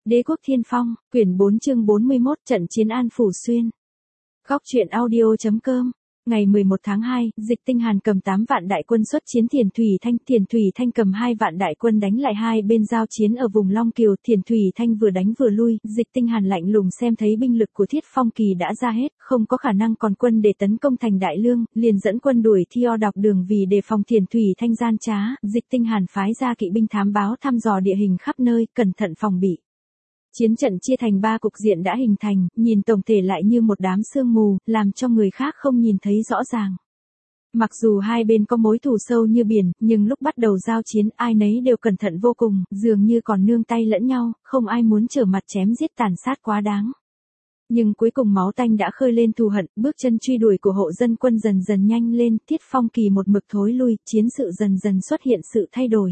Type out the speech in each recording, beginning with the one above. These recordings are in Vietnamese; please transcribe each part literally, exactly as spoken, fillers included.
Đế quốc Thiên Phong, quyển bốn chương bốn mươi mốt, trận chiến An Phủ Xuyên. Góc truyện audio chấm com. Ngày mười một tháng hai, Dịch Tinh Hàn cầm tám vạn đại quân xuất chiến Thiền Thủy Thanh, Thiền Thủy Thanh cầm hai vạn đại quân đánh lại hai bên giao chiến ở vùng Long Kiều, Thiền Thủy Thanh vừa đánh vừa lui, Dịch Tinh Hàn lạnh lùng xem thấy binh lực của Thiết Phong Kỳ đã ra hết, không có khả năng còn quân để tấn công thành Đại Lương, liền dẫn quân đuổi Thiêu Đọc Đường vì đề phòng Thiền Thủy Thanh gian trá, Dịch Tinh Hàn phái ra kỵ binh thám báo thăm dò địa hình khắp nơi, cẩn thận phòng bị. Chiến trận chia thành ba cục diện đã hình thành, nhìn tổng thể lại như một đám sương mù, làm cho người khác không nhìn thấy rõ ràng. Mặc dù hai bên có mối thù sâu như biển, nhưng lúc bắt đầu giao chiến ai nấy đều cẩn thận vô cùng, dường như còn nương tay lẫn nhau, không ai muốn trở mặt chém giết tàn sát quá đáng. Nhưng cuối cùng máu tanh đã khơi lên thù hận, bước chân truy đuổi của hộ dân quân dần dần nhanh lên, Thiết Phong Kỳ một mực thối lui, chiến sự dần dần xuất hiện sự thay đổi.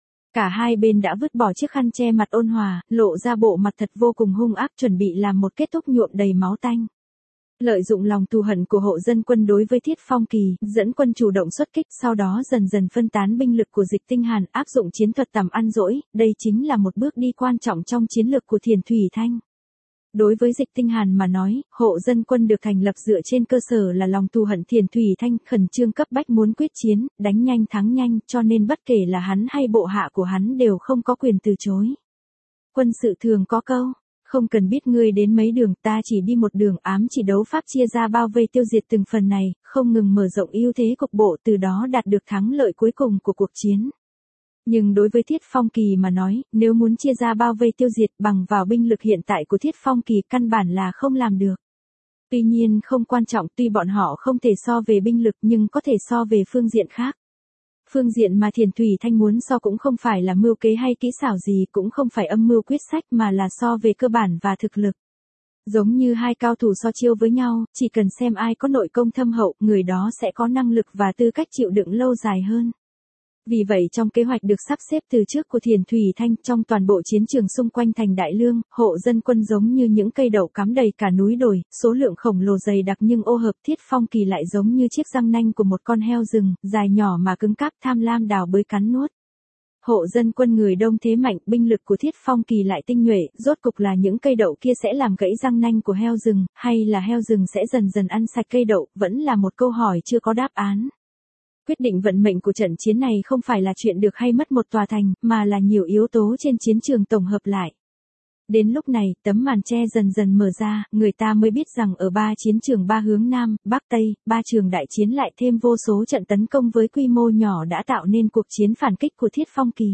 Cả hai bên đã vứt bỏ chiếc khăn che mặt ôn hòa, lộ ra bộ mặt thật vô cùng hung ác chuẩn bị làm một kết thúc nhuộm đầy máu tanh. Lợi dụng lòng thù hận của hộ dân quân đối với Thiết Phong Kỳ, dẫn quân chủ động xuất kích, sau đó dần dần phân tán binh lực của Dịch Tinh Hàn, áp dụng chiến thuật tầm ăn dỗi, đây chính là một bước đi quan trọng trong chiến lược của Thiền Thủy Thanh. Đối với Dịch Tinh Hàn mà nói, hộ dân quân được thành lập dựa trên cơ sở là lòng thù hận Thiền Thủy Thanh, khẩn trương cấp bách muốn quyết chiến, đánh nhanh thắng nhanh, cho nên bất kể là hắn hay bộ hạ của hắn đều không có quyền từ chối. Quân sự thường có câu, không cần biết ngươi đến mấy đường, ta chỉ đi một đường, ám chỉ đấu pháp chia ra bao vây tiêu diệt từng phần này, không ngừng mở rộng ưu thế cục bộ, từ đó đạt được thắng lợi cuối cùng của cuộc chiến. Nhưng đối với Thiết Phong Kỳ mà nói, nếu muốn chia ra bao vây tiêu diệt bằng vào binh lực hiện tại của Thiết Phong Kỳ căn bản là không làm được. Tuy nhiên không quan trọng, tuy bọn họ không thể so về binh lực nhưng có thể so về phương diện khác. Phương diện mà Thiền Thủy Thanh muốn so cũng không phải là mưu kế hay kỹ xảo gì, cũng không phải âm mưu quyết sách mà là so về cơ bản và thực lực. Giống như hai cao thủ so chiêu với nhau, chỉ cần xem ai có nội công thâm hậu, người đó sẽ có năng lực và tư cách chịu đựng lâu dài hơn. Vì vậy trong kế hoạch được sắp xếp từ trước của Thiền Thủy Thanh, trong toàn bộ chiến trường xung quanh thành Đại Lương, hộ dân quân giống như những cây đậu cắm đầy cả núi đồi, số lượng khổng lồ dày đặc nhưng ô hợp, Thiết Phong Kỳ lại giống như chiếc răng nanh của một con heo rừng, dài nhỏ mà cứng cáp, tham lam đào bới cắn nuốt. Hộ dân quân người đông thế mạnh, binh lực của Thiết Phong Kỳ lại tinh nhuệ, rốt cục là những cây đậu kia sẽ làm gãy răng nanh của heo rừng, hay là heo rừng sẽ dần dần ăn sạch cây đậu, vẫn là một câu hỏi chưa có đáp án. Quyết định vận mệnh của trận chiến này không phải là chuyện được hay mất một tòa thành, mà là nhiều yếu tố trên chiến trường tổng hợp lại. Đến lúc này, tấm màn che dần dần mở ra, người ta mới biết rằng ở ba chiến trường ba hướng Nam, Bắc Tây, ba trường đại chiến lại thêm vô số trận tấn công với quy mô nhỏ đã tạo nên cuộc chiến phản kích của Thiết Phong Kỳ.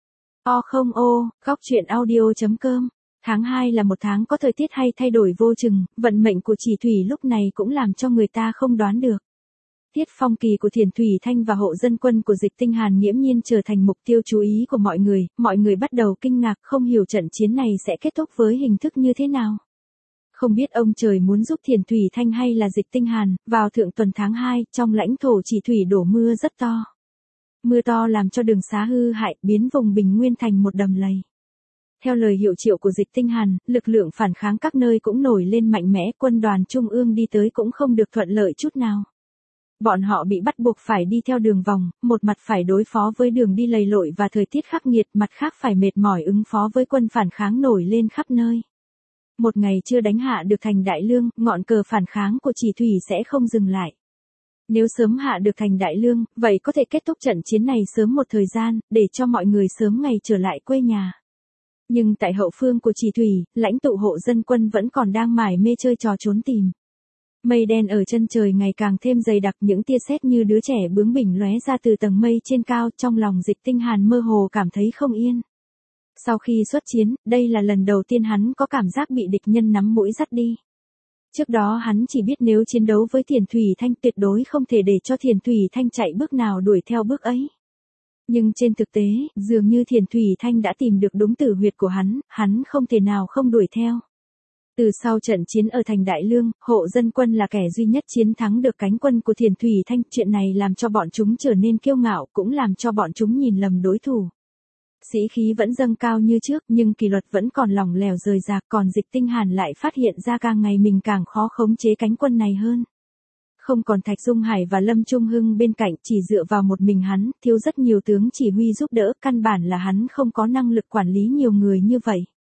O không ô, góc truyện audio chấm com. Tháng hai là một tháng có thời tiết hay thay đổi vô chừng, vận mệnh của Chỉ Thủy lúc này cũng làm cho người ta không đoán được. Thiết Phong Kỳ của Thiền Thủy Thanh và hộ dân quân của Dịch Tinh Hàn nghiễm nhiên trở thành mục tiêu chú ý của mọi người, mọi người bắt đầu kinh ngạc không hiểu trận chiến này sẽ kết thúc với hình thức như thế nào. Không biết ông trời muốn giúp Thiền Thủy Thanh hay là Dịch Tinh Hàn, vào thượng tuần tháng hai, trong lãnh thổ Chỉ Thủy đổ mưa rất to. Mưa to làm cho đường xá hư hại, biến vùng Bình Nguyên thành một đầm lầy. Theo lời hiệu triệu của Dịch Tinh Hàn, lực lượng phản kháng các nơi cũng nổi lên mạnh mẽ, quân đoàn trung ương đi tới cũng không được thuận lợi chút nào. Bọn họ bị bắt buộc phải đi theo đường vòng, một mặt phải đối phó với đường đi lầy lội và thời tiết khắc nghiệt, mặt khác phải mệt mỏi ứng phó với quân phản kháng nổi lên khắp nơi. Một ngày chưa đánh hạ được thành Đại Lương, ngọn cờ phản kháng của Chỉ Thủy sẽ không dừng lại. Nếu sớm hạ được thành Đại Lương, vậy có thể kết thúc trận chiến này sớm một thời gian, để cho mọi người sớm ngày trở lại quê nhà. Nhưng tại hậu phương của Chỉ Thủy, lãnh tụ hộ dân quân vẫn còn đang mải mê chơi trò trốn tìm. Mây đen ở chân trời ngày càng thêm dày đặc, những tia sét như đứa trẻ bướng bỉnh lóe ra từ tầng mây trên cao, trong lòng Dịch Tinh Hàn mơ hồ cảm thấy không yên. Sau khi xuất chiến, đây là lần đầu tiên hắn có cảm giác bị địch nhân nắm mũi dắt đi. Trước đó hắn chỉ biết nếu chiến đấu với Thiền Thủy Thanh tuyệt đối không thể để cho Thiền Thủy Thanh chạy bước nào đuổi theo bước ấy. Nhưng trên thực tế, dường như Thiền Thủy Thanh đã tìm được đúng tử huyệt của hắn, hắn không thể nào không đuổi theo. Từ sau trận chiến ở thành Đại Lương, hộ dân quân là kẻ duy nhất chiến thắng được cánh quân của Thiền Thủy Thanh, chuyện này làm cho bọn chúng trở nên kiêu ngạo, cũng làm cho bọn chúng nhìn lầm đối thủ. Sĩ khí vẫn dâng cao như trước, nhưng kỷ luật vẫn còn lỏng lẻo rời rạc, còn Dịch Tinh Hàn lại phát hiện ra càng ngày mình càng khó khống chế cánh quân này hơn. Không còn Thạch Dung Hải và Lâm Trung Hưng bên cạnh, chỉ dựa vào một mình hắn, thiếu rất nhiều tướng chỉ huy giúp đỡ, căn bản là hắn không có năng lực quản lý nhiều người như vậy.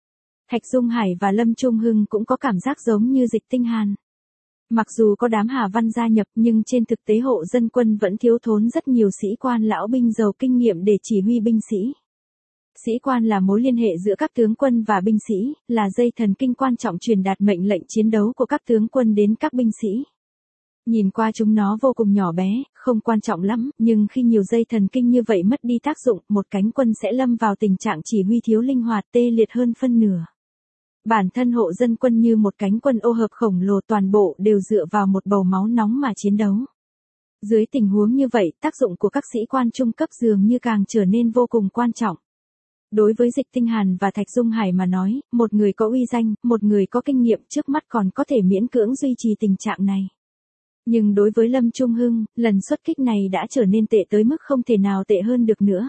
Thạch Dung Hải và Lâm Trung Hưng cũng có cảm giác giống như Dịch Tinh Hàn. Mặc dù có đám Hà Văn gia nhập nhưng trên thực tế hộ dân quân vẫn thiếu thốn rất nhiều sĩ quan lão binh giàu kinh nghiệm để chỉ huy binh sĩ. Sĩ quan là mối liên hệ giữa các tướng quân và binh sĩ, là dây thần kinh quan trọng truyền đạt mệnh lệnh chiến đấu của các tướng quân đến các binh sĩ. Nhìn qua chúng nó vô cùng nhỏ bé, không quan trọng lắm, nhưng khi nhiều dây thần kinh như vậy mất đi tác dụng, một cánh quân sẽ lâm vào tình trạng chỉ huy thiếu linh hoạt, tê liệt hơn phân nửa. Bản thân hộ dân quân như một cánh quân ô hợp khổng lồ, toàn bộ đều dựa vào một bầu máu nóng mà chiến đấu. Dưới tình huống như vậy, tác dụng của các sĩ quan trung cấp dường như càng trở nên vô cùng quan trọng. Đối với Dịch Tinh Hàn và Thạch Dung Hải mà nói, một người có uy danh, một người có kinh nghiệm trước mắt còn có thể miễn cưỡng duy trì tình trạng này. Nhưng đối với Lâm Trung Hưng, lần xuất kích này đã trở nên tệ tới mức không thể nào tệ hơn được nữa.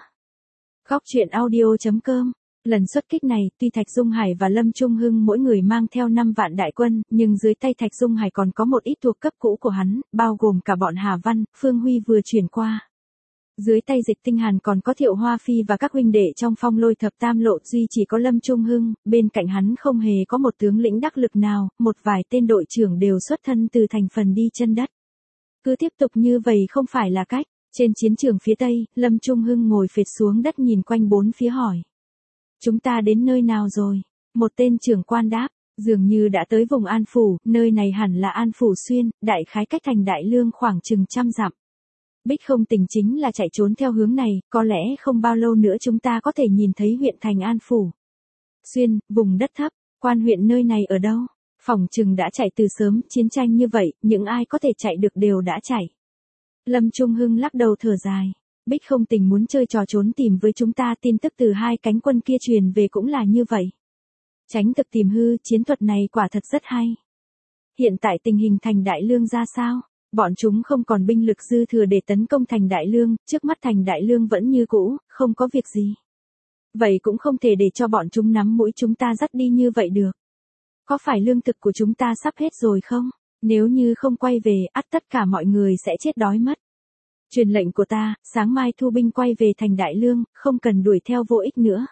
Góc truyện audio chấm com. Lần xuất kích này, tuy Thạch Dung Hải và Lâm Trung Hưng mỗi người mang theo năm vạn đại quân, nhưng dưới tay Thạch Dung Hải còn có một ít thuộc cấp cũ của hắn, bao gồm cả bọn Hà Văn, Phương Huy vừa chuyển qua. Dưới tay Dịch Tinh Hàn còn có Thiệu Hoa Phi và các huynh đệ trong Phong Lôi Thập Tam Lộ, duy chỉ có Lâm Trung Hưng, bên cạnh hắn không hề có một tướng lĩnh đắc lực nào, một vài tên đội trưởng đều xuất thân từ thành phần đi chân đất. Cứ tiếp tục như vậy không phải là cách. Trên chiến trường phía Tây, Lâm Trung Hưng ngồi phệt xuống đất nhìn quanh bốn phía hỏi. Chúng ta đến nơi nào rồi? Một tên trưởng quan đáp, dường như đã tới vùng An Phủ, nơi này hẳn là An Phủ Xuyên, đại khái cách thành Đại Lương khoảng chừng trăm dặm. Bích Không Tình chính là chạy trốn theo hướng này, có lẽ không bao lâu nữa chúng ta có thể nhìn thấy huyện thành An Phủ Xuyên, vùng đất thấp, quan huyện nơi này ở đâu? Phỏng chừng đã chạy từ sớm, chiến tranh như vậy, những ai có thể chạy được đều đã chạy. Lâm Trung Hưng lắc đầu thở dài. Bích Không Tình muốn chơi trò trốn tìm với chúng ta, tin tức từ hai cánh quân kia truyền về cũng là như vậy. Tránh thực tìm hư, chiến thuật này quả thật rất hay. Hiện tại tình hình thành Đại Lương ra sao? Bọn chúng không còn binh lực dư thừa để tấn công thành Đại Lương, trước mắt thành Đại Lương vẫn như cũ, không có việc gì. Vậy cũng không thể để cho bọn chúng nắm mũi chúng ta dắt đi như vậy được. Có phải lương thực của chúng ta sắp hết rồi không? Nếu như không quay về, ắt tất cả mọi người sẽ chết đói mất. Truyền lệnh của ta, sáng mai thu binh quay về thành Đại Lương, không cần đuổi theo vô ích nữa.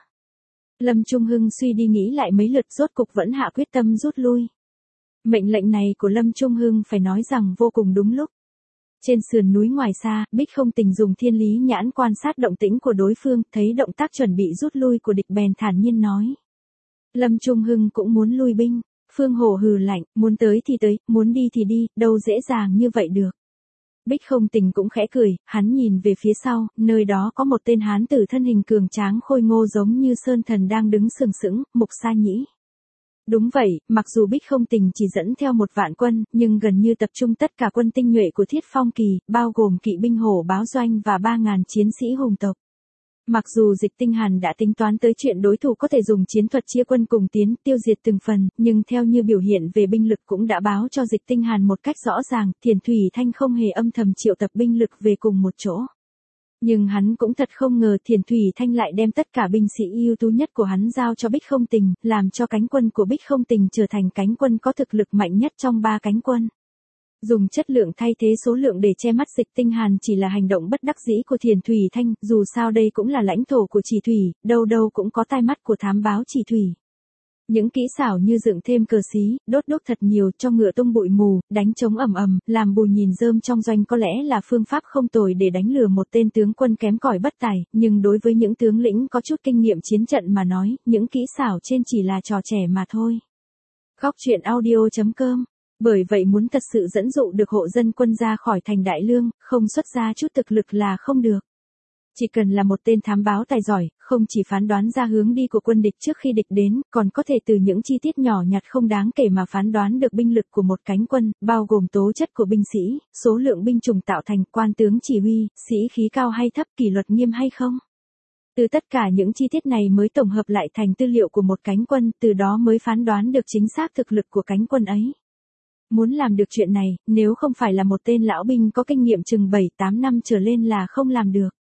Lâm Trung Hưng suy đi nghĩ lại mấy lượt, rốt cục vẫn hạ quyết tâm rút lui. Mệnh lệnh này của Lâm Trung Hưng phải nói rằng vô cùng đúng lúc. Trên sườn núi ngoài xa, Bích Không Tình dùng thiên lý nhãn quan sát động tĩnh của đối phương, thấy động tác chuẩn bị rút lui của địch bèn thản nhiên nói. Lâm Trung Hưng cũng muốn lui binh. Phương Hổ hừ lạnh, muốn tới thì tới, muốn đi thì đi, đâu dễ dàng như vậy được. Bích Không Tình cũng khẽ cười, hắn nhìn về phía sau, nơi đó có một tên hán tử thân hình cường tráng khôi ngô giống như sơn thần đang đứng sừng sững, Mục Sa Nhĩ. Đúng vậy, mặc dù Bích Không Tình chỉ dẫn theo một vạn quân, nhưng gần như tập trung tất cả quân tinh nhuệ của Thiết Phong Kỳ, bao gồm kỵ binh hổ báo doanh và ba ngàn chiến sĩ hùng tộc. Mặc dù Dịch Tinh Hàn đã tính toán tới chuyện đối thủ có thể dùng chiến thuật chia quân cùng tiến, tiêu diệt từng phần, nhưng theo như biểu hiện về binh lực cũng đã báo cho Dịch Tinh Hàn một cách rõ ràng, Thiền Thủy Thanh không hề âm thầm triệu tập binh lực về cùng một chỗ. Nhưng hắn cũng thật không ngờ Thiền Thủy Thanh lại đem tất cả binh sĩ ưu tú nhất của hắn giao cho Bích Không Tình, làm cho cánh quân của Bích Không Tình trở thành cánh quân có thực lực mạnh nhất trong ba cánh quân. Dùng chất lượng thay thế số lượng để che mắt Dịch Tinh Hàn chỉ là hành động bất đắc dĩ của Thiền Thủy Thanh, dù sao đây cũng là lãnh thổ của Chỉ Thủy, đâu đâu cũng có tai mắt của thám báo Chỉ Thủy. Những kỹ xảo như dựng thêm cờ xí, đốt đốt thật nhiều cho ngựa tung bụi mù, đánh trống ầm ầm, làm bùi nhìn rơm trong doanh có lẽ là phương pháp không tồi để đánh lừa một tên tướng quân kém cỏi bất tài, nhưng đối với những tướng lĩnh có chút kinh nghiệm chiến trận mà nói, những kỹ xảo trên chỉ là trò trẻ mà thôi. Góc truyện audio chấm com. Bởi vậy muốn thật sự dẫn dụ được hộ dân quân ra khỏi thành Đại Lương, không xuất ra chút thực lực là không được. Chỉ cần là một tên thám báo tài giỏi, không chỉ phán đoán ra hướng đi của quân địch trước khi địch đến, còn có thể từ những chi tiết nhỏ nhặt không đáng kể mà phán đoán được binh lực của một cánh quân, bao gồm tố chất của binh sĩ, số lượng binh chủng tạo thành, quan tướng chỉ huy, sĩ khí cao hay thấp, kỷ luật nghiêm hay không. Từ tất cả những chi tiết này mới tổng hợp lại thành tư liệu của một cánh quân, từ đó mới phán đoán được chính xác thực lực của cánh quân ấy. Muốn làm được chuyện này, nếu không phải là một tên lão binh có kinh nghiệm chừng bảy tám năm trở lên là không làm được.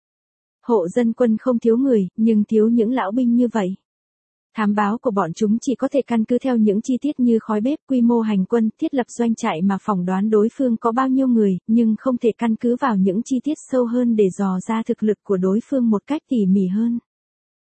Hộ dân quân không thiếu người, nhưng thiếu những lão binh như vậy. Thám báo của bọn chúng chỉ có thể căn cứ theo những chi tiết như khói bếp, quy mô hành quân, thiết lập doanh trại mà phỏng đoán đối phương có bao nhiêu người, nhưng không thể căn cứ vào những chi tiết sâu hơn để dò ra thực lực của đối phương một cách tỉ mỉ hơn.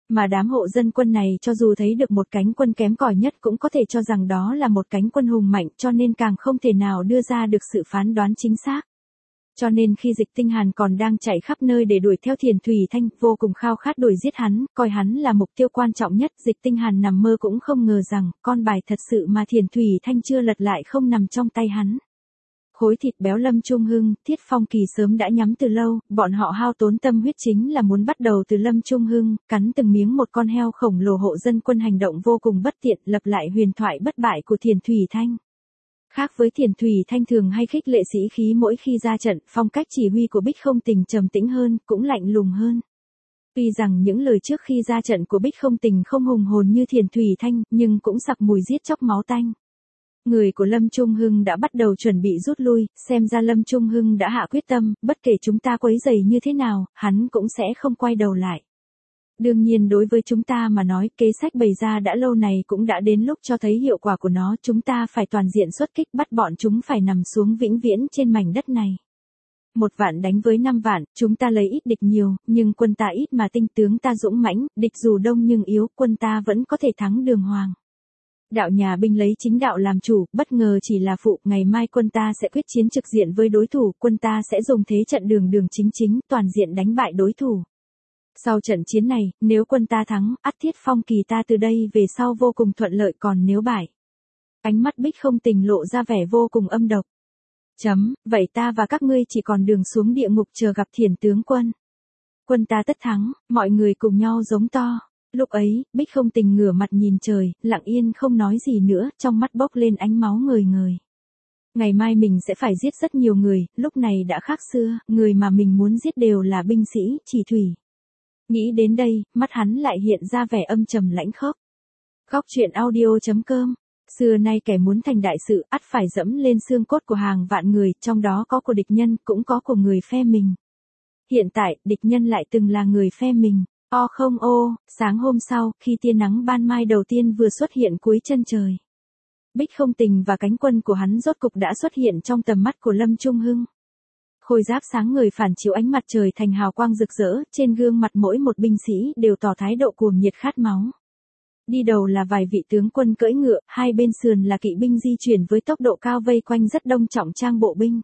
Mà đám hộ dân quân này cho dù thấy được một cánh quân kém cỏi nhất cũng có thể cho rằng đó là một cánh quân hùng mạnh, cho nên càng không thể nào đưa ra được sự phán đoán chính xác. Cho nên khi Dịch Tinh Hàn còn đang chạy khắp nơi để đuổi theo Thiền Thủy Thanh, vô cùng khao khát đuổi giết hắn, coi hắn là mục tiêu quan trọng nhất, Dịch Tinh Hàn nằm mơ cũng không ngờ rằng, con bài thật sự mà Thiền Thủy Thanh chưa lật lại không nằm trong tay hắn. Khối thịt béo Lâm Trung Hưng, Thiết Phong Kỳ sớm đã nhắm từ lâu, bọn họ hao tốn tâm huyết chính là muốn bắt đầu từ Lâm Trung Hưng, cắn từng miếng một con heo khổng lồ. Hộ dân quân hành động vô cùng bất tiện, lập lại huyền thoại bất bại của Thiền Thủy Thanh. Khác với Thiền Thủy Thanh thường hay khích lệ sĩ khí mỗi khi ra trận, phong cách chỉ huy của Bích Không Tình trầm tĩnh hơn, cũng lạnh lùng hơn. Tuy rằng những lời trước khi ra trận của Bích Không Tình không hùng hồn như Thiền Thủy Thanh, nhưng cũng sặc mùi giết chóc máu tanh. Người của Lâm Trung Hưng đã bắt đầu chuẩn bị rút lui, xem ra Lâm Trung Hưng đã hạ quyết tâm, bất kể chúng ta quấy rầy như thế nào, hắn cũng sẽ không quay đầu lại. Đương nhiên đối với chúng ta mà nói, kế sách bày ra đã lâu này cũng đã đến lúc cho thấy hiệu quả của nó, chúng ta phải toàn diện xuất kích, bắt bọn chúng phải nằm xuống vĩnh viễn trên mảnh đất này. Một vạn đánh với năm vạn, chúng ta lấy ít địch nhiều, nhưng quân ta ít mà tinh tướng ta dũng mãnh, địch dù đông nhưng yếu, quân ta vẫn có thể thắng đường hoàng. Đạo nhà binh lấy chính đạo làm chủ, bất ngờ chỉ là phụ, ngày mai quân ta sẽ quyết chiến trực diện với đối thủ, quân ta sẽ dùng thế trận đường đường chính chính, toàn diện đánh bại đối thủ. Sau trận chiến này, nếu quân ta thắng, ắt Thiết Phong Kỳ ta từ đây về sau vô cùng thuận lợi, còn nếu bại. Ánh mắt Bích Không Tình lộ ra vẻ vô cùng âm độc. Chấm, vậy ta và các ngươi chỉ còn đường xuống địa ngục chờ gặp Thiền tướng quân. Quân ta tất thắng, mọi người cùng nhau giống to. Lúc ấy, Bích Không Tình ngửa mặt nhìn trời, lặng yên không nói gì nữa, trong mắt bốc lên ánh máu ngời ngời. Ngày mai mình sẽ phải giết rất nhiều người, lúc này đã khác xưa, người mà mình muốn giết đều là binh sĩ, chỉ thủy. Nghĩ đến đây, mắt hắn lại hiện ra vẻ âm trầm lãnh khốc. Góc truyện audio chấm com. Xưa nay kẻ muốn thành đại sự, ắt phải dẫm lên xương cốt của hàng vạn người, trong đó có của địch nhân, cũng có của người phe mình. Hiện tại, địch nhân lại từng là người phe mình. O không ô, sáng hôm sau, khi tia nắng ban mai đầu tiên vừa xuất hiện cuối chân trời. Bích Không Tình và cánh quân của hắn rốt cục đã xuất hiện trong tầm mắt của Lâm Trung Hưng. Khôi giáp sáng ngời phản chiếu ánh mặt trời thành hào quang rực rỡ, trên gương mặt mỗi một binh sĩ đều tỏ thái độ cuồng nhiệt khát máu. Đi đầu là vài vị tướng quân cưỡi ngựa, hai bên sườn là kỵ binh di chuyển với tốc độ cao vây quanh rất đông trọng trang bộ binh.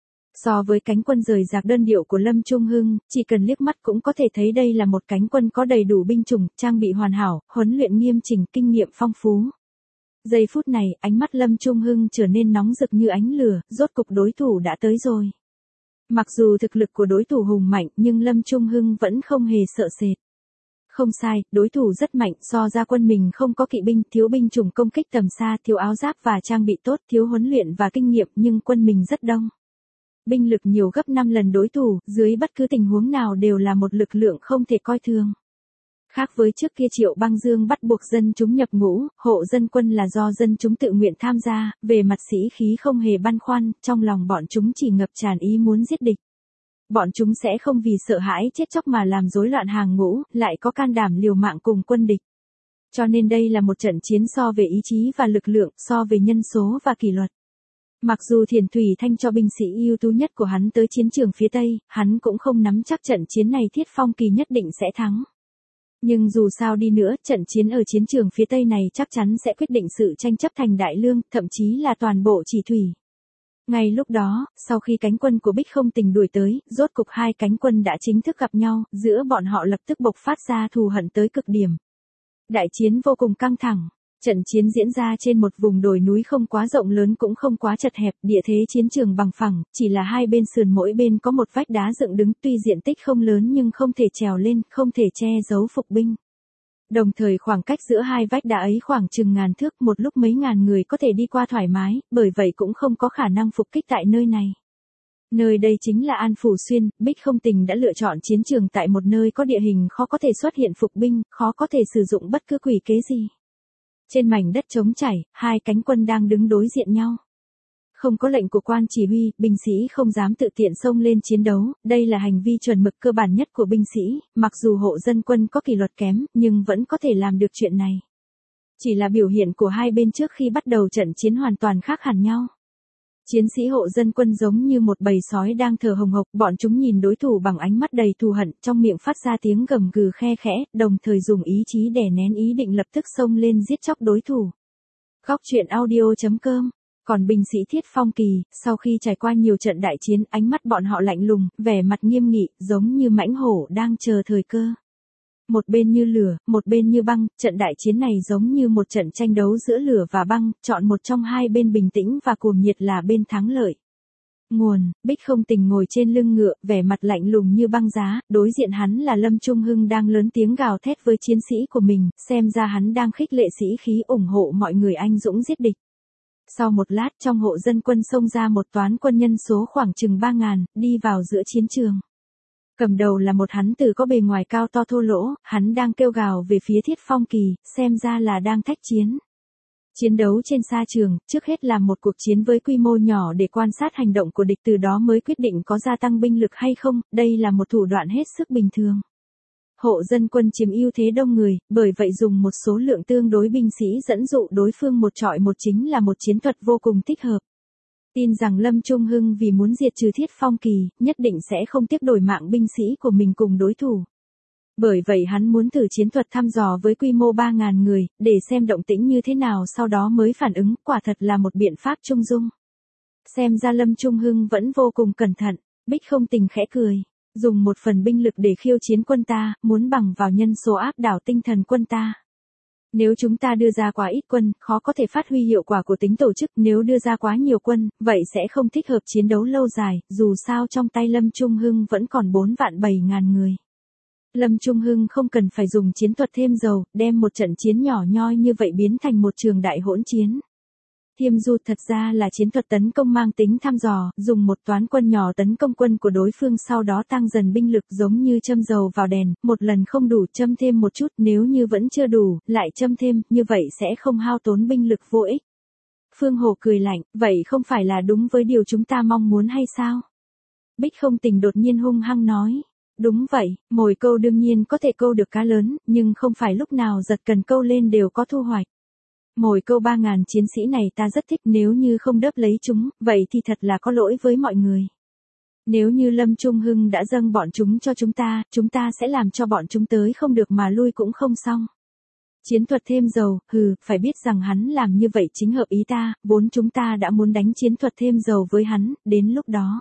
So với cánh quân rời rạc đơn điệu của Lâm Trung Hưng, chỉ cần liếc mắt cũng có thể thấy đây là một cánh quân có đầy đủ binh chủng, trang bị hoàn hảo, huấn luyện nghiêm chỉnh, kinh nghiệm phong phú. Giây phút này, ánh mắt Lâm Trung Hưng trở nên nóng rực như ánh lửa, rốt cục đối thủ đã tới rồi. Mặc dù thực lực của đối thủ hùng mạnh, nhưng Lâm Trung Hưng vẫn không hề sợ sệt. Không sai, đối thủ rất mạnh, so ra quân mình không có kỵ binh, thiếu binh chủng công kích tầm xa, thiếu áo giáp và trang bị tốt, thiếu huấn luyện và kinh nghiệm, nhưng quân mình rất đông. Binh lực nhiều gấp năm lần đối thủ, dưới bất cứ tình huống nào đều là một lực lượng không thể coi thường. Khác với trước kia Triệu Băng Dương bắt buộc dân chúng nhập ngũ, hộ dân quân là do dân chúng tự nguyện tham gia, về mặt sĩ khí không hề băn khoăn, trong lòng bọn chúng chỉ ngập tràn ý muốn giết địch. Bọn chúng sẽ không vì sợ hãi chết chóc mà làm rối loạn hàng ngũ, lại có can đảm liều mạng cùng quân địch. Cho nên đây là một trận chiến so về ý chí và lực lượng, so về nhân số và kỷ luật. Mặc dù Thiền Thủy Thanh cho binh sĩ ưu tú nhất của hắn tới chiến trường phía Tây, hắn cũng không nắm chắc trận chiến này Thiết Phong Kỳ nhất định sẽ thắng. Nhưng dù sao đi nữa, trận chiến ở chiến trường phía Tây này chắc chắn sẽ quyết định sự tranh chấp thành Đại Lương, thậm chí là toàn bộ Chỉ Thủy. Ngay lúc đó, sau khi cánh quân của Bích Không Tình đuổi tới, rốt cục hai cánh quân đã chính thức gặp nhau, giữa bọn họ lập tức bộc phát ra thù hận tới cực điểm. Đại chiến vô cùng căng thẳng. Trận chiến diễn ra trên một vùng đồi núi không quá rộng lớn cũng không quá chật hẹp, địa thế chiến trường bằng phẳng, chỉ là hai bên sườn mỗi bên có một vách đá dựng đứng, tuy diện tích không lớn nhưng không thể trèo lên, không thể che giấu phục binh. Đồng thời khoảng cách giữa hai vách đá ấy khoảng chừng ngàn thước, một lúc mấy ngàn người có thể đi qua thoải mái, bởi vậy cũng không có khả năng phục kích tại nơi này. Nơi đây chính là An Phủ Xuyên, Bích Không Tình đã lựa chọn chiến trường tại một nơi có địa hình khó có thể xuất hiện phục binh, khó có thể sử dụng bất cứ quỷ kế gì. Trên mảnh đất trống trải, hai cánh quân đang đứng đối diện nhau. Không có lệnh của quan chỉ huy, binh sĩ không dám tự tiện xông lên chiến đấu, đây là hành vi chuẩn mực cơ bản nhất của binh sĩ, mặc dù hộ dân quân có kỷ luật kém, nhưng vẫn có thể làm được chuyện này. Chỉ là biểu hiện của hai bên trước khi bắt đầu trận chiến hoàn toàn khác hẳn nhau. Chiến sĩ hộ dân quân giống như một bầy sói đang thở hồng hộc, bọn chúng nhìn đối thủ bằng ánh mắt đầy thù hận, trong miệng phát ra tiếng gầm gừ khe khẽ, đồng thời dùng ý chí đè nén ý định lập tức xông lên giết chóc đối thủ. Góc truyện audio chấm com. Còn binh sĩ Thiết Phong Kỳ, sau khi trải qua nhiều trận đại chiến, ánh mắt bọn họ lạnh lùng, vẻ mặt nghiêm nghị, giống như mãnh hổ đang chờ thời cơ. Một bên như lửa, một bên như băng, trận đại chiến này giống như một trận tranh đấu giữa lửa và băng, chọn một trong hai bên bình tĩnh và cuồng nhiệt là bên thắng lợi. Nguồn, Bích Không Tình ngồi trên lưng ngựa, vẻ mặt lạnh lùng như băng giá, đối diện hắn là Lâm Trung Hưng đang lớn tiếng gào thét với chiến sĩ của mình, xem ra hắn đang khích lệ sĩ khí ủng hộ mọi người anh dũng giết địch. Sau một lát trong hộ dân quân xông ra một toán quân nhân số khoảng chừng ba ngàn, đi vào giữa chiến trường. Cầm đầu là một hắn tử có bề ngoài cao to thô lỗ, hắn đang kêu gào về phía Thiết Phong Kỳ, xem ra là đang thách chiến. Chiến đấu trên sa trường, trước hết là một cuộc chiến với quy mô nhỏ để quan sát hành động của địch, từ đó mới quyết định có gia tăng binh lực hay không, đây là một thủ đoạn hết sức bình thường. Hộ dân quân chiếm ưu thế đông người, bởi vậy dùng một số lượng tương đối binh sĩ dẫn dụ đối phương một trọi một chính là một chiến thuật vô cùng thích hợp. Tin rằng Lâm Trung Hưng vì muốn diệt trừ Thiết Phong Kỳ, nhất định sẽ không tiếc đổi mạng binh sĩ của mình cùng đối thủ. Bởi vậy hắn muốn thử chiến thuật thăm dò với quy mô ba ngàn người, để xem động tĩnh như thế nào sau đó mới phản ứng, quả thật là một biện pháp trung dung. Xem ra Lâm Trung Hưng vẫn vô cùng cẩn thận, Bích Không Tình khẽ cười. Dùng một phần binh lực để khiêu chiến quân ta, muốn bằng vào nhân số áp đảo tinh thần quân ta. Nếu chúng ta đưa ra quá ít quân, khó có thể phát huy hiệu quả của tính tổ chức, nếu đưa ra quá nhiều quân, vậy sẽ không thích hợp chiến đấu lâu dài, dù sao trong tay Lâm Trung Hưng vẫn còn bốn vạn bảy ngàn người. Lâm Trung Hưng không cần phải dùng chiến thuật thêm dầu, đem một trận chiến nhỏ nhoi như vậy biến thành một trường đại hỗn chiến. Thiêm Du thật ra là chiến thuật tấn công mang tính thăm dò, dùng một toán quân nhỏ tấn công quân của đối phương sau đó tăng dần binh lực giống như châm dầu vào đèn, một lần không đủ châm thêm một chút, nếu như vẫn chưa đủ, lại châm thêm, như vậy sẽ không hao tốn binh lực vô ích. Phương Hồ cười lạnh, vậy không phải là đúng với điều chúng ta mong muốn hay sao? Bích Không Tình đột nhiên hung hăng nói. Đúng vậy, mồi câu đương nhiên có thể câu được cá lớn, nhưng không phải lúc nào giật cần câu lên đều có thu hoạch. Mồi câu ba ngàn chiến sĩ này ta rất thích, nếu như không đớp lấy chúng, vậy thì thật là có lỗi với mọi người. Nếu như Lâm Trung Hưng đã dâng bọn chúng cho chúng ta, chúng ta sẽ làm cho bọn chúng tới không được mà lui cũng không xong. Chiến thuật thêm dầu, hừ, phải biết rằng hắn làm như vậy chính hợp ý ta, vốn chúng ta đã muốn đánh chiến thuật thêm dầu với hắn, đến lúc đó.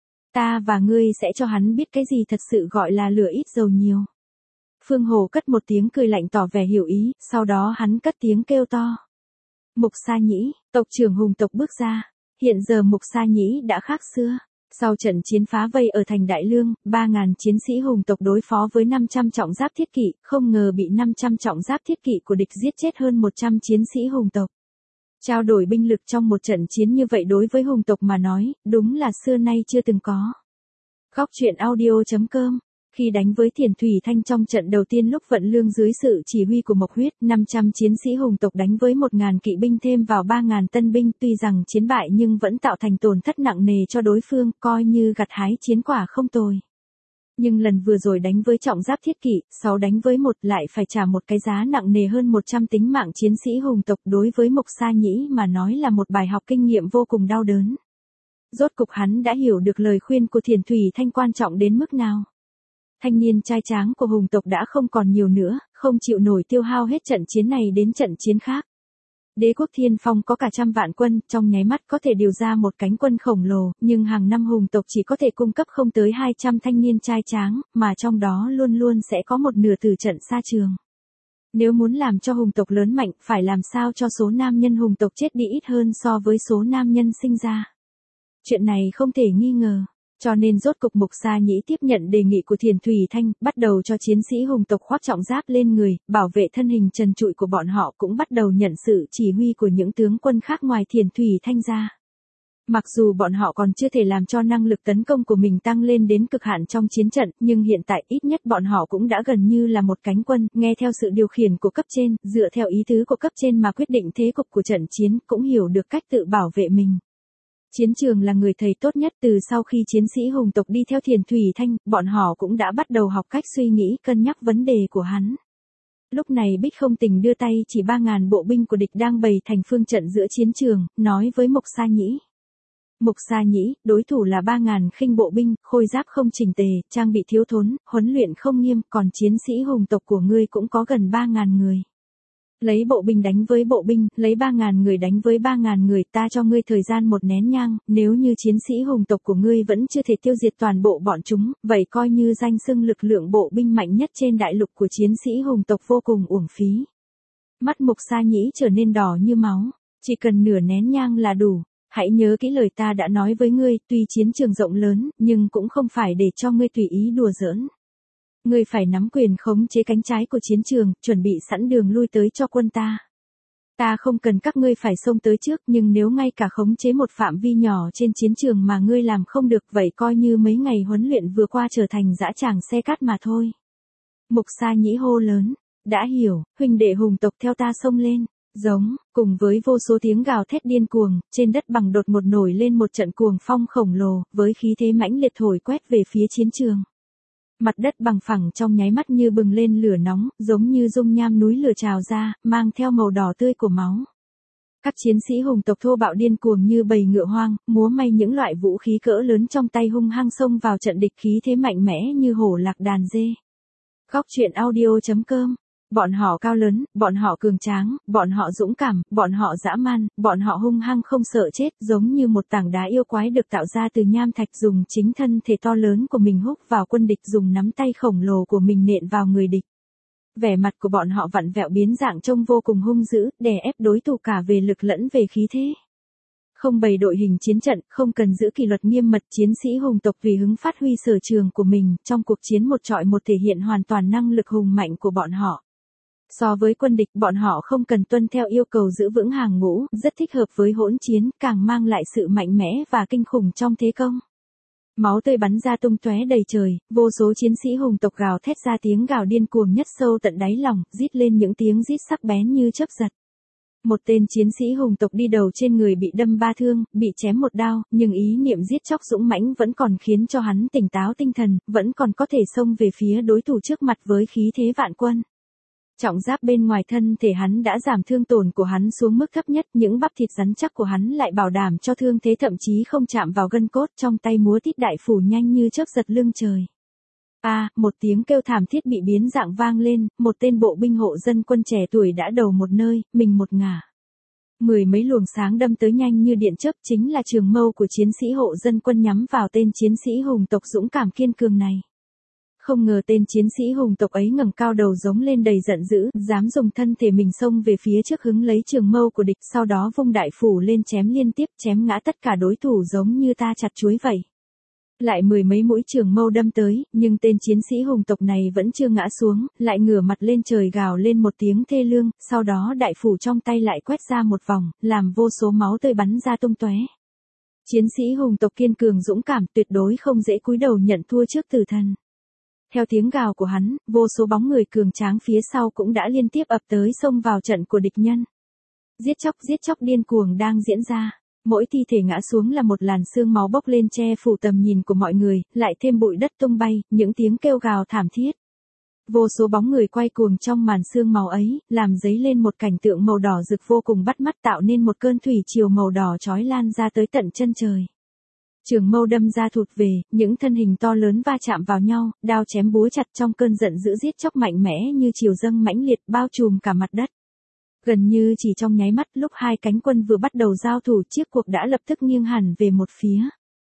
Ta và ngươi sẽ cho hắn biết cái gì thật sự gọi là lửa ít dầu nhiều. Phương Hồ cất một tiếng cười lạnh tỏ vẻ hiểu ý, sau đó hắn cất tiếng kêu to. Mục Sa Nhĩ, tộc trưởng hùng tộc bước ra. Hiện giờ Mục Sa Nhĩ đã khác xưa. Sau trận chiến phá vây ở thành Đại Lương, ba ngàn chiến sĩ hùng tộc đối phó với năm trăm trọng giáp thiết kỵ, không ngờ bị năm trăm trọng giáp thiết kỵ của địch giết chết hơn một trăm chiến sĩ hùng tộc. Trao đổi binh lực trong một trận chiến như vậy đối với hùng tộc mà nói, đúng là xưa nay chưa từng có. Góc truyện audio chấm com. Khi đánh với Thiền Thủy Thanh trong trận đầu tiên lúc Vận Lương dưới sự chỉ huy của Mộc Huyết, năm trăm chiến sĩ hùng tộc đánh với một ngàn kỵ binh thêm vào ba ngàn tân binh, tuy rằng chiến bại nhưng vẫn tạo thành tổn thất nặng nề cho đối phương, coi như gặt hái chiến quả không tồi. Nhưng lần vừa rồi đánh với trọng giáp thiết kỵ, sáu đánh với một lại phải trả một cái giá nặng nề hơn một trăm tính mạng chiến sĩ hùng tộc, đối với Mục Sa Nhĩ mà nói là một bài học kinh nghiệm vô cùng đau đớn. Rốt cục hắn đã hiểu được lời khuyên của Thiền Thủy Thanh quan trọng đến mức nào. Thanh niên trai tráng của hùng tộc đã không còn nhiều nữa, không chịu nổi tiêu hao hết trận chiến này đến trận chiến khác. Đế quốc Thiên Phong có cả trăm vạn quân, trong nháy mắt có thể điều ra một cánh quân khổng lồ, nhưng hàng năm hùng tộc chỉ có thể cung cấp không tới hai trăm thanh niên trai tráng, mà trong đó luôn luôn sẽ có một nửa từ trận xa trường. Nếu muốn làm cho hùng tộc lớn mạnh, phải làm sao cho số nam nhân hùng tộc chết đi ít hơn so với số nam nhân sinh ra. Chuyện này không thể nghi ngờ. Cho nên rốt cục Mục Sa Nhĩ tiếp nhận đề nghị của Thiền Thủy Thanh, bắt đầu cho chiến sĩ hùng tộc khoác trọng giáp lên người, bảo vệ thân hình trần trụi của bọn họ, cũng bắt đầu nhận sự chỉ huy của những tướng quân khác ngoài Thiền Thủy Thanh ra. Mặc dù bọn họ còn chưa thể làm cho năng lực tấn công của mình tăng lên đến cực hạn trong chiến trận, nhưng hiện tại ít nhất bọn họ cũng đã gần như là một cánh quân, nghe theo sự điều khiển của cấp trên, dựa theo ý tứ của cấp trên mà quyết định thế cục của trận chiến, cũng hiểu được cách tự bảo vệ mình. Chiến trường là người thầy tốt nhất, từ sau khi chiến sĩ hùng tộc đi theo Thiền Thủy Thanh, bọn họ cũng đã bắt đầu học cách suy nghĩ cân nhắc vấn đề của hắn. Lúc này Bích Không Tình đưa tay chỉ ba ngàn bộ binh của địch đang bày thành phương trận giữa chiến trường, nói với Mục Sa Nhĩ. Mục Sa Nhĩ, đối thủ là ba ngàn khinh bộ binh, khôi giáp không chỉnh tề, trang bị thiếu thốn, huấn luyện không nghiêm, còn chiến sĩ hùng tộc của ngươi cũng có gần ba ngàn người. Lấy bộ binh đánh với bộ binh, lấy ba ngàn người đánh với ba ngàn người, ta cho ngươi thời gian một nén nhang, nếu như chiến sĩ hùng tộc của ngươi vẫn chưa thể tiêu diệt toàn bộ bọn chúng, vậy coi như danh xưng lực lượng bộ binh mạnh nhất trên đại lục của chiến sĩ hùng tộc vô cùng uổng phí. Mắt Mục Sa Nhĩ trở nên đỏ như máu, chỉ cần nửa nén nhang là đủ. Hãy nhớ kỹ lời ta đã nói với ngươi, tuy chiến trường rộng lớn, nhưng cũng không phải để cho ngươi tùy ý đùa giỡn. Ngươi phải nắm quyền khống chế cánh trái của chiến trường, chuẩn bị sẵn đường lui tới cho quân ta. Ta không cần các ngươi phải xông tới trước, nhưng nếu ngay cả khống chế một phạm vi nhỏ trên chiến trường mà ngươi làm không được, vậy coi như mấy ngày huấn luyện vừa qua trở thành dã tràng xe cát mà thôi. Mục Sa Nhĩ hô lớn, đã hiểu, huynh đệ hùng tộc theo ta xông lên. Giống, cùng với vô số tiếng gào thét điên cuồng, trên đất bằng đột ngột nổi lên một trận cuồng phong khổng lồ, với khí thế mãnh liệt thổi quét về phía chiến trường. Mặt đất bằng phẳng trong nháy mắt như bừng lên lửa nóng, giống như dung nham núi lửa trào ra, mang theo màu đỏ tươi của máu. Các chiến sĩ hùng tộc thô bạo điên cuồng như bầy ngựa hoang, múa may những loại vũ khí cỡ lớn trong tay hung hăng xông vào trận địch, khí thế mạnh mẽ như hổ lạc đàn dê. Góc truyện audio chấm com. Bọn họ cao lớn, bọn họ cường tráng, bọn họ dũng cảm, bọn họ dã man, bọn họ hung hăng không sợ chết, giống như một tảng đá yêu quái được tạo ra từ nham thạch, dùng chính thân thể to lớn của mình húc vào quân địch, dùng nắm tay khổng lồ của mình nện vào người địch. Vẻ mặt của bọn họ vặn vẹo biến dạng trông vô cùng hung dữ, đè ép đối thủ cả về lực lẫn về khí thế. Không bày đội hình chiến trận, không cần giữ kỷ luật nghiêm mật, chiến sĩ hùng tộc tùy hứng phát huy sở trường của mình, trong cuộc chiến một trọi một thể hiện hoàn toàn năng lực hùng mạnh của bọn họ. So với quân địch, bọn họ không cần tuân theo yêu cầu giữ vững hàng ngũ, rất thích hợp với hỗn chiến, càng mang lại sự mạnh mẽ và kinh khủng trong thế công. Máu tươi bắn ra tung tóe đầy trời, vô số chiến sĩ hùng tộc gào thét ra tiếng gào điên cuồng nhất sâu tận đáy lòng, rít lên những tiếng rít sắc bén như chớp giật. Một tên chiến sĩ hùng tộc đi đầu trên người bị đâm ba thương, bị chém một đao, nhưng ý niệm giết chóc dũng mãnh vẫn còn khiến cho hắn tỉnh táo tinh thần, vẫn còn có thể xông về phía đối thủ trước mặt với khí thế vạn quân. Trọng giáp bên ngoài thân thể hắn đã giảm thương tổn của hắn xuống mức thấp nhất, những bắp thịt rắn chắc của hắn lại bảo đảm cho thương thế thậm chí không chạm vào gân cốt, trong tay múa tít đại phủ nhanh như chớp giật lưng trời. A, à, một tiếng kêu thảm thiết bị biến dạng vang lên, một tên bộ binh hộ dân quân trẻ tuổi đã đầu một nơi, mình một ngả. Mười mấy luồng sáng đâm tới nhanh như điện chớp, chính là trường mâu của chiến sĩ hộ dân quân nhắm vào tên chiến sĩ hùng tộc dũng cảm kiên cường này. Không ngờ tên chiến sĩ hùng tộc ấy ngẩng cao đầu giống lên đầy giận dữ, dám dùng thân thể mình xông về phía trước hứng lấy trường mâu của địch, sau đó vung đại phủ lên chém liên tiếp, chém ngã tất cả đối thủ giống như ta chặt chuối vậy. Lại mười mấy mũi trường mâu đâm tới, nhưng tên chiến sĩ hùng tộc này vẫn chưa ngã xuống, lại ngửa mặt lên trời gào lên một tiếng thê lương, sau đó đại phủ trong tay lại quét ra một vòng, làm vô số máu tươi bắn ra tung tóe. Chiến sĩ hùng tộc kiên cường dũng cảm, tuyệt đối không dễ cúi đầu nhận thua trước tử thần. Theo tiếng gào của hắn, vô số bóng người cường tráng phía sau cũng đã liên tiếp ập tới xông vào trận của địch nhân. Giết chóc giết chóc điên cuồng đang diễn ra. Mỗi thi thể ngã xuống là một làn sương máu bốc lên che phủ tầm nhìn của mọi người, lại thêm bụi đất tung bay, những tiếng kêu gào thảm thiết. Vô số bóng người quay cuồng trong màn sương máu ấy, làm dấy lên một cảnh tượng màu đỏ rực vô cùng bắt mắt, tạo nên một cơn thủy triều màu đỏ chói lan ra tới tận chân trời. Trường mâu đâm ra thụt về, những thân hình to lớn va chạm vào nhau, đao chém búa chặt trong cơn giận dữ giết chóc mạnh mẽ như chiều dâng mãnh liệt bao trùm cả mặt đất. Gần như chỉ trong nháy mắt, lúc hai cánh quân vừa bắt đầu giao thủ, chiếc cuộc đã lập tức nghiêng hẳn về một phía.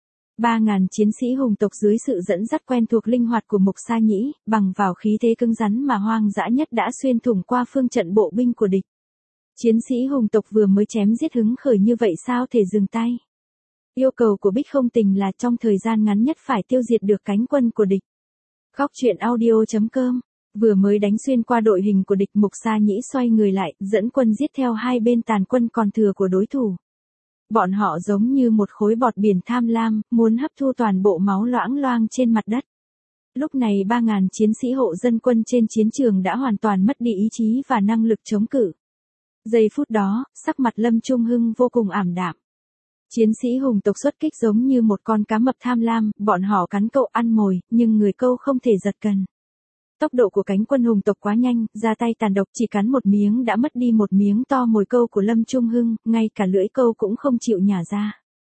Ba ngàn chiến sĩ hùng tộc dưới sự dẫn dắt quen thuộc linh hoạt của Mục Sa Nhĩ, bằng vào khí thế cứng rắn mà hoang dã nhất đã xuyên thủng qua phương trận bộ binh của địch. Chiến sĩ hùng tộc vừa mới chém giết hứng khởi như vậy sao thể dừng tay. Yêu cầu của Bích Không Tình là trong thời gian ngắn nhất phải tiêu diệt được cánh quân của địch. Góc truyện audio chấm com. Vừa mới đánh xuyên qua đội hình của địch, Mục Sa Nhĩ xoay người lại, dẫn quân giết theo hai bên tàn quân còn thừa của đối thủ. Bọn họ giống như một khối bọt biển tham lam, muốn hấp thu toàn bộ máu loãng loang trên mặt đất. Lúc này ba ngàn chiến sĩ hộ dân quân trên chiến trường đã hoàn toàn mất đi ý chí và năng lực chống cự. Giây phút đó, sắc mặt Lâm Trung Hưng vô cùng ảm đạm. Chiến sĩ hùng tộc xuất kích giống như một con cá mập tham lam, bọn họ cắn câu ăn mồi, nhưng người câu không thể giật cần. Tốc độ của cánh quân hùng tộc quá nhanh, ra tay tàn độc, chỉ cắn một miếng đã mất đi một miếng to mồi câu của Lâm Trung Hưng, ngay cả lưỡi câu cũng không chịu nhả ra.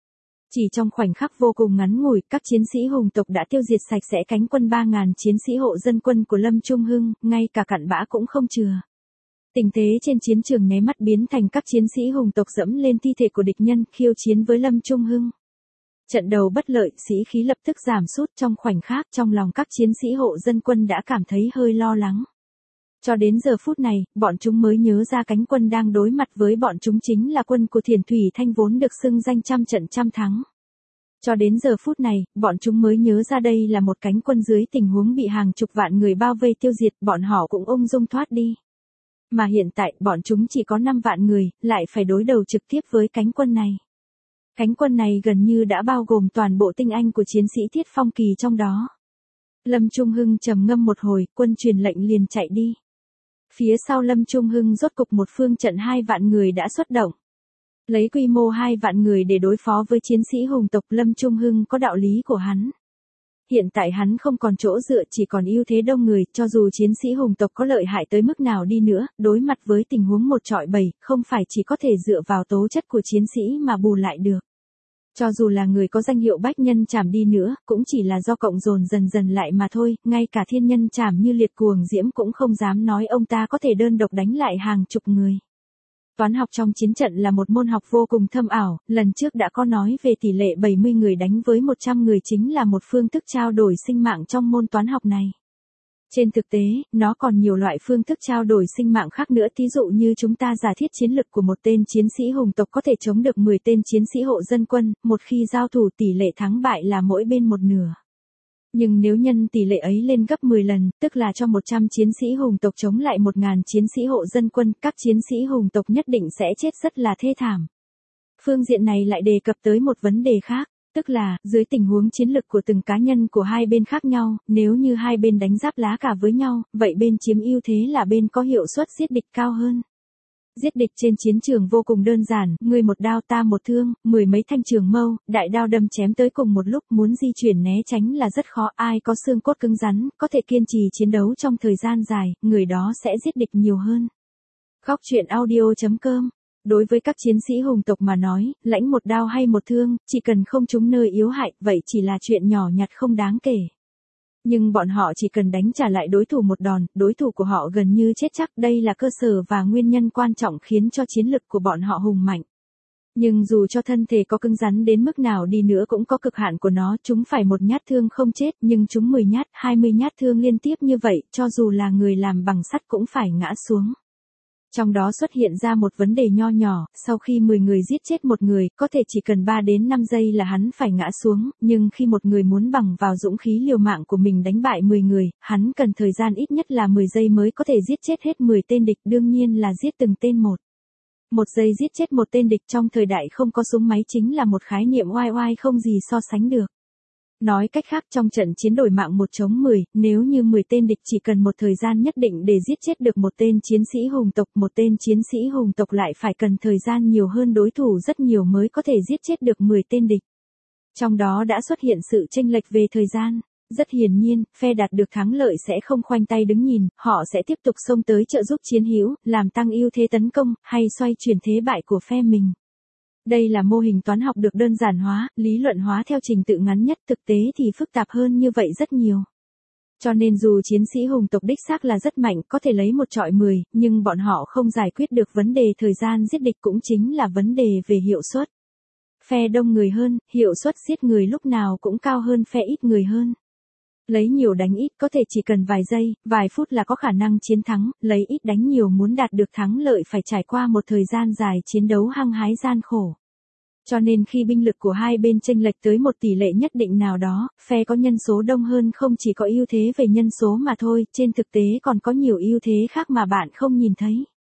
Chỉ trong khoảnh khắc vô cùng ngắn ngủi, các chiến sĩ hùng tộc đã tiêu diệt sạch sẽ cánh quân ba ngàn chiến sĩ hộ dân quân của Lâm Trung Hưng, ngay cả cặn bã cũng không chừa. Tình thế trên chiến trường nháy mắt biến thành các chiến sĩ hùng tộc dẫm lên thi thể của địch nhân, khiêu chiến với Lâm Trung Hưng. Trận đầu bất lợi, sĩ khí lập tức giảm sút. Trong khoảnh khắc, trong lòng các chiến sĩ hộ dân quân đã cảm thấy hơi lo lắng. Cho đến giờ phút này, bọn chúng mới nhớ ra cánh quân đang đối mặt với bọn chúng chính là quân của Thiền Thủy Thanh vốn được xưng danh trăm trận trăm thắng. Cho đến giờ phút này, bọn chúng mới nhớ ra đây là một cánh quân dưới tình huống bị hàng chục vạn người bao vây tiêu diệt, bọn họ cũng ung dung thoát đi. Mà hiện tại, bọn chúng chỉ có năm vạn người, lại phải đối đầu trực tiếp với cánh quân này. Cánh quân này gần như đã bao gồm toàn bộ tinh anh của chiến sĩ Thiết Phong Kỳ trong đó. Lâm Trung Hưng trầm ngâm một hồi, quân truyền lệnh liền chạy đi. Phía sau Lâm Trung Hưng rốt cục một phương trận hai vạn người đã xuất động. Lấy quy mô hai vạn người để đối phó với chiến sĩ hùng tộc, Lâm Trung Hưng có đạo lý của hắn. Hiện tại hắn không còn chỗ dựa, chỉ còn ưu thế đông người, cho dù chiến sĩ hùng tộc có lợi hại tới mức nào đi nữa, đối mặt với tình huống một trọi bảy, không phải chỉ có thể dựa vào tố chất của chiến sĩ mà bù lại được. Cho dù là người có danh hiệu bách nhân trảm đi nữa, cũng chỉ là do cộng dồn dần dần lại mà thôi, ngay cả thiên nhân trảm như Liệt Cuồng Diễm cũng không dám nói ông ta có thể đơn độc đánh lại hàng chục người. Toán học trong chiến trận là một môn học vô cùng thâm ảo, lần trước đã có nói về tỷ lệ bảy mươi người đánh với một trăm người chính là một phương thức trao đổi sinh mạng trong môn toán học này. Trên thực tế, nó còn nhiều loại phương thức trao đổi sinh mạng khác nữa, thí dụ như chúng ta giả thiết chiến lực của một tên chiến sĩ hùng tộc có thể chống được mười tên chiến sĩ hộ dân quân, một khi giao thủ tỷ lệ thắng bại là mỗi bên một nửa. Nhưng nếu nhân tỷ lệ ấy lên gấp mười lần, tức là cho một trăm chiến sĩ hùng tộc chống lại một nghìn chiến sĩ hộ dân quân, các chiến sĩ hùng tộc nhất định sẽ chết rất là thê thảm. Phương diện này lại đề cập tới một vấn đề khác, tức là, dưới tình huống chiến lực của từng cá nhân của hai bên khác nhau, nếu như hai bên đánh giáp lá cả với nhau, vậy bên chiếm ưu thế là bên có hiệu suất giết địch cao hơn. Giết địch trên chiến trường vô cùng đơn giản, người một đao ta một thương, mười mấy thanh trường mâu, đại đao đâm chém tới cùng một lúc, muốn di chuyển né tránh là rất khó, ai có xương cốt cứng rắn, có thể kiên trì chiến đấu trong thời gian dài, người đó sẽ giết địch nhiều hơn. Góc truyện audio chấm com. Đối với các chiến sĩ hùng tộc mà nói, lãnh một đao hay một thương, chỉ cần không trúng nơi yếu hại, vậy chỉ là chuyện nhỏ nhặt không đáng kể. Nhưng bọn họ chỉ cần đánh trả lại đối thủ một đòn, đối thủ của họ gần như chết chắc, đây là cơ sở và nguyên nhân quan trọng khiến cho chiến lực của bọn họ hùng mạnh. Nhưng dù cho thân thể có cứng rắn đến mức nào đi nữa cũng có cực hạn của nó, chúng phải một nhát thương không chết, nhưng chúng mười nhát, hai mươi nhát thương liên tiếp như vậy, cho dù là người làm bằng sắt cũng phải ngã xuống. Trong đó xuất hiện ra một vấn đề nho nhỏ, sau khi mười người giết chết một người, có thể chỉ cần ba đến năm giây là hắn phải ngã xuống, nhưng khi một người muốn bằng vào dũng khí liều mạng của mình đánh bại mười người, hắn cần thời gian ít nhất là mười giây mới có thể giết chết hết mười tên địch, đương nhiên là giết từng tên một. Một giây giết chết một tên địch trong thời đại không có súng máy chính là một khái niệm oai oai không gì so sánh được. Nói cách khác, trong trận chiến đổi mạng một chống mười, nếu như mười tên địch chỉ cần một thời gian nhất định để giết chết được một tên chiến sĩ hùng tộc, một tên chiến sĩ hùng tộc lại phải cần thời gian nhiều hơn đối thủ rất nhiều mới có thể giết chết được mười tên địch. Trong đó đã xuất hiện sự chênh lệch về thời gian. Rất hiển nhiên, phe đạt được thắng lợi sẽ không khoanh tay đứng nhìn, họ sẽ tiếp tục xông tới trợ giúp chiến hữu, làm tăng ưu thế tấn công, hay xoay chuyển thế bại của phe mình. Đây là mô hình toán học được đơn giản hóa, lý luận hóa theo trình tự ngắn nhất, thực tế thì phức tạp hơn như vậy rất nhiều. Cho nên dù chiến sĩ hùng tộc đích xác là rất mạnh, có thể lấy một trọi mười, nhưng bọn họ không giải quyết được vấn đề thời gian giết địch, cũng chính là vấn đề về hiệu suất. Phe đông người hơn, hiệu suất giết người lúc nào cũng cao hơn phe ít người hơn. Lấy nhiều đánh ít có thể chỉ cần vài giây, vài phút là có khả năng chiến thắng, lấy ít đánh nhiều muốn đạt được thắng lợi phải trải qua một thời gian dài chiến đấu hăng hái gian khổ. Cho nên khi binh lực của hai bên chênh lệch tới một tỷ lệ nhất định nào đó, phe có nhân số đông hơn không chỉ có ưu thế về nhân số mà thôi, trên thực tế còn có nhiều ưu thế khác mà bạn không nhìn thấy.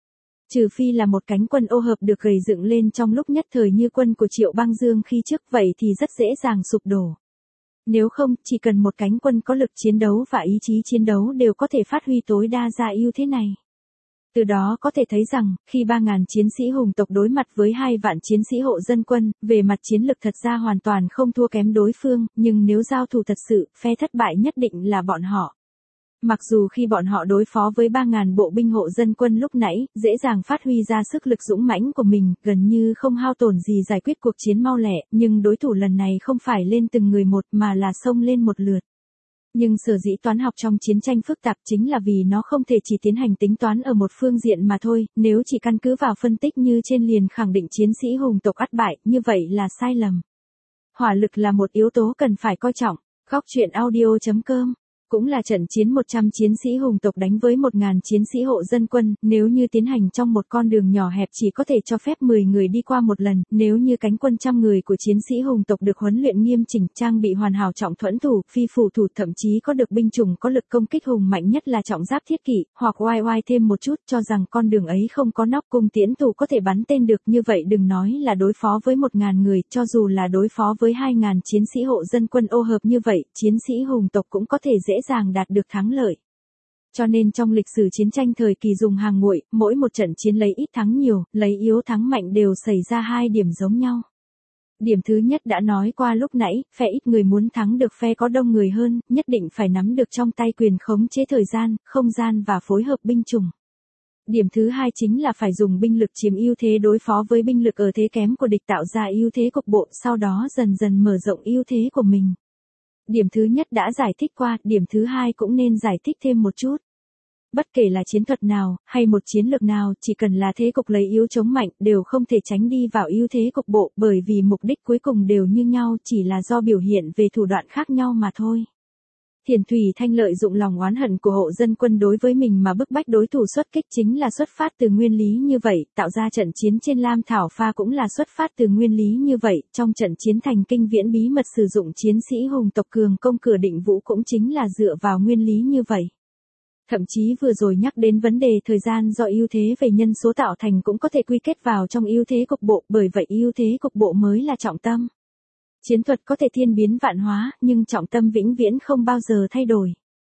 Trừ phi là một cánh quân ô hợp được gầy dựng lên trong lúc nhất thời như quân của Triệu Bang Dương khi trước, vậy thì rất dễ dàng sụp đổ. Nếu không, chỉ cần một cánh quân có lực chiến đấu và ý chí chiến đấu đều có thể phát huy tối đa ra ưu thế này. Từ đó có thể thấy rằng, khi ba nghìn chiến sĩ hùng tộc đối mặt với hai vạn chiến sĩ hộ dân quân, về mặt chiến lực thật ra hoàn toàn không thua kém đối phương, nhưng nếu giao thủ thật sự, phe thất bại nhất định là bọn họ. Mặc dù khi bọn họ đối phó với ba ngàn bộ binh hộ dân quân lúc nãy, dễ dàng phát huy ra sức lực dũng mãnh của mình, gần như không hao tổn gì giải quyết cuộc chiến mau lẹ, nhưng đối thủ lần này không phải lên từng người một mà là xông lên một lượt. Nhưng sở dĩ toán học trong chiến tranh phức tạp chính là vì nó không thể chỉ tiến hành tính toán ở một phương diện mà thôi, nếu chỉ căn cứ vào phân tích như trên liền khẳng định chiến sĩ hùng tộc ắt bại, như vậy là sai lầm. Hỏa lực là một yếu tố cần phải coi trọng. Góc truyện audio chấm com cũng là trận chiến một trăm chiến sĩ hùng tộc đánh với một nghìn chiến sĩ hộ dân quân, nếu như tiến hành trong một con đường nhỏ hẹp chỉ có thể cho phép mười người đi qua một lần, nếu như cánh quân trăm người của chiến sĩ hùng tộc được huấn luyện nghiêm chỉnh, trang bị hoàn hảo trọng thuẫn thủ, phi phù thủ, thậm chí có được binh chủng có lực công kích hùng mạnh nhất là trọng giáp thiết kỵ, hoặc oai oai thêm một chút cho rằng con đường ấy không có nóc cung tiễn thủ có thể bắn tên được, như vậy đừng nói là đối phó với một nghìn người, cho dù là đối phó với hai nghìn chiến sĩ hộ dân quân ô hợp như vậy, chiến sĩ hùng tộc cũng có thể dễ dàng đạt được thắng lợi. Cho nên trong lịch sử chiến tranh thời kỳ dùng hàng nguội, mỗi một trận chiến lấy ít thắng nhiều, lấy yếu thắng mạnh đều xảy ra hai điểm giống nhau. Điểm thứ nhất đã nói qua lúc nãy, phe ít người muốn thắng được phe có đông người hơn, nhất định phải nắm được trong tay quyền khống chế thời gian, không gian và phối hợp binh chủng. Điểm thứ hai chính là phải dùng binh lực chiếm ưu thế đối phó với binh lực ở thế kém của địch, tạo ra ưu thế cục bộ, sau đó dần dần mở rộng ưu thế của mình. Điểm thứ nhất đã giải thích qua, điểm thứ hai cũng nên giải thích thêm một chút. Bất kể là chiến thuật nào, hay một chiến lược nào, chỉ cần là thế cục lấy yếu chống mạnh, đều không thể tránh đi vào ưu thế cục bộ, bởi vì mục đích cuối cùng đều như nhau, chỉ là do biểu hiện về thủ đoạn khác nhau mà thôi. Thiền Thủy Thanh lợi dụng lòng oán hận của hộ dân quân đối với mình mà bức bách đối thủ xuất kích, chính là xuất phát từ nguyên lý như vậy, tạo ra trận chiến trên Lam Thảo Pha cũng là xuất phát từ nguyên lý như vậy, trong trận chiến thành kinh viễn bí mật sử dụng chiến sĩ hùng tộc cường công cửa định vũ cũng chính là dựa vào nguyên lý như vậy. Thậm chí vừa rồi nhắc đến vấn đề thời gian do ưu thế về nhân số tạo thành cũng có thể quy kết vào trong ưu thế cục bộ, bởi vậy ưu thế cục bộ mới là trọng tâm. Chiến thuật có thể thiên biến vạn hóa, nhưng trọng tâm vĩnh viễn không bao giờ thay đổi.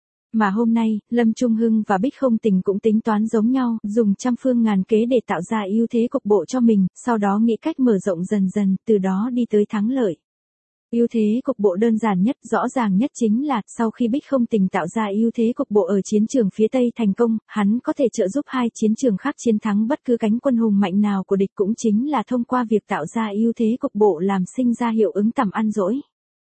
Mà hôm nay, Lâm Trung Hưng và Bích Không Tình cũng tính toán giống nhau, dùng trăm phương ngàn kế để tạo ra ưu thế cục bộ cho mình, sau đó nghĩ cách mở rộng dần dần, từ đó đi tới thắng lợi. Ưu thế cục bộ đơn giản nhất, rõ ràng nhất chính là, sau khi Bích Không Tình tạo ra ưu thế cục bộ ở chiến trường phía Tây thành công, hắn có thể trợ giúp hai chiến trường khác chiến thắng bất cứ cánh quân hùng mạnh nào của địch, cũng chính là thông qua việc tạo ra ưu thế cục bộ làm sinh ra hiệu ứng tầm ăn dỗi.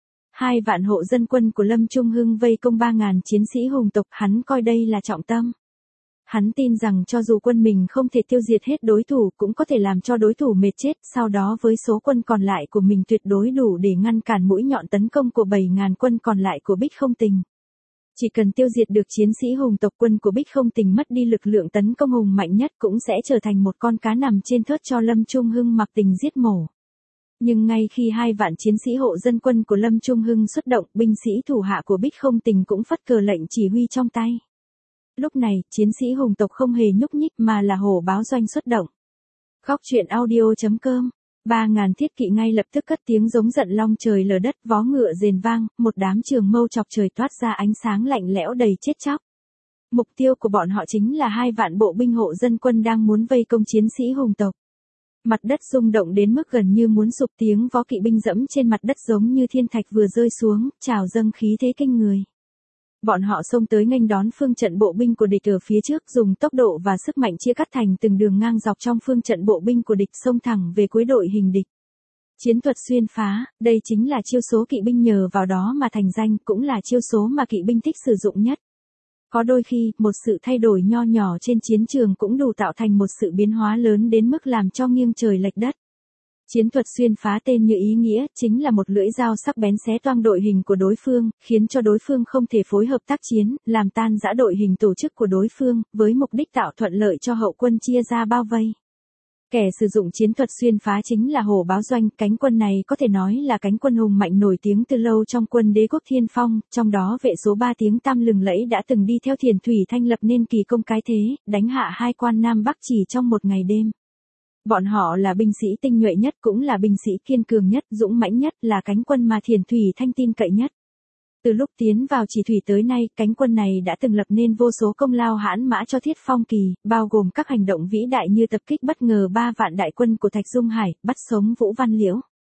Hai vạn hộ dân quân của Lâm Trung Hưng vây công ba ngàn chiến sĩ hùng tộc, hắn coi đây là trọng tâm. Hắn tin rằng cho dù quân mình không thể tiêu diệt hết đối thủ cũng có thể làm cho đối thủ mệt chết, sau đó với số quân còn lại của mình tuyệt đối đủ để ngăn cản mũi nhọn tấn công của bảy ngàn quân còn lại của Bích Không Tình. Chỉ cần tiêu diệt được chiến sĩ hùng tộc, quân của Bích Không Tình mất đi lực lượng tấn công hùng mạnh nhất cũng sẽ trở thành một con cá nằm trên thớt cho Lâm Trung Hưng mặc tình giết mổ. Nhưng ngay khi hai vạn chiến sĩ hộ dân quân của Lâm Trung Hưng xuất động, binh sĩ thủ hạ của Bích Không Tình cũng phất cờ lệnh chỉ huy trong tay. Lúc này, chiến sĩ hùng tộc không hề nhúc nhích mà là hổ báo doanh xuất động. Góc truyện audio chấm com Ba ngàn thiết kỵ ngay lập tức cất tiếng giống giận long trời lở đất, vó ngựa rền vang, một đám trường mâu chọc trời toát ra ánh sáng lạnh lẽo đầy chết chóc. Mục tiêu của bọn họ chính là hai vạn bộ binh hộ dân quân đang muốn vây công chiến sĩ hùng tộc. Mặt đất rung động đến mức gần như muốn sụp, tiếng vó kỵ binh dẫm trên mặt đất giống như thiên thạch vừa rơi xuống, trào dâng khí thế kinh người. Bọn họ xông tới nghênh đón phương trận bộ binh của địch ở phía trước, dùng tốc độ và sức mạnh chia cắt thành từng đường ngang dọc trong phương trận bộ binh của địch, xông thẳng về cuối đội hình địch. Chiến thuật xuyên phá, đây chính là chiêu số kỵ binh nhờ vào đó mà thành danh, cũng là chiêu số mà kỵ binh thích sử dụng nhất. Có đôi khi, một sự thay đổi nho nhỏ trên chiến trường cũng đủ tạo thành một sự biến hóa lớn đến mức làm cho nghiêng trời lệch đất. Chiến thuật xuyên phá tên như ý nghĩa, chính là một lưỡi dao sắc bén xé toang đội hình của đối phương, khiến cho đối phương không thể phối hợp tác chiến, làm tan rã đội hình tổ chức của đối phương, với mục đích tạo thuận lợi cho hậu quân chia ra bao vây. Kẻ sử dụng chiến thuật xuyên phá chính là hổ báo doanh, cánh quân này có thể nói là cánh quân hùng mạnh nổi tiếng từ lâu trong quân đế quốc Thiên Phong, trong đó vệ số ba tiếng tăm lừng lẫy đã từng đi theo Thiền Thủy Thanh lập nên kỳ công cái thế, đánh hạ hai quan Nam Bắc chỉ trong một ngày đêm. Bọn họ là binh sĩ tinh nhuệ nhất, cũng là binh sĩ kiên cường nhất, dũng mãnh nhất, là cánh quân mà Thiền Thủy Thanh tin cậy nhất. Từ lúc tiến vào Chỉ Thủy tới nay, cánh quân này đã từng lập nên vô số công lao hãn mã cho Thiết Phong Kỳ, bao gồm các hành động vĩ đại như tập kích bất ngờ ba vạn đại quân của Thạch Dung Hải, bắt sống Vũ Văn Liễu.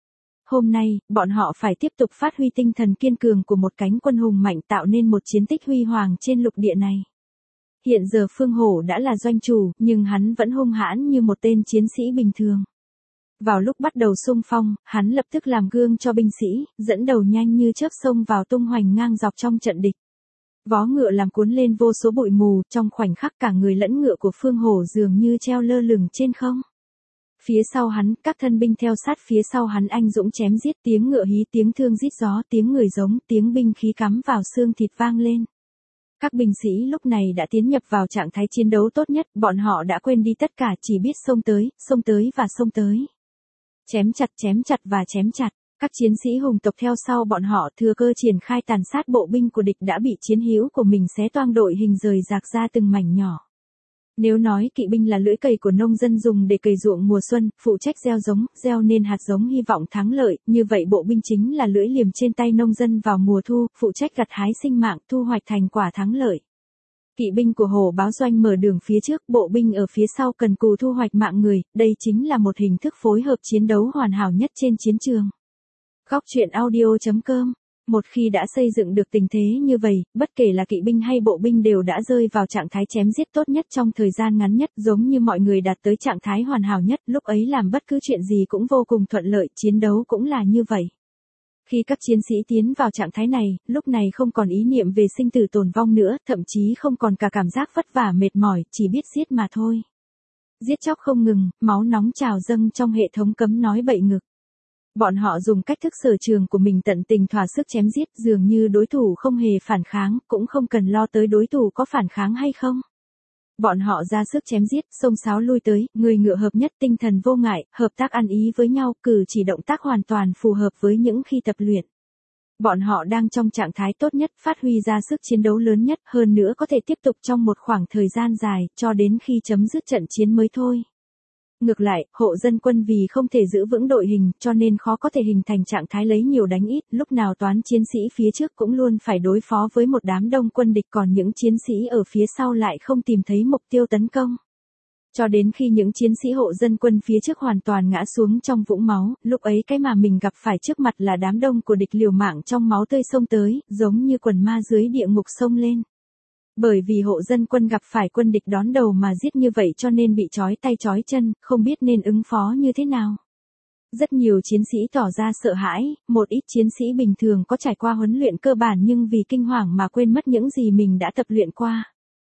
hôm nay, bọn họ phải tiếp tục phát huy tinh thần kiên cường của một cánh quân hùng mạnh tạo nên một chiến tích huy hoàng trên lục địa này. Hiện giờ Phương Hổ đã là doanh chủ, nhưng hắn vẫn hung hãn như một tên chiến sĩ bình thường. Vào lúc bắt đầu xung phong, hắn lập tức làm gương cho binh sĩ, dẫn đầu nhanh như chớp xông vào tung hoành ngang dọc trong trận địch. Vó ngựa làm cuốn lên vô số bụi mù, trong khoảnh khắc cả người lẫn ngựa của Phương Hổ dường như treo lơ lửng trên không. Phía sau hắn, các thân binh theo sát phía sau hắn anh dũng chém giết, tiếng ngựa hí, tiếng thương rít gió, tiếng người giống, tiếng binh khí cắm vào xương thịt vang lên. Các binh sĩ lúc này đã tiến nhập vào trạng thái chiến đấu tốt nhất, bọn họ đã quên đi tất cả, chỉ biết xông tới, xông tới và xông tới. Chém chặt, chém chặt và chém chặt. Các chiến sĩ hùng tộc theo sau bọn họ thừa cơ triển khai tàn sát bộ binh của địch đã bị chiến hữu của mình xé toang đội hình rời rạc ra từng mảnh nhỏ. Nếu nói kỵ binh là lưỡi cày của nông dân dùng để cày ruộng mùa xuân, phụ trách gieo giống, gieo nên hạt giống hy vọng thắng lợi, như vậy bộ binh chính là lưỡi liềm trên tay nông dân vào mùa thu, phụ trách gặt hái sinh mạng, thu hoạch thành quả thắng lợi. Kỵ binh của Hổ Báo Doanh mở đường phía trước, bộ binh ở phía sau cần cù thu hoạch mạng người, đây chính là một hình thức phối hợp chiến đấu hoàn hảo nhất trên chiến trường. Góc truyện audio chấm com. Một khi đã xây dựng được tình thế như vậy, bất kể là kỵ binh hay bộ binh đều đã rơi vào trạng thái chém giết tốt nhất trong thời gian ngắn nhất, giống như mọi người đạt tới trạng thái hoàn hảo nhất, lúc ấy làm bất cứ chuyện gì cũng vô cùng thuận lợi, chiến đấu cũng là như vậy. Khi các chiến sĩ tiến vào trạng thái này, lúc này không còn ý niệm về sinh tử tồn vong nữa, thậm chí không còn cả cảm giác vất vả mệt mỏi, chỉ biết giết mà thôi. Giết chóc không ngừng, máu nóng trào dâng trong hệ thống cấm nói bậy ngực. Bọn họ dùng cách thức sở trường của mình tận tình thỏa sức chém giết, dường như đối thủ không hề phản kháng, cũng không cần lo tới đối thủ có phản kháng hay không. Bọn họ ra sức chém giết, xông xáo lui tới, người ngựa hợp nhất, tinh thần vô ngại, hợp tác ăn ý với nhau, cử chỉ động tác hoàn toàn phù hợp với những khi tập luyện. Bọn họ đang trong trạng thái tốt nhất, phát huy ra sức chiến đấu lớn nhất, hơn nữa có thể tiếp tục trong một khoảng thời gian dài, cho đến khi chấm dứt trận chiến mới thôi. Ngược lại, hộ dân quân vì không thể giữ vững đội hình, cho nên khó có thể hình thành trạng thái lấy nhiều đánh ít, lúc nào toán chiến sĩ phía trước cũng luôn phải đối phó với một đám đông quân địch, còn những chiến sĩ ở phía sau lại không tìm thấy mục tiêu tấn công. Cho đến khi những chiến sĩ hộ dân quân phía trước hoàn toàn ngã xuống trong vũng máu, lúc ấy cái mà mình gặp phải trước mặt là đám đông của địch liều mạng trong máu tươi xông tới, giống như quần ma dưới địa ngục xông lên. Bởi vì hộ dân quân gặp phải quân địch đón đầu mà giết như vậy cho nên bị trói tay trói chân, không biết nên ứng phó như thế nào. Rất nhiều chiến sĩ tỏ ra sợ hãi, một ít chiến sĩ bình thường có trải qua huấn luyện cơ bản nhưng vì kinh hoàng mà quên mất những gì mình đã tập luyện qua.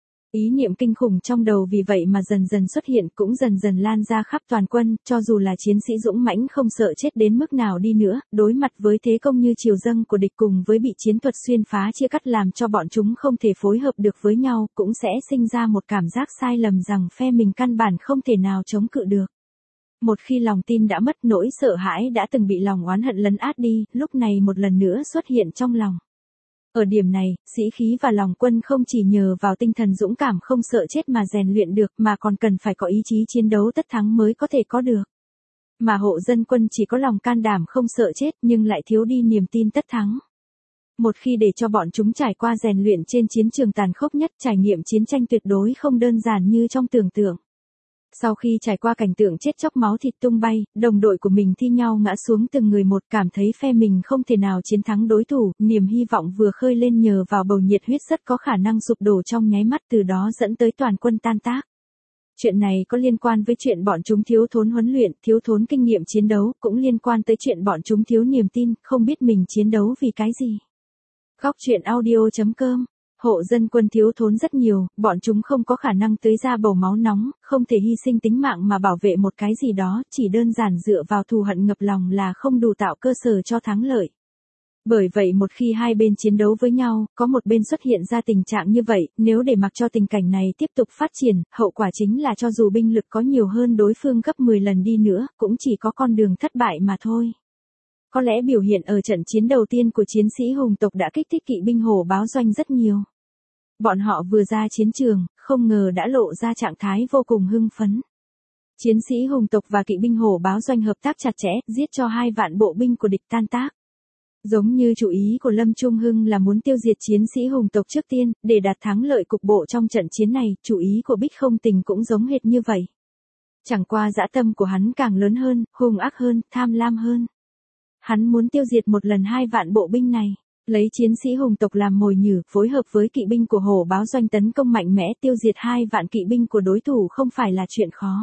Ý niệm kinh khủng trong đầu vì vậy mà dần dần xuất hiện, cũng dần dần lan ra khắp toàn quân, cho dù là chiến sĩ dũng mãnh không sợ chết đến mức nào đi nữa, đối mặt với thế công như triều dâng của địch cùng với bị chiến thuật xuyên phá chia cắt làm cho bọn chúng không thể phối hợp được với nhau, cũng sẽ sinh ra một cảm giác sai lầm rằng phe mình căn bản không thể nào chống cự được. Một khi lòng tin đã mất, nỗi sợ hãi đã từng bị lòng oán hận lấn át đi, lúc này một lần nữa xuất hiện trong lòng. Ở điểm này, sĩ khí và lòng quân không chỉ nhờ vào tinh thần dũng cảm không sợ chết mà rèn luyện được, mà còn cần phải có ý chí chiến đấu tất thắng mới có thể có được. Mà hộ dân quân chỉ có lòng can đảm không sợ chết nhưng lại thiếu đi niềm tin tất thắng. Một khi để cho bọn chúng trải qua rèn luyện trên chiến trường tàn khốc nhất, trải nghiệm chiến tranh tuyệt đối không đơn giản như trong tưởng tượng. Sau khi trải qua cảnh tượng chết chóc máu thịt tung bay, đồng đội của mình thi nhau ngã xuống từng người một, cảm thấy phe mình không thể nào chiến thắng đối thủ, niềm hy vọng vừa khơi lên nhờ vào bầu nhiệt huyết rất có khả năng sụp đổ trong nháy mắt, từ đó dẫn tới toàn quân tan tác. Chuyện này có liên quan với chuyện bọn chúng thiếu thốn huấn luyện, thiếu thốn kinh nghiệm chiến đấu, cũng liên quan tới chuyện bọn chúng thiếu niềm tin, không biết mình chiến đấu vì cái gì. Góc truyện audio chấm com. Hộ dân quân thiếu thốn rất nhiều, bọn chúng không có khả năng tưới ra bầu máu nóng, không thể hy sinh tính mạng mà bảo vệ một cái gì đó, chỉ đơn giản dựa vào thù hận ngập lòng là không đủ tạo cơ sở cho thắng lợi. Bởi vậy một khi hai bên chiến đấu với nhau, có một bên xuất hiện ra tình trạng như vậy, nếu để mặc cho tình cảnh này tiếp tục phát triển, hậu quả chính là cho dù binh lực có nhiều hơn đối phương gấp mười lần đi nữa, cũng chỉ có con đường thất bại mà thôi. Có lẽ biểu hiện ở trận chiến đầu tiên của chiến sĩ hùng tộc đã kích thích kỵ binh Hổ Báo Doanh rất nhiều. Bọn họ vừa ra chiến trường, không ngờ đã lộ ra trạng thái vô cùng hưng phấn. Chiến sĩ hùng tộc và kỵ binh Hổ Báo Doanh hợp tác chặt chẽ, giết cho hai vạn bộ binh của địch tan tác. Giống như chủ ý của Lâm Trung Hưng là muốn tiêu diệt chiến sĩ hùng tộc trước tiên, để đạt thắng lợi cục bộ trong trận chiến này, chủ ý của Bích Không Tình cũng giống hệt như vậy. Chẳng qua dã tâm của hắn càng lớn hơn, hung ác hơn, tham lam hơn. hắn muốn tiêu diệt một lần hai vạn bộ binh này. Lấy chiến sĩ hùng tộc làm mồi nhử, phối hợp với kỵ binh của Hổ Báo Doanh tấn công mạnh mẽ tiêu diệt hai vạn kỵ binh của đối thủ không phải là chuyện khó.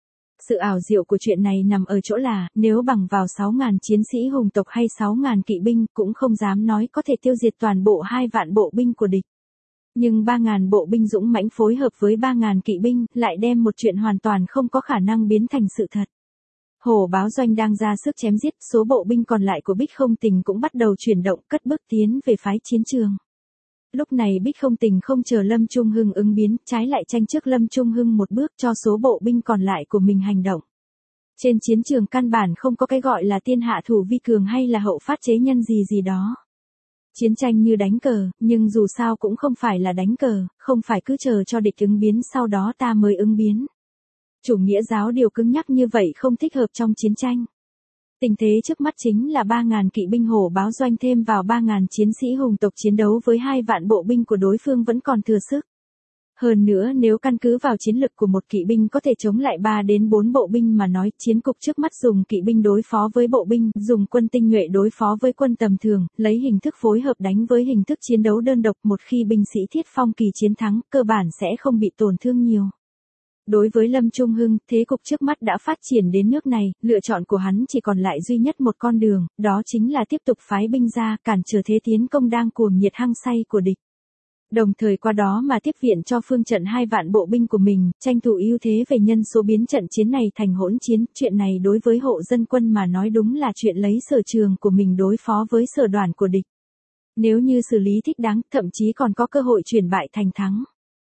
Sự ảo diệu của chuyện này nằm ở chỗ là, nếu bằng vào sáu ngàn chiến sĩ hùng tộc hay sáu ngàn kỵ binh cũng không dám nói có thể tiêu diệt toàn bộ hai vạn bộ binh của địch. Nhưng ba ngàn bộ binh dũng mãnh phối hợp với ba ngàn kỵ binh lại đem một chuyện hoàn toàn không có khả năng biến thành sự thật. Hổ Báo Doanh đang ra sức chém giết, số bộ binh còn lại của Bích Không Tình cũng bắt đầu chuyển động cất bước tiến về phái chiến trường. Lúc này Bích Không Tình không chờ Lâm Trung Hưng ứng biến, trái lại tranh trước Lâm Trung Hưng một bước cho số bộ binh còn lại của mình hành động. Trên chiến trường căn bản không có cái gọi là tiên hạ thủ vi cường hay là hậu phát chế nhân gì gì đó. Chiến tranh như đánh cờ, nhưng dù sao cũng không phải là đánh cờ, không phải cứ chờ cho địch ứng biến sau đó ta mới ứng biến. Chủ nghĩa giáo điều cứng nhắc như vậy không thích hợp trong chiến tranh. Tình thế trước mắt chính là ba ngàn kỵ binh Hổ Báo Doanh thêm vào ba ngàn chiến sĩ hùng tộc chiến đấu với hai vạn bộ binh của đối phương vẫn còn thừa sức. Hơn nữa nếu căn cứ vào chiến lực của một kỵ binh có thể chống lại ba đến bốn bộ binh mà nói, chiến cục trước mắt dùng kỵ binh đối phó với bộ binh, dùng quân tinh nhuệ đối phó với quân tầm thường, lấy hình thức phối hợp đánh với hình thức chiến đấu đơn độc, một khi binh sĩ Thiết Phong Kỳ chiến thắng, cơ bản sẽ không bị tổn thương nhiều. Đối với Lâm Trung Hưng, thế cục trước mắt đã phát triển đến nước này, lựa chọn của hắn chỉ còn lại duy nhất một con đường, đó chính là tiếp tục phái binh ra, cản trở thế tiến công đang cuồng nhiệt hăng say của địch. Đồng thời qua đó mà tiếp viện cho phương trận hai vạn bộ binh của mình, tranh thủ ưu thế về nhân số biến trận chiến này thành hỗn chiến, chuyện này đối với hộ dân quân mà nói đúng là chuyện lấy sở trường của mình đối phó với sở đoàn của địch. Nếu như xử lý thích đáng, thậm chí còn có cơ hội chuyển bại thành thắng.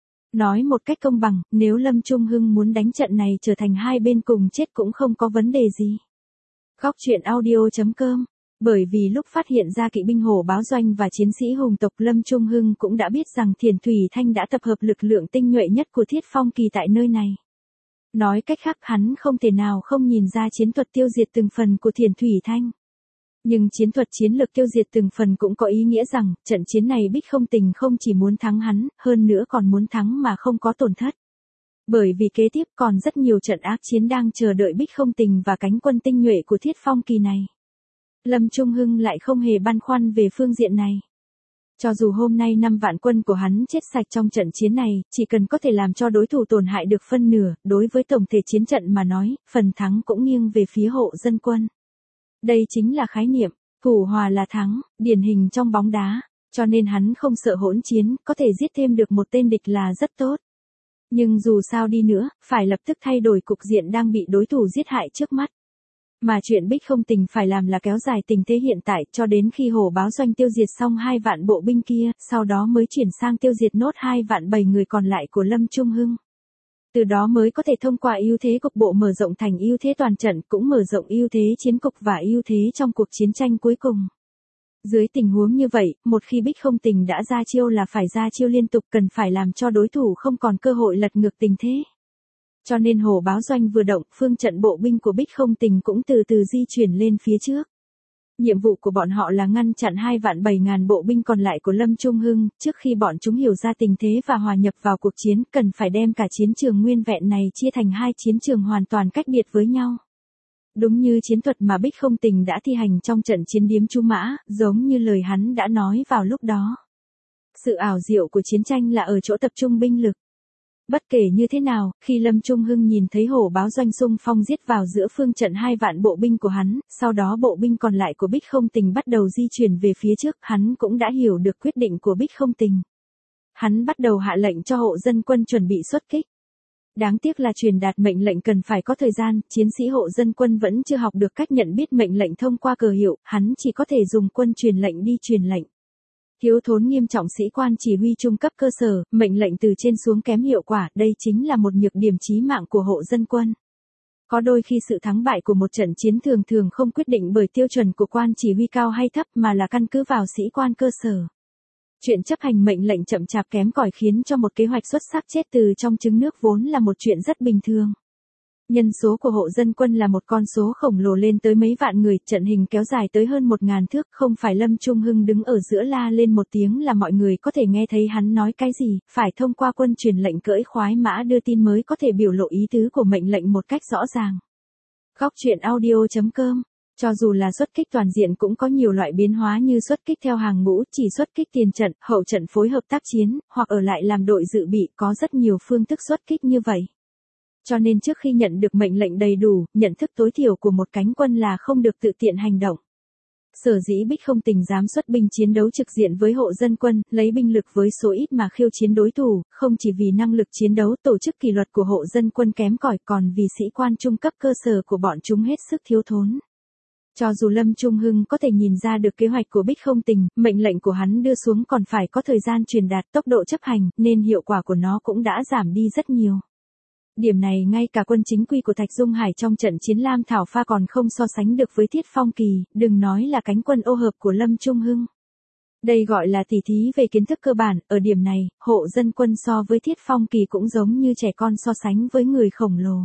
Nói một cách công bằng, nếu Lâm Trung Hưng muốn đánh trận này trở thành hai bên cùng chết cũng không có vấn đề gì. Góc truyện audio chấm com. Bởi vì lúc phát hiện ra kỵ binh Hổ Báo Doanh và chiến sĩ hùng tộc, Lâm Trung Hưng cũng đã biết rằng Thiền Thủy Thanh đã tập hợp lực lượng tinh nhuệ nhất của Thiết Phong Kỳ tại nơi này. Nói cách khác, hắn không thể nào không nhìn ra chiến thuật tiêu diệt từng phần của Thiền Thủy Thanh. Nhưng chiến thuật chiến lược tiêu diệt từng phần cũng có ý nghĩa rằng, trận chiến này Bích Không Tình không chỉ muốn thắng hắn, hơn nữa còn muốn thắng mà không có tổn thất. Bởi vì kế tiếp còn rất nhiều trận ác chiến đang chờ đợi Bích Không Tình và cánh quân tinh nhuệ của Thiết Phong Kỳ này. Lâm Trung Hưng lại không hề băn khoăn về phương diện này. Cho dù hôm nay năm vạn quân của hắn chết sạch trong trận chiến này, chỉ cần có thể làm cho đối thủ tổn hại được phân nửa, đối với tổng thể chiến trận mà nói, phần thắng cũng nghiêng về phía hộ dân quân. Đây chính là khái niệm, thủ hòa là thắng, điển hình trong bóng đá, cho nên hắn không sợ hỗn chiến, có thể giết thêm được một tên địch là rất tốt. Nhưng dù sao đi nữa, phải lập tức thay đổi cục diện đang bị đối thủ giết hại trước mắt. Mà chuyện Bích Không Tình phải làm là kéo dài tình thế hiện tại cho đến khi Hổ Báo Doanh tiêu diệt xong hai vạn bộ binh kia, sau đó mới chuyển sang tiêu diệt nốt hai vạn bảy người còn lại của Lâm Trung Hưng. Từ đó mới có thể thông qua ưu thế cục bộ mở rộng thành ưu thế toàn trận, cũng mở rộng ưu thế chiến cục và ưu thế trong cuộc chiến tranh cuối cùng. Dưới tình huống như vậy, một khi Bích Không Tình đã ra chiêu là phải ra chiêu liên tục, cần phải làm cho đối thủ không còn cơ hội lật ngược tình thế. Cho nên Hổ Báo Doanh vừa động, phương trận bộ binh của Bích Không Tình cũng từ từ di chuyển lên phía trước. Nhiệm vụ của bọn họ là ngăn chặn hai vạn bảy ngàn bộ binh còn lại của Lâm Trung Hưng, trước khi bọn chúng hiểu ra tình thế và hòa nhập vào cuộc chiến, cần phải đem cả chiến trường nguyên vẹn này chia thành hai chiến trường hoàn toàn cách biệt với nhau. Đúng như chiến thuật mà Bích Không Tình đã thi hành trong trận chiến Điếm Chú Mã, giống như lời hắn đã nói vào lúc đó. Sự ảo diệu của chiến tranh là ở chỗ tập trung binh lực. Bất kể như thế nào, khi Lâm Trung Hưng nhìn thấy Hổ Báo Doanh xung phong giết vào giữa phương trận hai vạn bộ binh của hắn, sau đó bộ binh còn lại của Bích Không Tình bắt đầu di chuyển về phía trước, hắn cũng đã hiểu được quyết định của Bích Không Tình. Hắn bắt đầu hạ lệnh cho hộ dân quân chuẩn bị xuất kích. Đáng tiếc là truyền đạt mệnh lệnh cần phải có thời gian, chiến sĩ hộ dân quân vẫn chưa học được cách nhận biết mệnh lệnh thông qua cờ hiệu, hắn chỉ có thể dùng quân truyền lệnh đi truyền lệnh. Thiếu thốn nghiêm trọng sĩ quan chỉ huy trung cấp cơ sở, mệnh lệnh từ trên xuống kém hiệu quả, đây chính là một nhược điểm chí mạng của hộ dân quân. Có đôi khi sự thắng bại của một trận chiến thường thường không quyết định bởi tiêu chuẩn của quan chỉ huy cao hay thấp mà là căn cứ vào sĩ quan cơ sở. Chuyện chấp hành mệnh lệnh chậm chạp kém cỏi khiến cho một kế hoạch xuất sắc chết từ trong trứng nước vốn là một chuyện rất bình thường. Nhân số của hộ dân quân là một con số khổng lồ lên tới mấy vạn người, trận hình kéo dài tới hơn một ngàn thước, không phải Lâm Trung Hưng đứng ở giữa la lên một tiếng là mọi người có thể nghe thấy hắn nói cái gì, phải thông qua quân truyền lệnh cưỡi khoái mã đưa tin mới có thể biểu lộ ý tứ của mệnh lệnh một cách rõ ràng. Góc truyện audio chấm com Cho dù là xuất kích toàn diện cũng có nhiều loại biến hóa như xuất kích theo hàng ngũ, chỉ xuất kích tiền trận, hậu trận phối hợp tác chiến, hoặc ở lại làm đội dự bị, có rất nhiều phương thức xuất kích như vậy. Cho nên trước khi nhận được mệnh lệnh đầy đủ, nhận thức tối thiểu của một cánh quân là không được tự tiện hành động. Sở dĩ Bích Không Tình dám xuất binh chiến đấu trực diện với hộ dân quân, lấy binh lực với số ít mà khiêu chiến đối thủ, không chỉ vì năng lực chiến đấu tổ chức kỷ luật của hộ dân quân kém cỏi còn vì sĩ quan trung cấp cơ sở của bọn chúng hết sức thiếu thốn. Cho dù Lâm Trung Hưng có thể nhìn ra được kế hoạch của Bích Không Tình, mệnh lệnh của hắn đưa xuống còn phải có thời gian truyền đạt tốc độ chấp hành, nên hiệu quả của nó cũng đã giảm đi rất nhiều. Điểm này ngay cả quân chính quy của Thạch Dung Hải trong trận chiến Lam Thảo Pha còn không so sánh được với Thiết Phong Kỳ, đừng nói là cánh quân ô hợp của Lâm Trung Hưng. Đây gọi là tỉ thí về kiến thức cơ bản, ở điểm này, hộ dân quân so với Thiết Phong Kỳ cũng giống như trẻ con so sánh với người khổng lồ.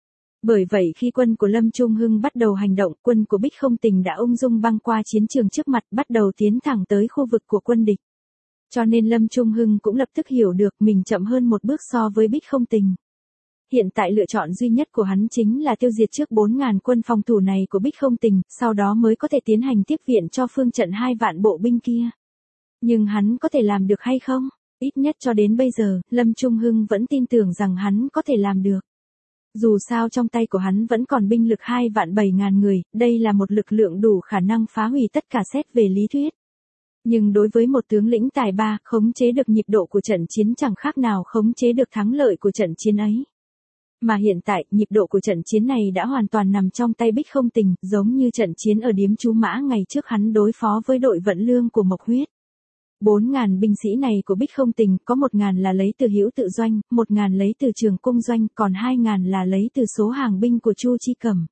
Bởi vậy khi quân của Lâm Trung Hưng bắt đầu hành động, quân của Bích Không Tình đã ung dung băng qua chiến trường trước mặt, bắt đầu tiến thẳng tới khu vực của quân địch. Cho nên Lâm Trung Hưng cũng lập tức hiểu được mình chậm hơn một bước so với Bích Không Tình. Hiện tại lựa chọn duy nhất của hắn chính là tiêu diệt trước bốn nghìn quân phòng thủ này của Bích Không Tình, sau đó mới có thể tiến hành tiếp viện cho phương trận hai vạn bộ binh kia. Nhưng hắn có thể làm được hay không? Ít nhất cho đến bây giờ, Lâm Trung Hưng vẫn tin tưởng rằng hắn có thể làm được. Dù sao trong tay của hắn vẫn còn binh lực hai vạn bảy nghìn người, đây là một lực lượng đủ khả năng phá hủy tất cả xét về lý thuyết. Nhưng đối với một tướng lĩnh tài ba, khống chế được nhịp độ của trận chiến chẳng khác nào khống chế được thắng lợi của trận chiến ấy. Mà hiện tại, nhịp độ của trận chiến này đã hoàn toàn nằm trong tay Bích Không Tình, giống như trận chiến ở điếm Chú Mã ngày trước hắn đối phó với đội vận lương của Mộc Huyết. bốn nghìn binh sĩ này của Bích Không Tình, có một nghìn là lấy từ Hữu Tự Doanh, một nghìn lấy từ Trường Cung Doanh, còn hai nghìn là lấy từ số hàng binh của Chu Chi Cẩm.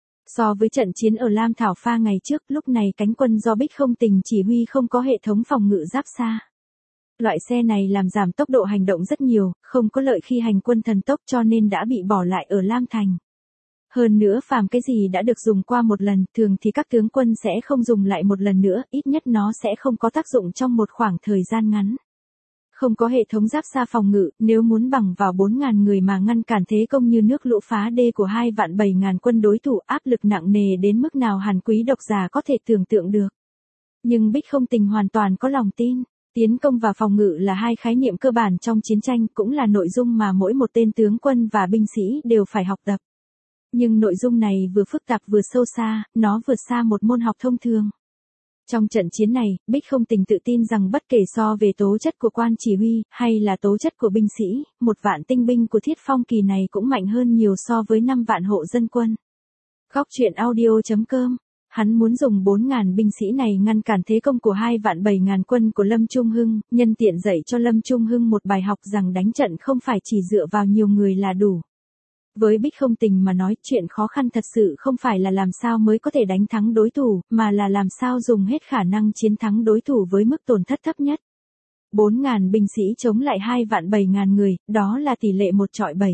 So với trận chiến ở Lam Thảo Pha ngày trước, lúc này cánh quân do Bích Không Tình chỉ huy không có hệ thống phòng ngự giáp xa. Loại xe này làm giảm tốc độ hành động rất nhiều, không có lợi khi hành quân thần tốc cho nên đã bị bỏ lại ở Lam Thành. Hơn nữa phàm cái gì đã được dùng qua một lần, thường thì các tướng quân sẽ không dùng lại một lần nữa, ít nhất nó sẽ không có tác dụng trong một khoảng thời gian ngắn. Không có hệ thống giáp xa phòng ngự, nếu muốn bằng vào bốn nghìn người mà ngăn cản thế công như nước lũ phá đê của hai vạn bảy nghìn quân đối thủ, áp lực nặng nề đến mức nào Hàn Quý độc giả có thể tưởng tượng được. Nhưng Bích Không Tình hoàn toàn có lòng tin. Tiến công và phòng ngự là hai khái niệm cơ bản trong chiến tranh, cũng là nội dung mà mỗi một tên tướng quân và binh sĩ đều phải học tập. Nhưng nội dung này vừa phức tạp vừa sâu xa, nó vượt xa một môn học thông thường. Trong trận chiến này, Bích Không Tình tự tin rằng bất kể so về tố chất của quan chỉ huy, hay là tố chất của binh sĩ, một vạn tinh binh của Thiết Phong Kỳ này cũng mạnh hơn nhiều so với năm vạn hộ dân quân. Góc truyện audio chấm com. Hắn muốn dùng bốn nghìn binh sĩ này ngăn cản thế công của hai vạn bảy nghìn quân của Lâm Trung Hưng, nhân tiện dạy cho Lâm Trung Hưng một bài học rằng đánh trận không phải chỉ dựa vào nhiều người là đủ. Với Bích Không Tình mà nói, chuyện khó khăn thật sự không phải là làm sao mới có thể đánh thắng đối thủ, mà là làm sao dùng hết khả năng chiến thắng đối thủ với mức tổn thất thấp nhất. bốn nghìn binh sĩ chống lại hai vạn bảy nghìn người, đó là tỷ lệ một chọi bảy.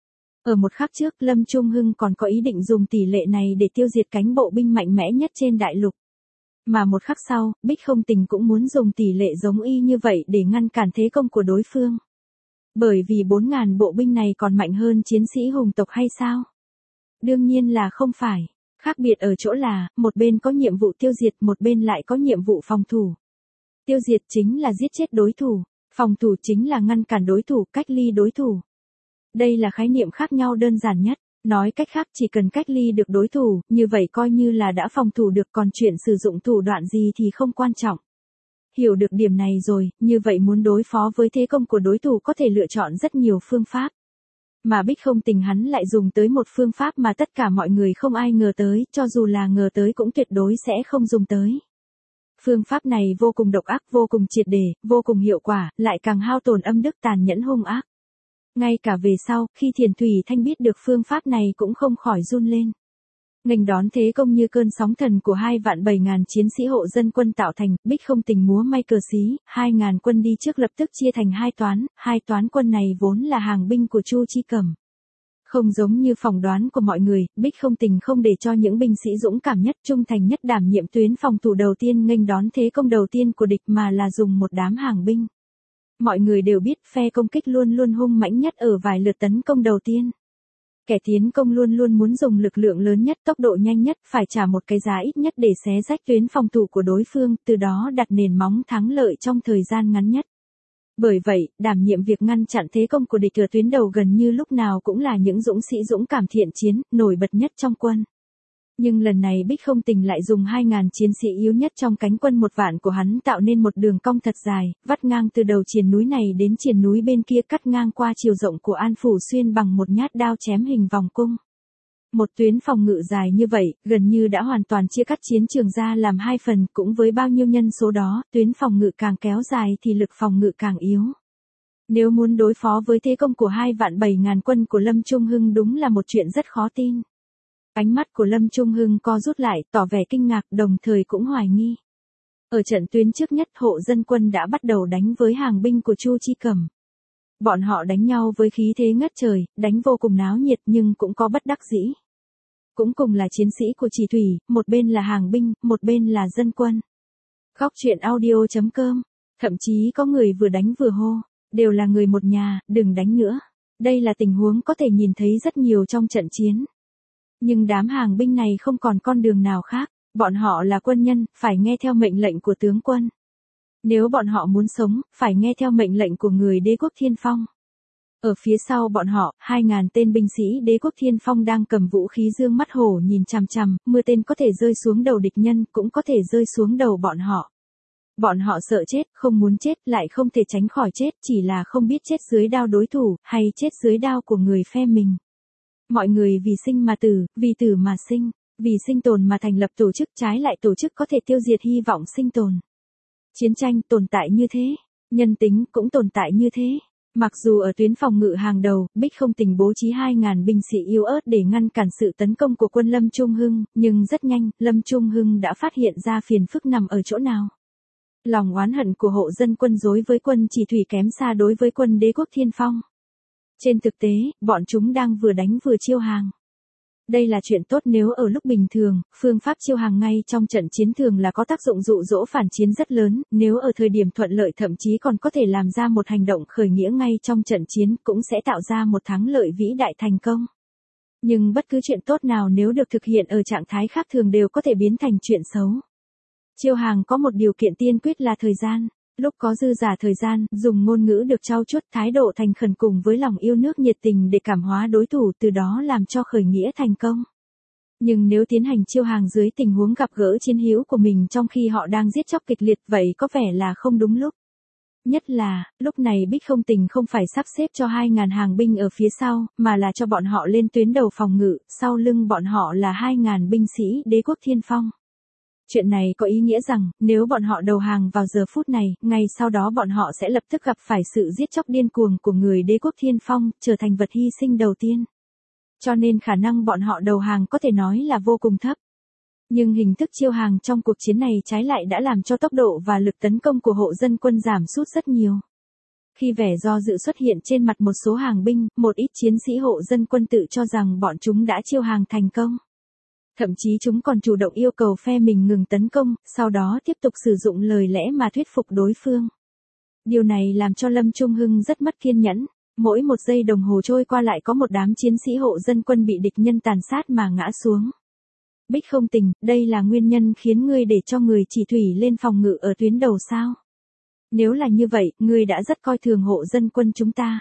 Ở một khắc trước, Lâm Trung Hưng còn có ý định dùng tỷ lệ này để tiêu diệt cánh bộ binh mạnh mẽ nhất trên đại lục. Mà một khắc sau, Bích Không Tình cũng muốn dùng tỷ lệ giống y như vậy để ngăn cản thế công của đối phương. Bởi vì bốn nghìn bộ binh này còn mạnh hơn chiến sĩ hùng tộc hay sao? Đương nhiên là không phải. Khác biệt ở chỗ là, một bên có nhiệm vụ tiêu diệt, một bên lại có nhiệm vụ phòng thủ. Tiêu diệt chính là giết chết đối thủ, phòng thủ chính là ngăn cản đối thủ, cách ly đối thủ. Đây là khái niệm khác nhau đơn giản nhất, nói cách khác chỉ cần cách ly được đối thủ, như vậy coi như là đã phòng thủ được, còn chuyện sử dụng thủ đoạn gì thì không quan trọng. Hiểu được điểm này rồi, như vậy muốn đối phó với thế công của đối thủ có thể lựa chọn rất nhiều phương pháp. Mà Bích Không Tình hắn lại dùng tới một phương pháp mà tất cả mọi người không ai ngờ tới, cho dù là ngờ tới cũng tuyệt đối sẽ không dùng tới. Phương pháp này vô cùng độc ác, vô cùng triệt để, vô cùng hiệu quả, lại càng hao tổn âm đức tàn nhẫn hung ác. Ngay cả về sau, khi Thiền Thủy Thanh biết được phương pháp này cũng không khỏi run lên. Nghênh đón thế công như cơn sóng thần của hai vạn bảy nghìn chiến sĩ hộ dân quân tạo thành, Bích Không Tình múa may cờ xí, hai nghìn quân đi trước lập tức chia thành hai toán, hai toán quân này vốn là hàng binh của Chu Chi Cẩm. Không giống như phỏng đoán của mọi người, Bích Không Tình không để cho những binh sĩ dũng cảm nhất, trung thành nhất đảm nhiệm tuyến phòng thủ đầu tiên nghênh đón thế công đầu tiên của địch mà là dùng một đám hàng binh. Mọi người đều biết phe công kích luôn luôn hung mãnh nhất ở vài lượt tấn công đầu tiên. Kẻ tiến công luôn luôn muốn dùng lực lượng lớn nhất, tốc độ nhanh nhất, phải trả một cái giá ít nhất để xé rách tuyến phòng thủ của đối phương, từ đó đặt nền móng thắng lợi trong thời gian ngắn nhất. Bởi vậy, đảm nhiệm việc ngăn chặn thế công của địch ở tuyến đầu gần như lúc nào cũng là những dũng sĩ dũng cảm thiện chiến, nổi bật nhất trong quân. Nhưng lần này Bích Không Tình lại dùng hai ngàn chiến sĩ yếu nhất trong cánh quân một vạn của hắn tạo nên một đường cong thật dài, vắt ngang từ đầu triền núi này đến triền núi bên kia, cắt ngang qua chiều rộng của An Phủ Xuyên bằng một nhát đao chém hình vòng cung. Một tuyến phòng ngự dài như vậy, gần như đã hoàn toàn chia cắt chiến trường ra làm hai phần, cũng với bao nhiêu nhân số đó, tuyến phòng ngự càng kéo dài thì lực phòng ngự càng yếu. Nếu muốn đối phó với thế công của hai vạn bảy ngàn quân của Lâm Trung Hưng đúng là một chuyện rất khó tin. Ánh mắt của Lâm Trung Hưng co rút lại, tỏ vẻ kinh ngạc, đồng thời cũng hoài nghi. Ở trận tuyến trước nhất, Hộ Dân Quân đã bắt đầu đánh với hàng binh của Chu Chi Cẩm. Bọn họ đánh nhau với khí thế ngất trời, đánh vô cùng náo nhiệt nhưng cũng có bất đắc dĩ. Cũng cùng là chiến sĩ của Chỉ Thủy, một bên là hàng binh, một bên là dân quân. Góc truyện audio chấm com. Thậm chí có người vừa đánh vừa hô, đều là người một nhà, đừng đánh nữa. Đây là tình huống có thể nhìn thấy rất nhiều trong trận chiến. Nhưng đám hàng binh này không còn con đường nào khác, bọn họ là quân nhân, phải nghe theo mệnh lệnh của tướng quân. Nếu bọn họ muốn sống, phải nghe theo mệnh lệnh của người Đế quốc Thiên Phong. Ở phía sau bọn họ, hai ngàn tên binh sĩ Đế quốc Thiên Phong đang cầm vũ khí dương mắt hổ nhìn chằm chằm, mưa tên có thể rơi xuống đầu địch nhân, cũng có thể rơi xuống đầu bọn họ. Bọn họ sợ chết, không muốn chết, lại không thể tránh khỏi chết, chỉ là không biết chết dưới đao đối thủ, hay chết dưới đao của người phe mình. Mọi người vì sinh mà tử, vì tử mà sinh, vì sinh tồn mà thành lập tổ chức, trái lại tổ chức có thể tiêu diệt hy vọng sinh tồn. Chiến tranh tồn tại như thế, nhân tính cũng tồn tại như thế. Mặc dù ở tuyến phòng ngự hàng đầu, Bích Không Tình bố trí hai ngàn binh sĩ yếu ớt để ngăn cản sự tấn công của quân Lâm Trung Hưng, nhưng rất nhanh, Lâm Trung Hưng đã phát hiện ra phiền phức nằm ở chỗ nào. Lòng oán hận của Hộ Dân Quân đối với quân Chỉ Thủy kém xa đối với quân Đế quốc Thiên Phong. Trên thực tế, bọn chúng đang vừa đánh vừa chiêu hàng. Đây là chuyện tốt nếu ở lúc bình thường, phương pháp chiêu hàng ngay trong trận chiến thường là có tác dụng dụ dỗ phản chiến rất lớn, nếu ở thời điểm thuận lợi thậm chí còn có thể làm ra một hành động khởi nghĩa ngay trong trận chiến cũng sẽ tạo ra một thắng lợi vĩ đại thành công. Nhưng bất cứ chuyện tốt nào nếu được thực hiện ở trạng thái khác thường đều có thể biến thành chuyện xấu. Chiêu hàng có một điều kiện tiên quyết là thời gian. Lúc có dư giả thời gian, dùng ngôn ngữ được trau chuốt, thái độ thành khẩn cùng với lòng yêu nước nhiệt tình để cảm hóa đối thủ, từ đó làm cho khởi nghĩa thành công. Nhưng nếu tiến hành chiêu hàng dưới tình huống gặp gỡ chiến hữu của mình trong khi họ đang giết chóc kịch liệt, vậy có vẻ là không đúng lúc. Nhất là, lúc này Bích Không Tình không phải sắp xếp cho hai ngàn hàng binh ở phía sau, mà là cho bọn họ lên tuyến đầu phòng ngự, sau lưng bọn họ là hai ngàn binh sĩ Đế quốc Thiên Phong. Chuyện này có ý nghĩa rằng, nếu bọn họ đầu hàng vào giờ phút này, ngay sau đó bọn họ sẽ lập tức gặp phải sự giết chóc điên cuồng của người Đế quốc Thiên Phong, trở thành vật hy sinh đầu tiên. Cho nên khả năng bọn họ đầu hàng có thể nói là vô cùng thấp. Nhưng hình thức chiêu hàng trong cuộc chiến này trái lại đã làm cho tốc độ và lực tấn công của Hộ Dân Quân giảm sút rất nhiều. Khi vẻ do dự xuất hiện trên mặt một số hàng binh, một ít chiến sĩ Hộ Dân Quân tự cho rằng bọn chúng đã chiêu hàng thành công. Thậm chí chúng còn chủ động yêu cầu phe mình ngừng tấn công, sau đó tiếp tục sử dụng lời lẽ mà thuyết phục đối phương. Điều này làm cho Lâm Trung Hưng rất mất kiên nhẫn. Mỗi một giây đồng hồ trôi qua lại có một đám chiến sĩ Hộ Dân Quân bị địch nhân tàn sát mà ngã xuống. Bích Không Tình, đây là nguyên nhân khiến ngươi để cho người Chỉ Thủy lên phòng ngự ở tuyến đầu sao? Nếu là như vậy, ngươi đã rất coi thường Hộ Dân Quân chúng ta.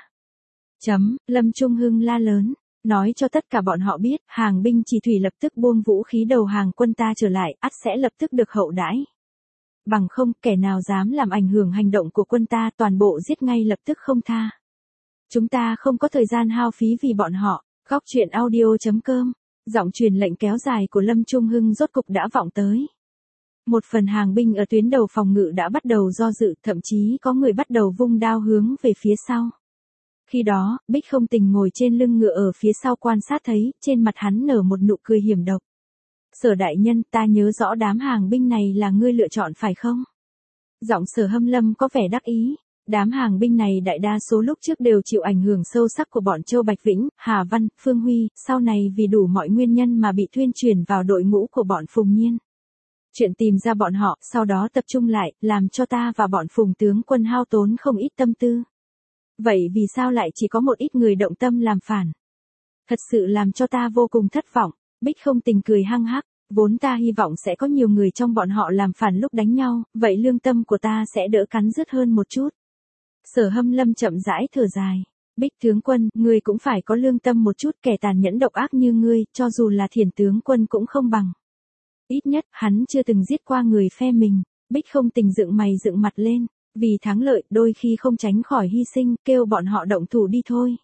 Chấm, Lâm Trung Hưng la lớn. Nói cho tất cả bọn họ biết, hàng binh Chỉ Thủy lập tức buông vũ khí đầu hàng quân ta trở lại, ắt sẽ lập tức được hậu đãi. Bằng không, kẻ nào dám làm ảnh hưởng hành động của quân ta toàn bộ giết ngay lập tức không tha. Chúng ta không có thời gian hao phí vì bọn họ. Góc truyện audio chấm com. Giọng truyền lệnh kéo dài của Lâm Trung Hưng rốt cục đã vọng tới. Một phần hàng binh ở tuyến đầu phòng ngự đã bắt đầu do dự, thậm chí có người bắt đầu vung đao hướng về phía sau. Khi đó, Bích Không Tình ngồi trên lưng ngựa ở phía sau quan sát thấy, trên mặt hắn nở một nụ cười hiểm độc. Sở đại nhân, ta nhớ rõ đám hàng binh này là ngươi lựa chọn phải không? Giọng Sở Hâm Lâm có vẻ đắc ý. Đám hàng binh này đại đa số lúc trước đều chịu ảnh hưởng sâu sắc của bọn Châu Bạch Vĩnh, Hà Văn, Phương Huy, sau này vì đủ mọi nguyên nhân mà bị thuyên chuyển vào đội ngũ của bọn Phùng Nhiên. Chuyện tìm ra bọn họ, sau đó tập trung lại, làm cho ta và bọn Phùng tướng quân hao tốn không ít tâm tư. Vậy vì sao lại chỉ có một ít người động tâm làm phản? Thật sự làm cho ta vô cùng thất vọng. Bích Không Tình cười hăng hắc, vốn ta hy vọng sẽ có nhiều người trong bọn họ làm phản lúc đánh nhau, vậy lương tâm của ta sẽ đỡ cắn rứt hơn một chút. Sở Hâm Lâm chậm rãi thở dài. Bích tướng quân, ngươi cũng phải có lương tâm một chút, kẻ tàn nhẫn độc ác như ngươi, cho dù là Thiển tướng quân cũng không bằng. Ít nhất, hắn chưa từng giết qua người phe mình. Bích Không Tình dựng mày dựng mặt lên, vì thắng lợi, đôi khi không tránh khỏi hy sinh, kêu bọn họ động thủ đi thôi.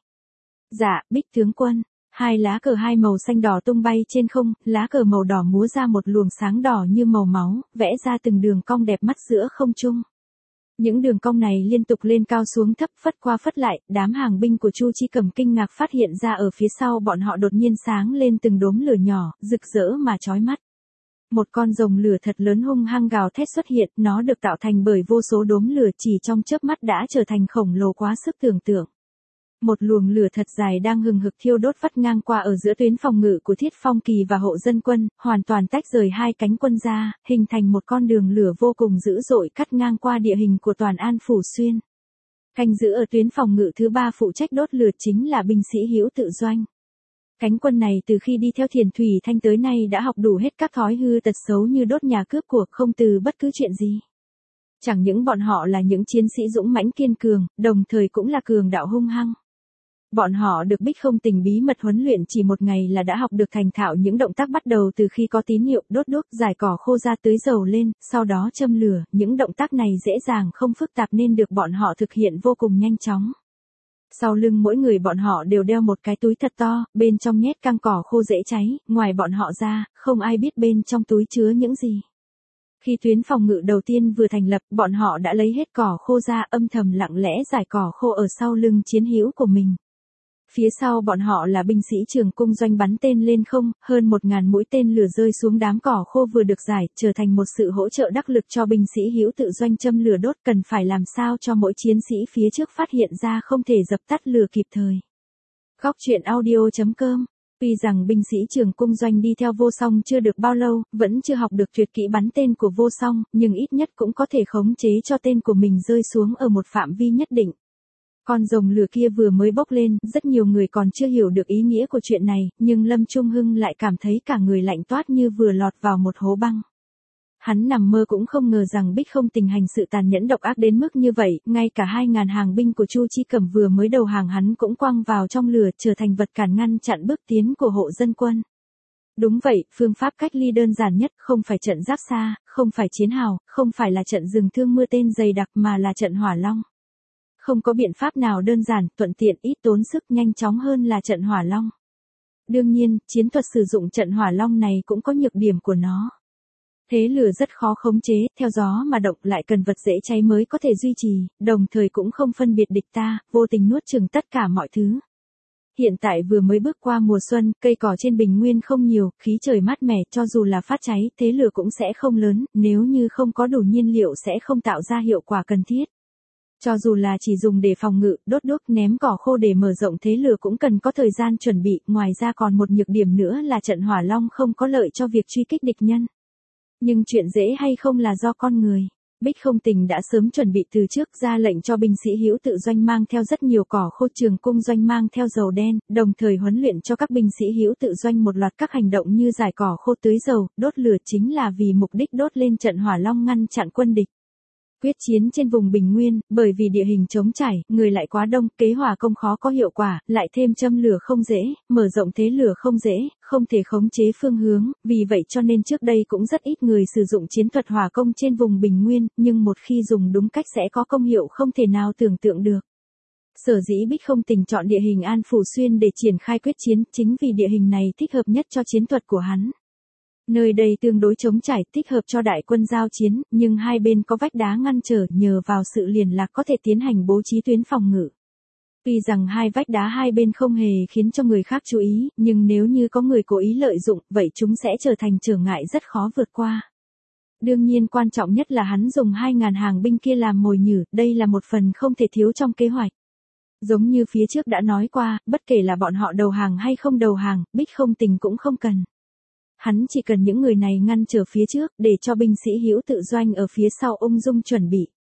Dạ, Bích tướng quân. Hai lá cờ hai màu xanh đỏ tung bay trên không, lá cờ màu đỏ múa ra một luồng sáng đỏ như màu máu, vẽ ra từng đường cong đẹp mắt giữa không trung. Những đường cong này liên tục lên cao xuống thấp, phất qua phất lại, đám hàng binh của Chu Chi Cẩm kinh ngạc phát hiện ra ở phía sau bọn họ đột nhiên sáng lên từng đốm lửa nhỏ, rực rỡ mà chói mắt. Một con rồng lửa thật lớn hung hăng gào thét xuất hiện, nó được tạo thành bởi vô số đốm lửa chỉ trong chớp mắt đã trở thành khổng lồ quá sức tưởng tượng. Một luồng lửa thật dài đang hừng hực thiêu đốt vắt ngang qua ở giữa tuyến phòng ngự của Thiết Phong Kỳ và hộ dân quân, hoàn toàn tách rời hai cánh quân ra, hình thành một con đường lửa vô cùng dữ dội cắt ngang qua địa hình của toàn An Phủ Xuyên. Canh giữ ở tuyến phòng ngự thứ ba phụ trách đốt lửa chính là binh sĩ Hữu Tự Doanh. Cánh quân này từ khi đi theo Thiền Thủy Thanh tới nay đã học đủ hết các thói hư tật xấu như đốt nhà cướp của, không từ bất cứ chuyện gì. Chẳng những bọn họ là những chiến sĩ dũng mãnh kiên cường, đồng thời cũng là cường đạo hung hăng. Bọn họ được Bích Không Tình bí mật huấn luyện chỉ một ngày là đã học được thành thạo những động tác bắt đầu từ khi có tín hiệu đốt đuốc, giải cỏ khô ra tưới dầu lên, sau đó châm lửa, những động tác này dễ dàng không phức tạp nên được bọn họ thực hiện vô cùng nhanh chóng. Sau lưng mỗi người bọn họ đều đeo một cái túi thật to, bên trong nhét căng cỏ khô dễ cháy, ngoài bọn họ ra, không ai biết bên trong túi chứa những gì. Khi tuyến phòng ngự đầu tiên vừa thành lập, bọn họ đã lấy hết cỏ khô ra, âm thầm lặng lẽ giải cỏ khô ở sau lưng chiến hữu của mình. Phía sau bọn họ là binh sĩ Trường Cung Doanh bắn tên lên không, hơn một ngàn mũi tên lửa rơi xuống đám cỏ khô vừa được giải, trở thành một sự hỗ trợ đắc lực cho binh sĩ Hữu Tự Doanh châm lửa đốt, cần phải làm sao cho mỗi chiến sĩ phía trước phát hiện ra không thể dập tắt lửa kịp thời. Góc truyện audio chấm com. Tuy rằng binh sĩ Trường Cung Doanh đi theo Vô Song chưa được bao lâu, vẫn chưa học được tuyệt kỹ bắn tên của Vô Song, nhưng ít nhất cũng có thể khống chế cho tên của mình rơi xuống ở một phạm vi nhất định. Con rồng lửa kia vừa mới bốc lên, rất nhiều người còn chưa hiểu được ý nghĩa của chuyện này, nhưng Lâm Trung Hưng lại cảm thấy cả người lạnh toát như vừa lọt vào một hố băng. Hắn nằm mơ cũng không ngờ rằng Bích Không Tình hành sự tàn nhẫn độc ác đến mức như vậy, ngay cả hai ngàn hàng binh của Chu Chi Cẩm vừa mới đầu hàng hắn cũng quăng vào trong lửa, trở thành vật cản ngăn chặn bước tiến của hộ dân quân. Đúng vậy, phương pháp cách ly đơn giản nhất không phải trận giáp xa, không phải chiến hào, không phải là trận rừng thương mưa tên dày đặc mà là trận hỏa long. Không có biện pháp nào đơn giản, thuận tiện, ít tốn sức, nhanh chóng hơn là trận hỏa long. Đương nhiên, chiến thuật sử dụng trận hỏa long này cũng có nhược điểm của nó. Thế lửa rất khó khống chế, theo gió mà động, lại cần vật dễ cháy mới có thể duy trì, đồng thời cũng không phân biệt địch ta, vô tình nuốt chửng tất cả mọi thứ. Hiện tại vừa mới bước qua mùa xuân, cây cỏ trên bình nguyên không nhiều, khí trời mát mẻ, cho dù là phát cháy, thế lửa cũng sẽ không lớn, nếu như không có đủ nhiên liệu sẽ không tạo ra hiệu quả cần thiết. Cho dù là chỉ dùng để phòng ngự, đốt đuốc, ném cỏ khô để mở rộng thế lửa cũng cần có thời gian chuẩn bị, ngoài ra còn một nhược điểm nữa là trận hỏa long không có lợi cho việc truy kích địch nhân. Nhưng chuyện dễ hay không là do con người. Bích Không Tình đã sớm chuẩn bị từ trước, ra lệnh cho binh sĩ Hữu Tự Doanh mang theo rất nhiều cỏ khô, Trường Cung Doanh mang theo dầu đen, đồng thời huấn luyện cho các binh sĩ Hữu Tự Doanh một loạt các hành động như giải cỏ khô, tưới dầu, đốt lửa, chính là vì mục đích đốt lên trận hỏa long ngăn chặn quân địch. Quyết chiến trên vùng Bình Nguyên, bởi vì địa hình trống trải, người lại quá đông, kế hỏa công khó có hiệu quả, lại thêm châm lửa không dễ, mở rộng thế lửa không dễ, không thể khống chế phương hướng, vì vậy cho nên trước đây cũng rất ít người sử dụng chiến thuật hỏa công trên vùng Bình Nguyên, nhưng một khi dùng đúng cách sẽ có công hiệu không thể nào tưởng tượng được. Sở dĩ Bích Không Tình chọn địa hình An Phủ Xuyên để triển khai quyết chiến, chính vì địa hình này thích hợp nhất cho chiến thuật của hắn. Nơi đây tương đối trống trải, thích hợp cho đại quân giao chiến, nhưng hai bên có vách đá ngăn trở, nhờ vào sự liền lạc có thể tiến hành bố trí tuyến phòng ngự. Tuy rằng hai vách đá hai bên không hề khiến cho người khác chú ý, nhưng nếu như có người cố ý lợi dụng, vậy chúng sẽ trở thành trở ngại rất khó vượt qua. Đương nhiên quan trọng nhất là hắn dùng hai ngàn hàng binh kia làm mồi nhử, đây là một phần không thể thiếu trong kế hoạch. Giống như phía trước đã nói qua, bất kể là bọn họ đầu hàng hay không đầu hàng, Bích Không Tình cũng không cần. Hắn chỉ cần những người này ngăn trở phía trước, để cho binh sĩ Hữu Tự Doanh ở phía sau ung dung chuẩn bị.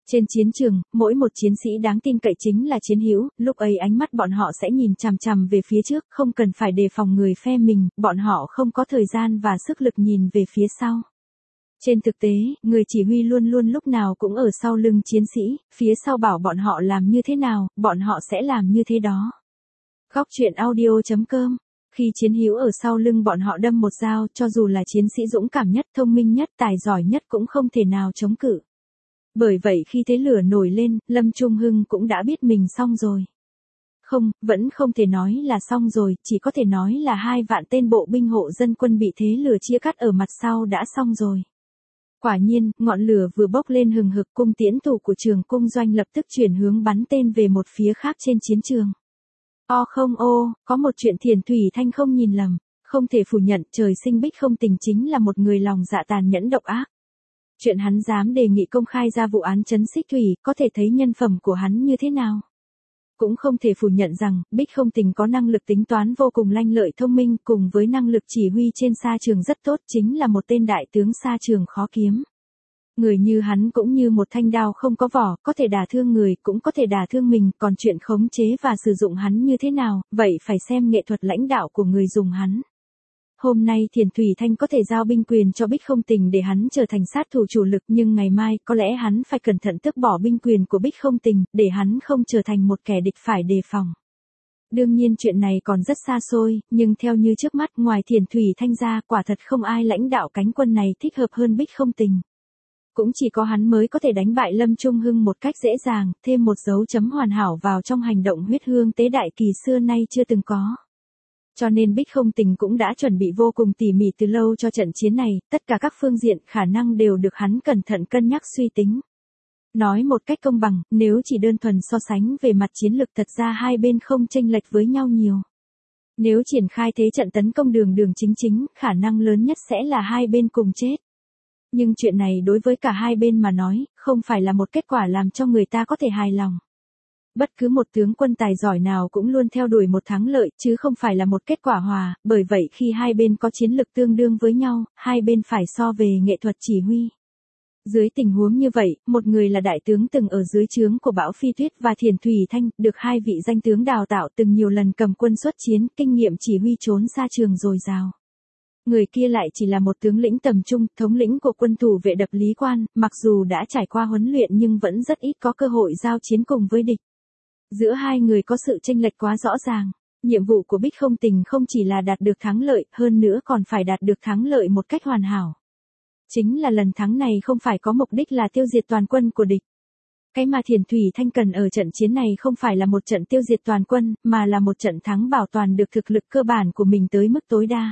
Trên chiến trường, mỗi một chiến sĩ đáng tin cậy chính là chiến hữu, lúc ấy ánh mắt bọn họ sẽ nhìn chằm chằm về phía trước, không cần phải đề phòng người phe mình, bọn họ không có thời gian và sức lực nhìn về phía sau. Trên thực tế, người chỉ huy luôn luôn lúc nào cũng ở sau lưng chiến sĩ, phía sau bảo bọn họ làm như thế nào, bọn họ sẽ làm như thế đó. Góc truyện audio chấm com. Khi chiến hữu ở sau lưng bọn họ đâm một dao, cho dù là chiến sĩ dũng cảm nhất, thông minh nhất, tài giỏi nhất cũng không thể nào chống cự. Bởi vậy khi thế lửa nổi lên, Lâm Trung Hưng cũng đã biết mình xong rồi. Không, vẫn không thể nói là xong rồi, chỉ có thể nói là hai vạn tên bộ binh hộ dân quân bị thế lửa chia cắt ở mặt sau đã xong rồi. Quả nhiên, ngọn lửa vừa bốc lên hừng hực, cung tiễn thủ của trường cung doanh lập tức chuyển hướng bắn tên về một phía khác trên chiến trường. O không ô, có một chuyện Thiền Thủy Thanh không nhìn lầm, không thể phủ nhận trời sinh Bích Không Tình chính là một người lòng dạ tàn nhẫn độc ác. Chuyện hắn dám đề nghị công khai ra vụ án trấn Xích Thủy, có thể thấy nhân phẩm của hắn như thế nào. Cũng không thể phủ nhận rằng, Bích Không Tình có năng lực tính toán vô cùng lanh lợi thông minh cùng với năng lực chỉ huy trên sa trường rất tốt, chính là một tên đại tướng sa trường khó kiếm. Người như hắn cũng như một thanh đao không có vỏ, có thể đả thương người, cũng có thể đả thương mình, còn chuyện khống chế và sử dụng hắn như thế nào, vậy phải xem nghệ thuật lãnh đạo của người dùng hắn. Hôm nay Thiền Thủy Thanh có thể giao binh quyền cho Bích Không Tình để hắn trở thành sát thủ chủ lực, nhưng ngày mai có lẽ hắn phải cẩn thận tước bỏ binh quyền của Bích Không Tình, để hắn không trở thành một kẻ địch phải đề phòng. Đương nhiên chuyện này còn rất xa xôi, nhưng theo như trước mắt ngoài Thiền Thủy Thanh ra quả thật không ai lãnh đạo cánh quân này thích hợp hơn Bích Không Tình. Cũng chỉ có hắn mới có thể đánh bại Lâm Trung Hưng một cách dễ dàng, thêm một dấu chấm hoàn hảo vào trong hành động huyết hương tế đại kỳ xưa nay chưa từng có. Cho nên Bích Không Tình cũng đã chuẩn bị vô cùng tỉ mỉ từ lâu cho trận chiến này, tất cả các phương diện khả năng đều được hắn cẩn thận cân nhắc suy tính. Nói một cách công bằng, nếu chỉ đơn thuần so sánh về mặt chiến lược thật ra hai bên không chênh lệch với nhau nhiều. Nếu triển khai thế trận tấn công đường đường chính chính, khả năng lớn nhất sẽ là hai bên cùng chết. Nhưng chuyện này đối với cả hai bên mà nói, không phải là một kết quả làm cho người ta có thể hài lòng. Bất cứ một tướng quân tài giỏi nào cũng luôn theo đuổi một thắng lợi, chứ không phải là một kết quả hòa, bởi vậy khi hai bên có chiến lực tương đương với nhau, hai bên phải so về nghệ thuật chỉ huy. Dưới tình huống như vậy, một người là đại tướng từng ở dưới trướng của Bão Phi Tuyết và Thiền Thủy Thanh, được hai vị danh tướng đào tạo từng nhiều lần cầm quân xuất chiến, kinh nghiệm chỉ huy trốn xa trường dồi dào. Người kia lại chỉ là một tướng lĩnh tầm trung, thống lĩnh của quân thủ vệ đập Lý Quan, mặc dù đã trải qua huấn luyện nhưng vẫn rất ít có cơ hội giao chiến cùng với địch. Giữa hai người có sự chênh lệch quá rõ ràng. Nhiệm vụ của Bích Không Tình không chỉ là đạt được thắng lợi, hơn nữa còn phải đạt được thắng lợi một cách hoàn hảo. Chính là lần thắng này không phải có mục đích là tiêu diệt toàn quân của địch. Cái mà Thiền Thủy Thanh cần ở trận chiến này không phải là một trận tiêu diệt toàn quân, mà là một trận thắng bảo toàn được thực lực cơ bản của mình tới mức tối đa.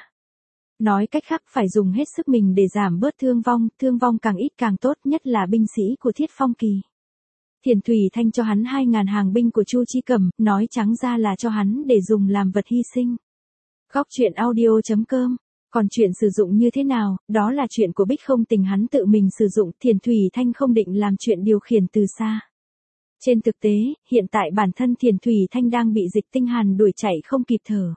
Nói cách khác phải dùng hết sức mình để giảm bớt thương vong, thương vong càng ít càng tốt, nhất là binh sĩ của Thiết Phong Kỳ. Thiền Thủy Thanh cho hắn hai ngàn hàng binh của Chu Chi Cẩm, nói trắng ra là cho hắn để dùng làm vật hy sinh. Góc truyện audio chấm com. Còn chuyện sử dụng như thế nào, đó là chuyện của Bích Không Tình hắn tự mình sử dụng, Thiền Thủy Thanh không định làm chuyện điều khiển từ xa. Trên thực tế, hiện tại bản thân Thiền Thủy Thanh đang bị Dịch Tinh Hàn đuổi chạy không kịp thở.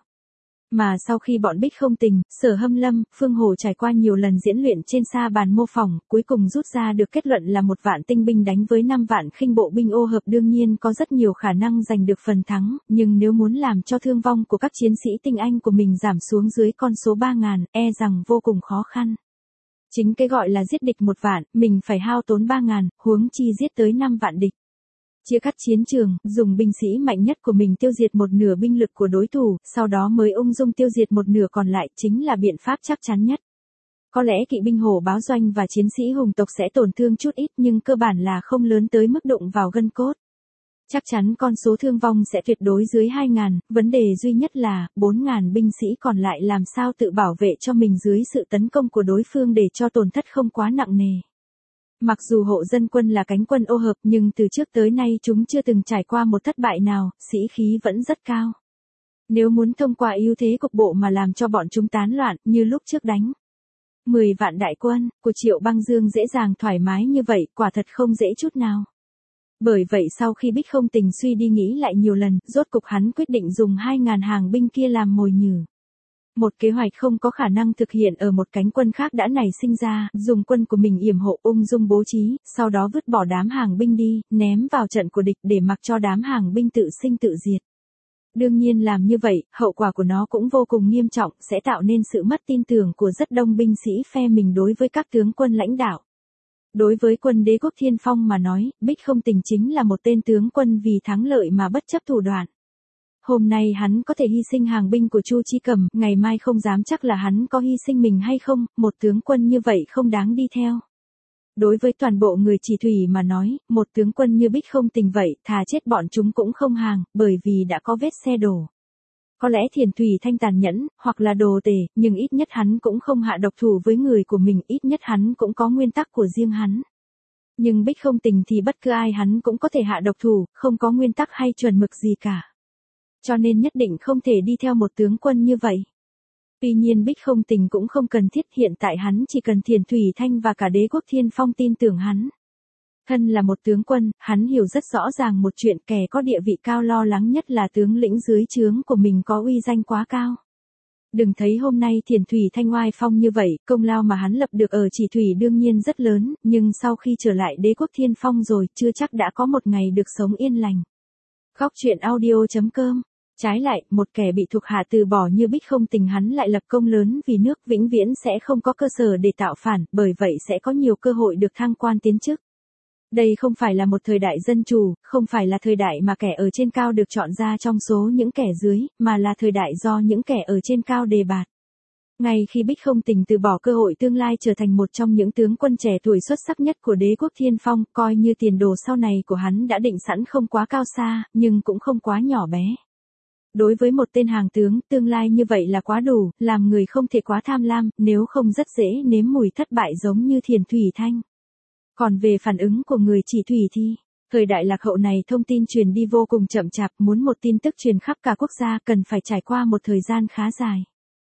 Mà sau khi bọn Bích Không Tình, Sở Hâm Lâm, Phương Hồ trải qua nhiều lần diễn luyện trên sa bàn mô phỏng, cuối cùng rút ra được kết luận là một vạn tinh binh đánh với năm vạn khinh bộ binh ô hợp đương nhiên có rất nhiều khả năng giành được phần thắng, nhưng nếu muốn làm cho thương vong của các chiến sĩ tinh anh của mình giảm xuống dưới con số ba ngàn, e rằng vô cùng khó khăn. Chính cái gọi là giết địch một vạn, mình phải hao tốn ba ngàn, huống chi giết tới năm vạn địch. Chia cắt chiến trường, dùng binh sĩ mạnh nhất của mình tiêu diệt một nửa binh lực của đối thủ, sau đó mới ung dung tiêu diệt một nửa còn lại chính là biện pháp chắc chắn nhất. Có lẽ kỵ binh hổ báo doanh và chiến sĩ hùng tộc sẽ tổn thương chút ít nhưng cơ bản là không lớn tới mức đụng vào gân cốt. Chắc chắn con số thương vong sẽ tuyệt đối dưới hai ngàn, vấn đề duy nhất là bốn ngàn binh sĩ còn lại làm sao tự bảo vệ cho mình dưới sự tấn công của đối phương để cho tổn thất không quá nặng nề. Mặc dù hộ dân quân là cánh quân ô hợp nhưng từ trước tới nay chúng chưa từng trải qua một thất bại nào, sĩ khí vẫn rất cao. Nếu muốn thông qua ưu thế cục bộ mà làm cho bọn chúng tán loạn như lúc trước đánh mười vạn đại quân của Triệu Băng Dương dễ dàng thoải mái như vậy quả thật không dễ chút nào. Bởi vậy sau khi Bích Không Tình suy đi nghĩ lại nhiều lần, rốt cục hắn quyết định dùng hai ngàn hàng binh kia làm mồi nhử. Một kế hoạch không có khả năng thực hiện ở một cánh quân khác đã nảy sinh ra, dùng quân của mình yểm hộ ung dung bố trí, sau đó vứt bỏ đám hàng binh đi, ném vào trận của địch để mặc cho đám hàng binh tự sinh tự diệt. Đương nhiên làm như vậy, hậu quả của nó cũng vô cùng nghiêm trọng, sẽ tạo nên sự mất tin tưởng của rất đông binh sĩ phe mình đối với các tướng quân lãnh đạo. Đối với quân Đế quốc Thiên Phong mà nói, Bích Không Tình chính là một tên tướng quân vì thắng lợi mà bất chấp thủ đoạn. Hôm nay hắn có thể hy sinh hàng binh của Chu Chí Cầm, ngày mai không dám chắc là hắn có hy sinh mình hay không, một tướng quân như vậy không đáng đi theo. Đối với toàn bộ người Chỉ Thủy mà nói, một tướng quân như Bích Không Tình vậy, thà chết bọn chúng cũng không hàng, bởi vì đã có vết xe đổ. Có lẽ Thiền Thủy Thanh tàn nhẫn, hoặc là đồ tể, nhưng ít nhất hắn cũng không hạ độc thủ với người của mình, ít nhất hắn cũng có nguyên tắc của riêng hắn. Nhưng Bích Không Tình thì bất cứ ai hắn cũng có thể hạ độc thủ, không có nguyên tắc hay chuẩn mực gì cả. Cho nên nhất định không thể đi theo một tướng quân như vậy. Tuy nhiên Bích Không Tình cũng không cần thiết, hiện tại hắn chỉ cần Thiền Thủy Thanh và cả Đế quốc Thiên Phong tin tưởng hắn. Thân là một tướng quân, hắn hiểu rất rõ ràng một chuyện, kẻ có địa vị cao lo lắng nhất là tướng lĩnh dưới trướng của mình có uy danh quá cao. Đừng thấy hôm nay Thiền Thủy Thanh oai phong như vậy, công lao mà hắn lập được ở Chỉ Thủy đương nhiên rất lớn, nhưng sau khi trở lại Đế quốc Thiên Phong rồi, chưa chắc đã có một ngày được sống yên lành. Góc truyện audio chấm com. Trái lại, một kẻ bị thuộc hạ từ bỏ như Bích Không Tình hắn lại lập công lớn vì nước, vĩnh viễn sẽ không có cơ sở để tạo phản, bởi vậy sẽ có nhiều cơ hội được thăng quan tiến chức. Đây không phải là một thời đại dân chủ, không phải là thời đại mà kẻ ở trên cao được chọn ra trong số những kẻ dưới, mà là thời đại do những kẻ ở trên cao đề bạt. Ngay khi Bích Không Tình từ bỏ cơ hội tương lai trở thành một trong những tướng quân trẻ tuổi xuất sắc nhất của Đế quốc Thiên Phong, coi như tiền đồ sau này của hắn đã định sẵn không quá cao xa, nhưng cũng không quá nhỏ bé. Đối với một tên hàng tướng, tương lai như vậy là quá đủ, làm người không thể quá tham lam, nếu không rất dễ nếm mùi thất bại giống như Thiền Thủy Thanh. Còn về phản ứng của người Chỉ Thủy thì, thời đại lạc hậu này thông tin truyền đi vô cùng chậm chạp, muốn một tin tức truyền khắp cả quốc gia cần phải trải qua một thời gian khá dài.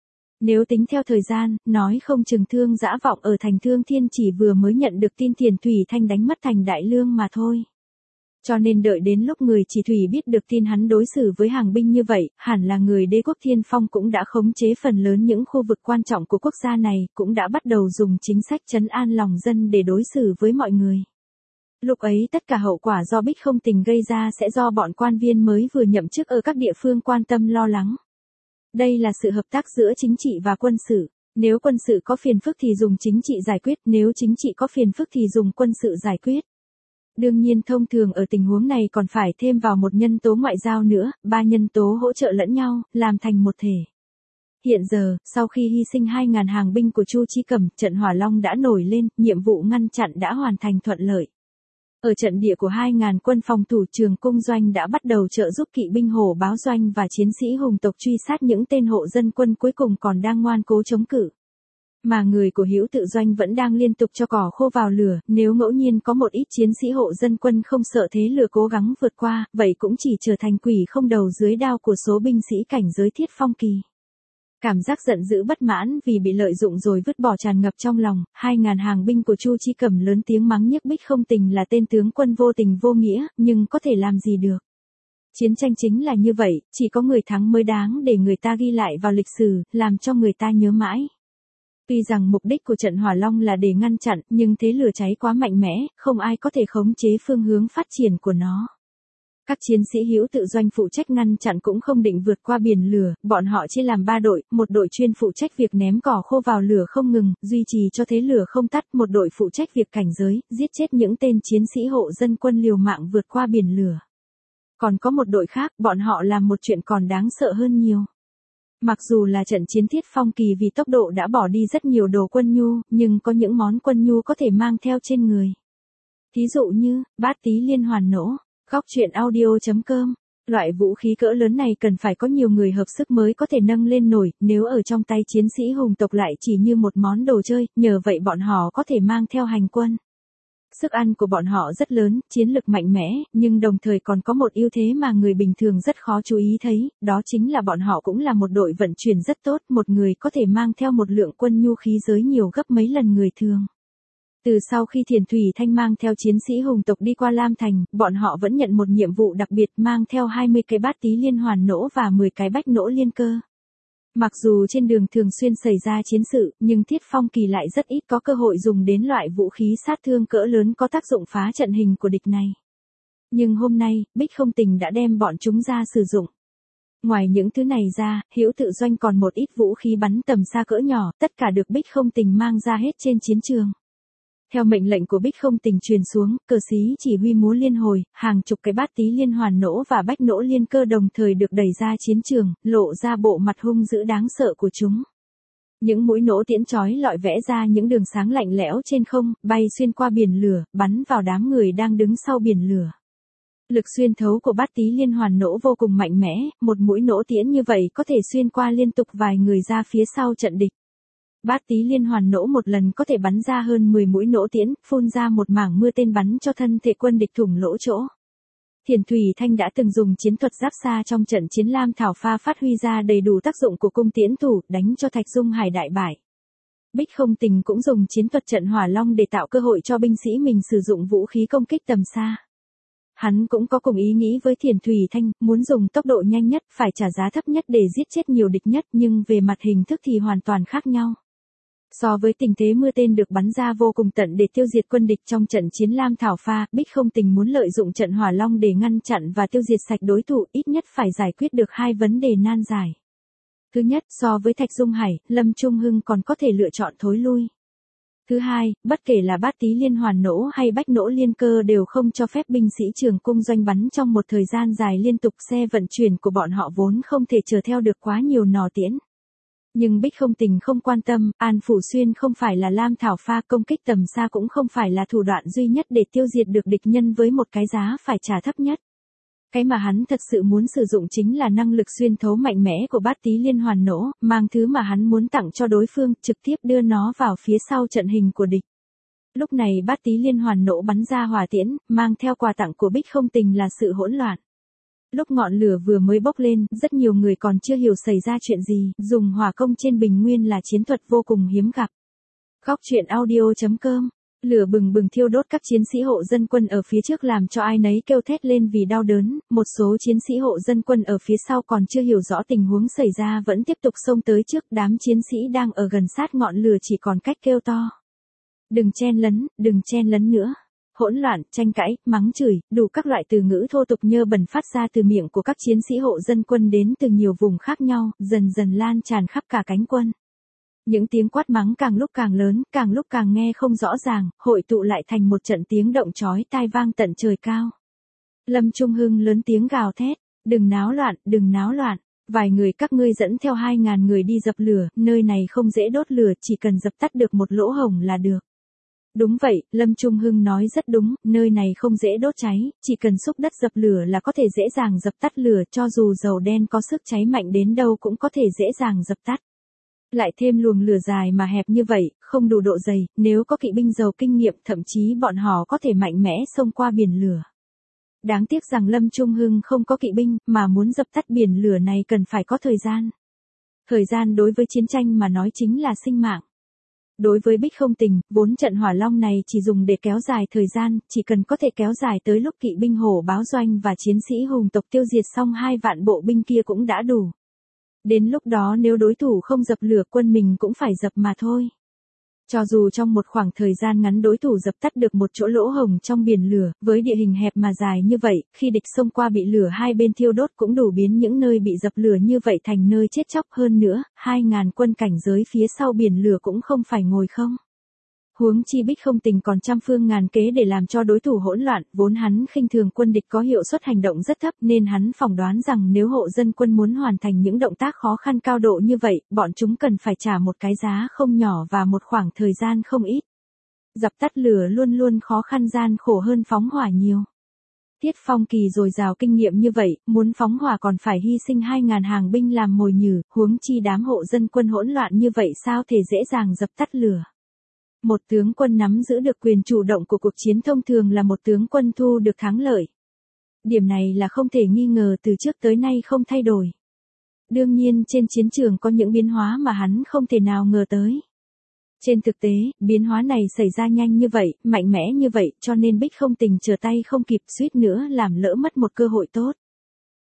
Nếu tính theo thời gian, nói không chừng Thương Dã Vọng ở thành Thương Thiên chỉ vừa mới nhận được tin Thiền Thủy Thanh đánh mất thành Đại Lương mà thôi. Cho nên đợi đến lúc người Chỉ Thủy biết được tin hắn đối xử với hàng binh như vậy, hẳn là người Đế quốc Thiên Phong cũng đã khống chế phần lớn những khu vực quan trọng của quốc gia này, cũng đã bắt đầu dùng chính sách trấn an lòng dân để đối xử với mọi người. Lúc ấy tất cả hậu quả do Bích Không Tình gây ra sẽ do bọn quan viên mới vừa nhậm chức ở các địa phương quan tâm lo lắng. Đây là sự hợp tác giữa chính trị và quân sự. Nếu quân sự có phiền phức thì dùng chính trị giải quyết, nếu chính trị có phiền phức thì dùng quân sự giải quyết. Đương nhiên thông thường ở tình huống này còn phải thêm vào một nhân tố ngoại giao nữa, ba nhân tố hỗ trợ lẫn nhau, làm thành một thể. Hiện giờ, sau khi hy sinh hai nghìn hàng binh của Chu Chí Cầm, trận Hỏa Long đã nổi lên, nhiệm vụ ngăn chặn đã hoàn thành thuận lợi. Ở trận địa của hai nghìn quân phòng thủ Trường Cung Doanh đã bắt đầu trợ giúp kỵ binh Hổ Báo Doanh và chiến sĩ hùng tộc truy sát những tên hộ dân quân cuối cùng còn đang ngoan cố chống cự. Mà người của Hữu Tự Doanh vẫn đang liên tục cho cỏ khô vào lửa, nếu ngẫu nhiên có một ít chiến sĩ hộ dân quân không sợ thế lửa cố gắng vượt qua, vậy cũng chỉ trở thành quỷ không đầu dưới đao của số binh sĩ cảnh giới Thiết Phong kỳ. Cảm giác giận dữ bất mãn vì bị lợi dụng rồi vứt bỏ tràn ngập trong lòng, hai ngàn hàng binh của Chu Chí Cầm lớn tiếng mắng nhiếc Bích Không Tình là tên tướng quân vô tình vô nghĩa, nhưng có thể làm gì được. Chiến tranh chính là như vậy, chỉ có người thắng mới đáng để người ta ghi lại vào lịch sử, làm cho người ta nhớ mãi. Tuy rằng mục đích của trận Hỏa Long là để ngăn chặn, nhưng thế lửa cháy quá mạnh mẽ, không ai có thể khống chế phương hướng phát triển của nó. Các chiến sĩ Hữu Tự Doanh phụ trách ngăn chặn cũng không định vượt qua biển lửa, bọn họ chia làm ba đội, một đội chuyên phụ trách việc ném cỏ khô vào lửa không ngừng, duy trì cho thế lửa không tắt, một đội phụ trách việc cảnh giới, giết chết những tên chiến sĩ hộ dân quân liều mạng vượt qua biển lửa. Còn có một đội khác, bọn họ làm một chuyện còn đáng sợ hơn nhiều. Mặc dù là trận chiến Thiết Phong kỳ vì tốc độ đã bỏ đi rất nhiều đồ quân nhu, nhưng có những món quân nhu có thể mang theo trên người. Thí dụ như, bát tí liên hoàn nổ. Góc truyện audio chấm com. Loại vũ khí cỡ lớn này cần phải có nhiều người hợp sức mới có thể nâng lên nổi, nếu ở trong tay chiến sĩ hùng tộc lại chỉ như một món đồ chơi, nhờ vậy bọn họ có thể mang theo hành quân. Sức ăn của bọn họ rất lớn, chiến lực mạnh mẽ, nhưng đồng thời còn có một ưu thế mà người bình thường rất khó chú ý thấy, đó chính là bọn họ cũng là một đội vận chuyển rất tốt, một người có thể mang theo một lượng quân nhu khí giới nhiều gấp mấy lần người thường. Từ sau khi Thiền Thủy Thanh mang theo chiến sĩ hùng tộc đi qua Lam Thành, bọn họ vẫn nhận một nhiệm vụ đặc biệt mang theo hai mươi cái bát tí liên hoàn nỗ và mười cái bách nỗ liên cơ. Mặc dù trên đường thường xuyên xảy ra chiến sự, nhưng Thiết Phong Kỳ lại rất ít có cơ hội dùng đến loại vũ khí sát thương cỡ lớn có tác dụng phá trận hình của địch này. Nhưng hôm nay, Bích Không Tình đã đem bọn chúng ra sử dụng. Ngoài những thứ này ra, Hữu Tự Doanh còn một ít vũ khí bắn tầm xa cỡ nhỏ, tất cả được Bích Không Tình mang ra hết trên chiến trường. Theo mệnh lệnh của Bích Không Tình truyền xuống, cờ xí chỉ huy múa liên hồi, hàng chục cái bát tí liên hoàn nỗ và bách nỗ liên cơ đồng thời được đẩy ra chiến trường, lộ ra bộ mặt hung dữ đáng sợ của chúng. Những mũi nỗ tiễn chói lọi vẽ ra những đường sáng lạnh lẽo trên không, bay xuyên qua biển lửa, bắn vào đám người đang đứng sau biển lửa. Lực xuyên thấu của bát tí liên hoàn nỗ vô cùng mạnh mẽ, một mũi nỗ tiễn như vậy có thể xuyên qua liên tục vài người ra phía sau trận địch. Bát tí liên hoàn nỗ một lần có thể bắn ra hơn mười mũi nỗ tiễn, phun ra một mảng mưa tên bắn cho thân thể quân địch thủng lỗ chỗ. Thiền Thủy Thanh đã từng dùng chiến thuật giáp xa trong trận chiến Lam Thảo Pha phát huy ra đầy đủ tác dụng của cung tiễn thủ, đánh cho Thạch Dung Hải đại bại. Bích Không Tình cũng dùng chiến thuật trận Hỏa Long để tạo cơ hội cho binh sĩ mình sử dụng vũ khí công kích tầm xa. Hắn cũng có cùng ý nghĩ với Thiền Thủy Thanh, muốn dùng tốc độ nhanh nhất, phải trả giá thấp nhất để giết chết nhiều địch nhất, nhưng về mặt hình thức thì hoàn toàn khác nhau. So với tình thế mưa tên được bắn ra vô cùng tận để tiêu diệt quân địch trong trận chiến Lam Thảo Pha, Bích Không Tình muốn lợi dụng trận Hỏa Long để ngăn chặn và tiêu diệt sạch đối thủ, ít nhất phải giải quyết được hai vấn đề nan giải. Thứ nhất, so với Thạch Dung Hải, Lâm Trung Hưng còn có thể lựa chọn thối lui. Thứ hai, bất kể là bát tí liên hoàn nỗ hay bách nỗ liên cơ đều không cho phép binh sĩ Trường Cung Doanh bắn trong một thời gian dài liên tục, xe vận chuyển của bọn họ vốn không thể chở theo được quá nhiều nỏ tiễn. Nhưng Bích Không Tình không quan tâm, An Phủ Xuyên không phải là Lam Thảo Pha, công kích tầm xa cũng không phải là thủ đoạn duy nhất để tiêu diệt được địch nhân với một cái giá phải trả thấp nhất. Cái mà hắn thật sự muốn sử dụng chính là năng lực xuyên thấu mạnh mẽ của bát tí liên hoàn nỗ, mang thứ mà hắn muốn tặng cho đối phương, trực tiếp đưa nó vào phía sau trận hình của địch. Lúc này bát tí liên hoàn nỗ bắn ra hỏa tiễn, mang theo quà tặng của Bích Không Tình là sự hỗn loạn. Lúc ngọn lửa vừa mới bốc lên, rất nhiều người còn chưa hiểu xảy ra chuyện gì, dùng hỏa công trên bình nguyên là chiến thuật vô cùng hiếm gặp. Góc truyện audio chấm com. Lửa bừng bừng thiêu đốt các chiến sĩ hộ dân quân ở phía trước làm cho ai nấy kêu thét lên vì đau đớn, một số chiến sĩ hộ dân quân ở phía sau còn chưa hiểu rõ tình huống xảy ra vẫn tiếp tục xông tới trước, đám chiến sĩ đang ở gần sát ngọn lửa chỉ còn cách kêu to. Đừng chen lấn, đừng chen lấn nữa. Hỗn loạn, tranh cãi, mắng chửi, đủ các loại từ ngữ thô tục nhơ bẩn phát ra từ miệng của các chiến sĩ hộ dân quân đến từ nhiều vùng khác nhau, dần dần lan tràn khắp cả cánh quân. Những tiếng quát mắng càng lúc càng lớn, càng lúc càng nghe không rõ ràng, hội tụ lại thành một trận tiếng động chói tai vang tận trời cao. Lâm Trung Hưng lớn tiếng gào thét, đừng náo loạn, đừng náo loạn, vài người các ngươi dẫn theo hai ngàn người đi dập lửa, nơi này không dễ đốt lửa, chỉ cần dập tắt được một lỗ hổng là được. Đúng vậy, Lâm Trung Hưng nói rất đúng, nơi này không dễ đốt cháy, chỉ cần xúc đất dập lửa là có thể dễ dàng dập tắt lửa, cho dù dầu đen có sức cháy mạnh đến đâu cũng có thể dễ dàng dập tắt. Lại thêm luồng lửa dài mà hẹp như vậy, không đủ độ dày, nếu có kỵ binh giàu kinh nghiệm thậm chí bọn họ có thể mạnh mẽ xông qua biển lửa. Đáng tiếc rằng Lâm Trung Hưng không có kỵ binh, mà muốn dập tắt biển lửa này cần phải có thời gian. Thời gian đối với chiến tranh mà nói chính là sinh mạng. Đối với Bích Không Tình, vốn trận Hỏa Long này chỉ dùng để kéo dài thời gian, chỉ cần có thể kéo dài tới lúc kỵ binh hổ báo doanh và chiến sĩ hùng tộc tiêu diệt xong hai vạn bộ binh kia cũng đã đủ. Đến lúc đó nếu đối thủ không dập lửa quân mình cũng phải dập mà thôi. Cho dù trong một khoảng thời gian ngắn đối thủ dập tắt được một chỗ lỗ hổng trong biển lửa, với địa hình hẹp mà dài như vậy, khi địch xông qua bị lửa hai bên thiêu đốt cũng đủ biến những nơi bị dập lửa như vậy thành nơi chết chóc. Hơn nữa, hai ngàn quân cảnh giới phía sau biển lửa cũng không phải ngồi không. Huống chi Bích Không Tình còn trăm phương ngàn kế để làm cho đối thủ hỗn loạn, vốn hắn khinh thường quân địch có hiệu suất hành động rất thấp nên hắn phỏng đoán rằng nếu hộ dân quân muốn hoàn thành những động tác khó khăn cao độ như vậy, bọn chúng cần phải trả một cái giá không nhỏ và một khoảng thời gian không ít. Dập tắt lửa luôn luôn khó khăn gian khổ hơn phóng hỏa nhiều. Tiết Phong Kỳ dồi dào kinh nghiệm như vậy, muốn phóng hỏa còn phải hy sinh hai ngàn hàng binh làm mồi nhử, huống chi đám hộ dân quân hỗn loạn như vậy sao thể dễ dàng dập tắt lửa. Một tướng quân nắm giữ được quyền chủ động của cuộc chiến thông thường là một tướng quân thu được thắng lợi. Điểm này là không thể nghi ngờ từ trước tới nay không thay đổi. Đương nhiên trên chiến trường có những biến hóa mà hắn không thể nào ngờ tới. Trên thực tế, biến hóa này xảy ra nhanh như vậy, mạnh mẽ như vậy cho nên Bích Không Tình trở tay không kịp suýt nữa làm lỡ mất một cơ hội tốt.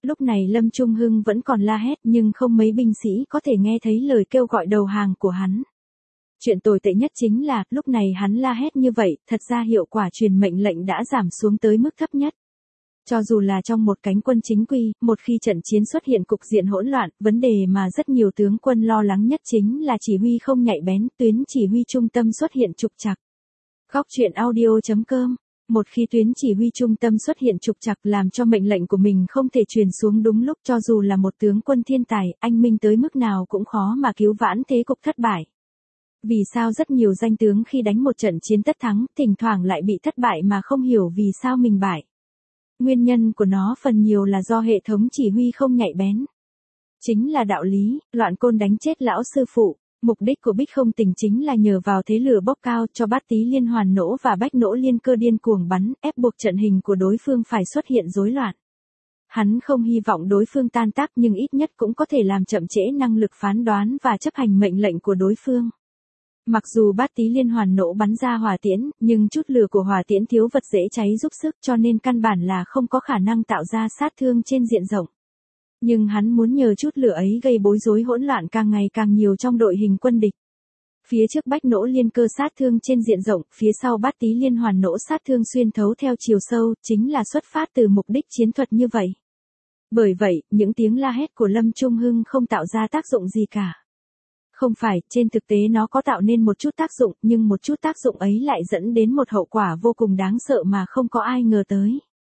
Lúc này Lâm Trung Hưng vẫn còn la hét nhưng không mấy binh sĩ có thể nghe thấy lời kêu gọi đầu hàng của hắn. Chuyện tồi tệ nhất chính là, lúc này hắn la hét như vậy, thật ra hiệu quả truyền mệnh lệnh đã giảm xuống tới mức thấp nhất. Cho dù là trong một cánh quân chính quy, một khi trận chiến xuất hiện cục diện hỗn loạn, vấn đề mà rất nhiều tướng quân lo lắng nhất chính là chỉ huy không nhạy bén, tuyến chỉ huy trung tâm xuất hiện trục trặc. Góc truyện audio chấm com. Một khi tuyến chỉ huy trung tâm xuất hiện trục trặc làm cho mệnh lệnh của mình không thể truyền xuống đúng lúc, cho dù là một tướng quân thiên tài, anh minh tới mức nào cũng khó mà cứu vãn thế cục thất bại. Vì sao rất nhiều danh tướng khi đánh một trận chiến tất thắng, thỉnh thoảng lại bị thất bại mà không hiểu vì sao mình bại. Nguyên nhân của nó phần nhiều là do hệ thống chỉ huy không nhạy bén. Chính là đạo lý, loạn côn đánh chết lão sư phụ. Mục đích của Bích Không Tình chính là nhờ vào thế lửa bốc cao cho Bát Tý liên hoàn nổ và Bách nỗ liên cơ điên cuồng bắn, ép buộc trận hình của đối phương phải xuất hiện rối loạn. Hắn không hy vọng đối phương tan tác nhưng ít nhất cũng có thể làm chậm trễ năng lực phán đoán và chấp hành mệnh lệnh của đối phương. Mặc dù Bát Tý liên hoàn nổ bắn ra hỏa tiễn, nhưng chút lửa của hỏa tiễn thiếu vật dễ cháy giúp sức cho nên căn bản là không có khả năng tạo ra sát thương trên diện rộng. Nhưng hắn muốn nhờ chút lửa ấy gây bối rối hỗn loạn càng ngày càng nhiều trong đội hình quân địch. Phía trước Bách nỗ liên cơ sát thương trên diện rộng, phía sau Bát Tý liên hoàn nổ sát thương xuyên thấu theo chiều sâu, chính là xuất phát từ mục đích chiến thuật như vậy. Bởi vậy, những tiếng la hét của Lâm Trung Hưng không tạo ra tác dụng gì cả. Không phải, trên thực tế nó có tạo nên một chút tác dụng, nhưng một chút tác dụng ấy lại dẫn đến một hậu quả vô cùng đáng sợ mà không có ai ngờ tới.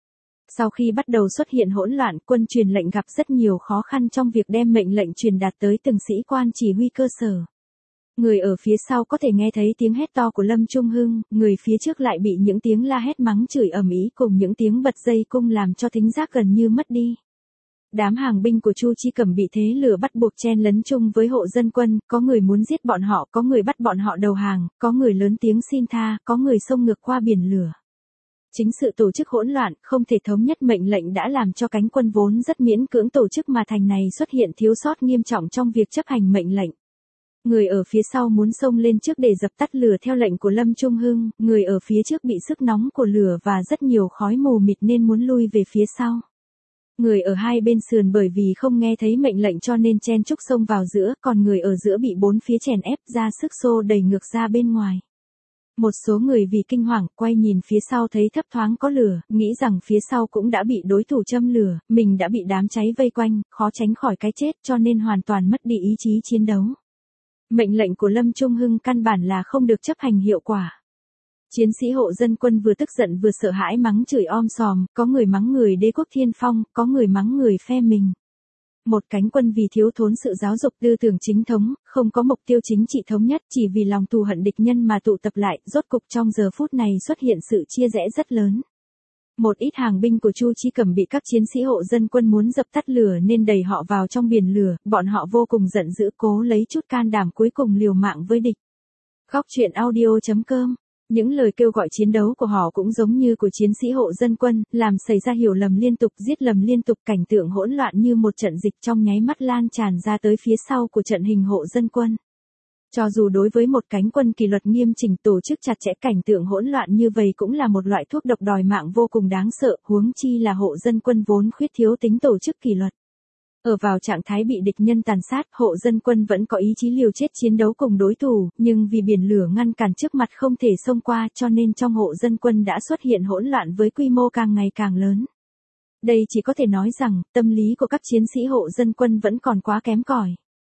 Sau khi bắt đầu xuất hiện hỗn loạn, quân truyền lệnh gặp rất nhiều khó khăn trong việc đem mệnh lệnh truyền đạt tới từng sĩ quan chỉ huy cơ sở. Người ở phía sau có thể nghe thấy tiếng hét to của Lâm Trung Hưng, người phía trước lại bị những tiếng la hét mắng chửi ầm ĩ cùng những tiếng bật dây cung làm cho thính giác gần như mất đi. Đám hàng binh của Chu Chi Cẩm bị thế lửa bắt buộc chen lấn chung với hộ dân quân, có người muốn giết bọn họ, có người bắt bọn họ đầu hàng, có người lớn tiếng xin tha, có người xông ngược qua biển lửa. Chính sự tổ chức hỗn loạn, không thể thống nhất mệnh lệnh đã làm cho cánh quân vốn rất miễn cưỡng tổ chức mà thành này xuất hiện thiếu sót nghiêm trọng trong việc chấp hành mệnh lệnh. Người ở phía sau muốn xông lên trước để dập tắt lửa theo lệnh của Lâm Trung Hưng, người ở phía trước bị sức nóng của lửa và rất nhiều khói mù mịt nên muốn lui về phía sau. Người ở hai bên sườn bởi vì không nghe thấy mệnh lệnh cho nên chen chúc xông vào giữa, còn người ở giữa bị bốn phía chèn ép ra sức xô đẩy ngược ra bên ngoài. Một số người vì kinh hoàng, quay nhìn phía sau thấy thấp thoáng có lửa, nghĩ rằng phía sau cũng đã bị đối thủ châm lửa, mình đã bị đám cháy vây quanh, khó tránh khỏi cái chết cho nên hoàn toàn mất đi ý chí chiến đấu. Mệnh lệnh của Lâm Trung Hưng căn bản là không được chấp hành hiệu quả. Chiến sĩ hộ dân quân vừa tức giận vừa sợ hãi mắng chửi om sòm, có người mắng người đế quốc Thiên Phong, có người mắng người phe mình. Một cánh quân vì thiếu thốn sự giáo dục tư tưởng chính thống, không có mục tiêu chính trị thống nhất, chỉ vì lòng thù hận địch nhân mà tụ tập lại, rốt cục trong giờ phút này xuất hiện sự chia rẽ rất lớn. Một ít hàng binh của Chu Chi Cẩm bị các chiến sĩ hộ dân quân muốn dập tắt lửa nên đẩy họ vào trong biển lửa, bọn họ vô cùng giận dữ cố lấy chút can đảm cuối cùng liều mạng với địch. Góc truyện audio chấm com. Những lời kêu gọi chiến đấu của họ cũng giống như của chiến sĩ hộ dân quân, làm xảy ra hiểu lầm liên tục, giết lầm liên tục, cảnh tượng hỗn loạn như một trận dịch trong nháy mắt lan tràn ra tới phía sau của trận hình hộ dân quân. Cho dù đối với một cánh quân kỷ luật nghiêm chỉnh tổ chức chặt chẽ, cảnh tượng hỗn loạn như vậy cũng là một loại thuốc độc đòi mạng vô cùng đáng sợ, huống chi là hộ dân quân vốn khuyết thiếu tính tổ chức kỷ luật. Ở vào trạng thái bị địch nhân tàn sát, hộ dân quân vẫn có ý chí liều chết chiến đấu cùng đối thủ, nhưng vì biển lửa ngăn cản trước mặt không thể xông qua cho nên trong hộ dân quân đã xuất hiện hỗn loạn với quy mô càng ngày càng lớn. Đây chỉ có thể nói rằng, tâm lý của các chiến sĩ hộ dân quân vẫn còn quá kém cỏi.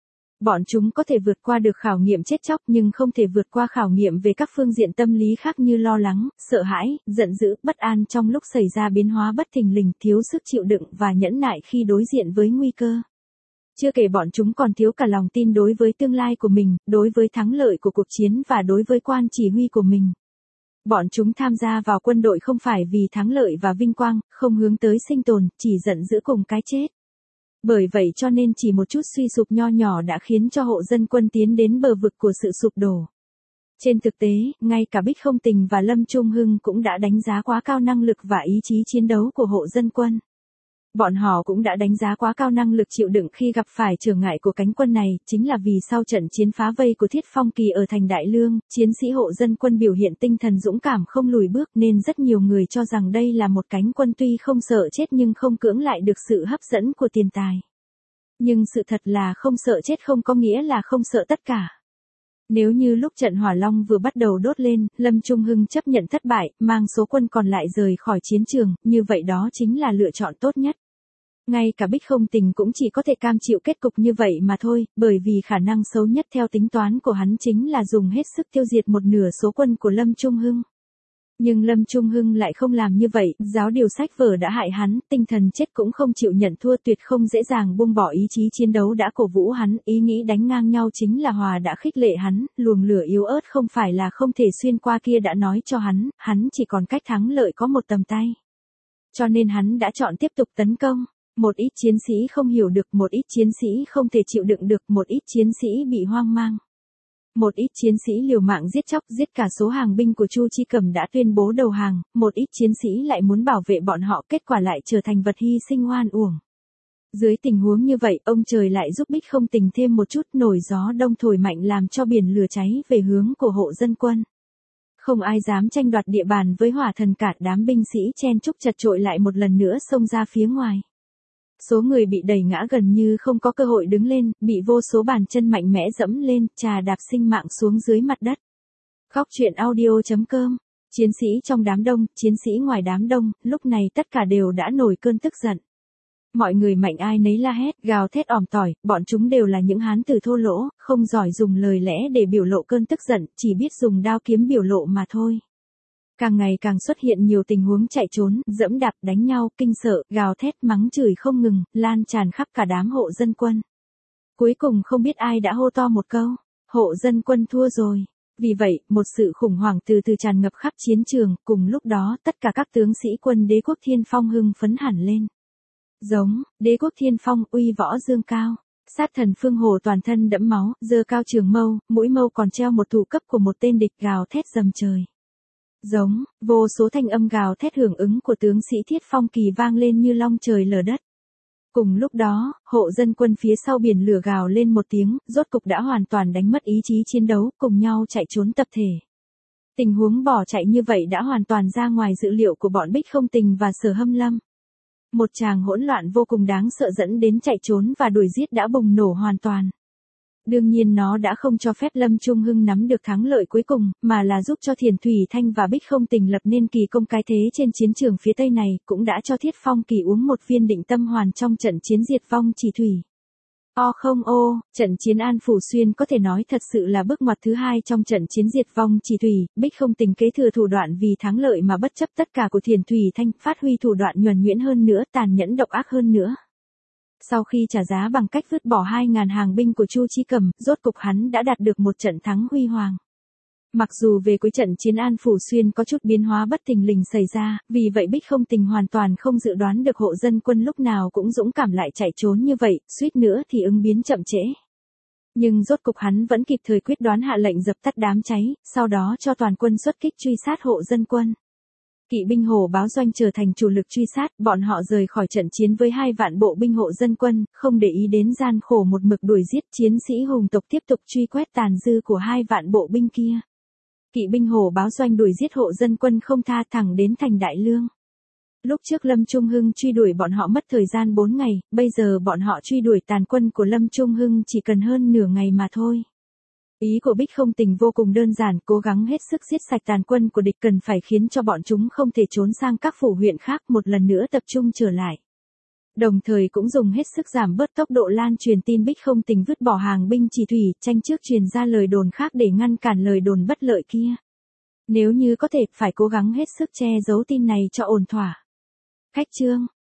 Bọn chúng có thể vượt qua được khảo nghiệm chết chóc nhưng không thể vượt qua khảo nghiệm về các phương diện tâm lý khác như lo lắng, sợ hãi, giận dữ, bất an trong lúc xảy ra biến hóa bất thình lình, thiếu sức chịu đựng và nhẫn nại khi đối diện với nguy cơ. Chưa kể bọn chúng còn thiếu cả lòng tin đối với tương lai của mình, đối với thắng lợi của cuộc chiến và đối với quan chỉ huy của mình. Bọn chúng tham gia vào quân đội không phải vì thắng lợi và vinh quang, không hướng tới sinh tồn, chỉ giận dữ cùng cái chết. Bởi vậy cho nên chỉ một chút suy sụp nho nhỏ đã khiến cho hộ dân quân tiến đến bờ vực của sự sụp đổ. Trên thực tế, ngay cả Bích Không Tình và Lâm Trung Hưng cũng đã đánh giá quá cao năng lực và ý chí chiến đấu của hộ dân quân. Bọn họ cũng đã đánh giá quá cao năng lực chịu đựng khi gặp phải trở ngại của cánh quân này, chính là vì sau trận chiến phá vây của Thiết Phong Kỳ ở thành Đại Lương, chiến sĩ hộ dân quân biểu hiện tinh thần dũng cảm không lùi bước nên rất nhiều người cho rằng đây là một cánh quân tuy không sợ chết nhưng không cưỡng lại được sự hấp dẫn của tiền tài. Nhưng sự thật là không sợ chết không có nghĩa là không sợ tất cả. Nếu như lúc trận Hỏa Long vừa bắt đầu đốt lên, Lâm Trung Hưng chấp nhận thất bại, mang số quân còn lại rời khỏi chiến trường, như vậy đó chính là lựa chọn tốt nhất. Ngay cả Bích Không Tình cũng chỉ có thể cam chịu kết cục như vậy mà thôi, bởi vì khả năng xấu nhất theo tính toán của hắn chính là dùng hết sức tiêu diệt một nửa số quân của Lâm Trung Hưng. Nhưng Lâm Trung Hưng lại không làm như vậy, giáo điều sách vở đã hại hắn, tinh thần chết cũng không chịu nhận thua, tuyệt không dễ dàng buông bỏ ý chí chiến đấu đã cổ vũ hắn, ý nghĩ đánh ngang nhau chính là hòa đã khích lệ hắn, luồng lửa yếu ớt không phải là không thể xuyên qua kia đã nói cho hắn, hắn chỉ còn cách thắng lợi có một tầm tay. Cho nên hắn đã chọn tiếp tục tấn công. Một ít chiến sĩ không hiểu được, một ít chiến sĩ không thể chịu đựng được, một ít chiến sĩ bị hoang mang. Một ít chiến sĩ liều mạng giết chóc, giết cả số hàng binh của Chu Chi Cẩm đã tuyên bố đầu hàng, một ít chiến sĩ lại muốn bảo vệ bọn họ, kết quả lại trở thành vật hy sinh oan uổng. Dưới tình huống như vậy, ông trời lại giúp Bích Không Tình thêm một chút, nổi gió đông thổi mạnh làm cho biển lửa cháy về hướng của hộ dân quân. Không ai dám tranh đoạt địa bàn với Hỏa Thần, cả đám binh sĩ chen chúc chật chội lại một lần nữa xông ra phía ngoài. Số người bị đẩy ngã gần như không có cơ hội đứng lên, bị vô số bàn chân mạnh mẽ dẫm lên, trà đạp sinh mạng xuống dưới mặt đất. Góc truyện audio chấm com. Chiến sĩ trong đám đông, chiến sĩ ngoài đám đông, lúc này tất cả đều đã nổi cơn tức giận. Mọi người mạnh ai nấy la hét, gào thét ỏm tỏi, bọn chúng đều là những hán tử thô lỗ, không giỏi dùng lời lẽ để biểu lộ cơn tức giận, chỉ biết dùng đao kiếm biểu lộ mà thôi. Càng ngày càng xuất hiện nhiều tình huống chạy trốn, dẫm đạp, đánh nhau, kinh sợ, gào thét, mắng chửi không ngừng, lan tràn khắp cả đám hộ dân quân. Cuối cùng không biết ai đã hô to một câu, hộ dân quân thua rồi. Vì vậy, một sự khủng hoảng từ từ tràn ngập khắp chiến trường, cùng lúc đó tất cả các tướng sĩ quân Đế quốc Thiên Phong hưng phấn hẳn lên. Giống, Đế quốc Thiên Phong uy võ dương cao. Sát thần Phương Hồ toàn thân đẫm máu, giơ cao trường mâu, mũi mâu còn treo một thủ cấp của một tên địch, gào thét dầm trời. Giống, vô số thanh âm gào thét hưởng ứng của tướng sĩ Thiết Phong Kỳ vang lên như long trời lở đất. Cùng lúc đó, hộ dân quân phía sau biển lửa gào lên một tiếng, rốt cục đã hoàn toàn đánh mất ý chí chiến đấu, cùng nhau chạy trốn tập thể. Tình huống bỏ chạy như vậy đã hoàn toàn ra ngoài dự liệu của bọn Bích Không Tình và Sở Hâm Lâm. Một tràng hỗn loạn vô cùng đáng sợ dẫn đến chạy trốn và đuổi giết đã bùng nổ hoàn toàn. Đương nhiên nó đã không cho phép Lâm Trung Hưng nắm được thắng lợi cuối cùng, mà là giúp cho Thiền Thủy Thanh và Bích Không Tình lập nên kỳ công cái thế trên chiến trường phía Tây này, cũng đã cho Thiết Phong Kỳ uống một viên định tâm hoàn trong trận chiến diệt vong Chỉ Thủy. O không ô, trận chiến An Phủ Xuyên có thể nói thật sự là bước ngoặt thứ hai trong trận chiến diệt vong Chỉ Thủy, Bích Không Tình kế thừa thủ đoạn vì thắng lợi mà bất chấp tất cả của Thiền Thủy Thanh, phát huy thủ đoạn nhuần nhuyễn hơn nữa, tàn nhẫn độc ác hơn nữa. Sau khi trả giá bằng cách vứt bỏ hai ngàn hàng binh của Chu Chi Cẩm, rốt cục hắn đã đạt được một trận thắng huy hoàng. Mặc dù về cuối trận chiến An Phủ Xuyên có chút biến hóa bất thình lình xảy ra, vì vậy Bích Không Tình hoàn toàn không dự đoán được hộ dân quân lúc nào cũng dũng cảm lại chạy trốn như vậy, suýt nữa thì ứng biến chậm trễ. Nhưng rốt cục hắn vẫn kịp thời quyết đoán hạ lệnh dập tắt đám cháy, sau đó cho toàn quân xuất kích truy sát hộ dân quân. Kỵ binh Hồ Báo Doanh trở thành chủ lực truy sát, bọn họ rời khỏi trận chiến với hai vạn bộ binh hộ dân quân, không để ý đến gian khổ một mực đuổi giết, chiến sĩ hùng tộc tiếp tục truy quét tàn dư của hai vạn bộ binh kia. Kỵ binh Hồ Báo Doanh đuổi giết hộ dân quân không tha, thẳng đến thành Đại Lương. Lúc trước Lâm Trung Hưng truy đuổi bọn họ mất thời gian bốn ngày, bây giờ bọn họ truy đuổi tàn quân của Lâm Trung Hưng chỉ cần hơn nửa ngày mà thôi. Ý của Bích Không Tình vô cùng đơn giản, cố gắng hết sức giết sạch tàn quân của địch, cần phải khiến cho bọn chúng không thể trốn sang các phủ huyện khác, một lần nữa tập trung trở lại. Đồng thời cũng dùng hết sức giảm bớt tốc độ lan truyền tin Bích Không Tình vứt bỏ hàng binh Chỉ Thủy, tranh trước truyền ra lời đồn khác để ngăn cản lời đồn bất lợi kia. Nếu như có thể, phải cố gắng hết sức che giấu tin này cho ổn thỏa. Khách chương.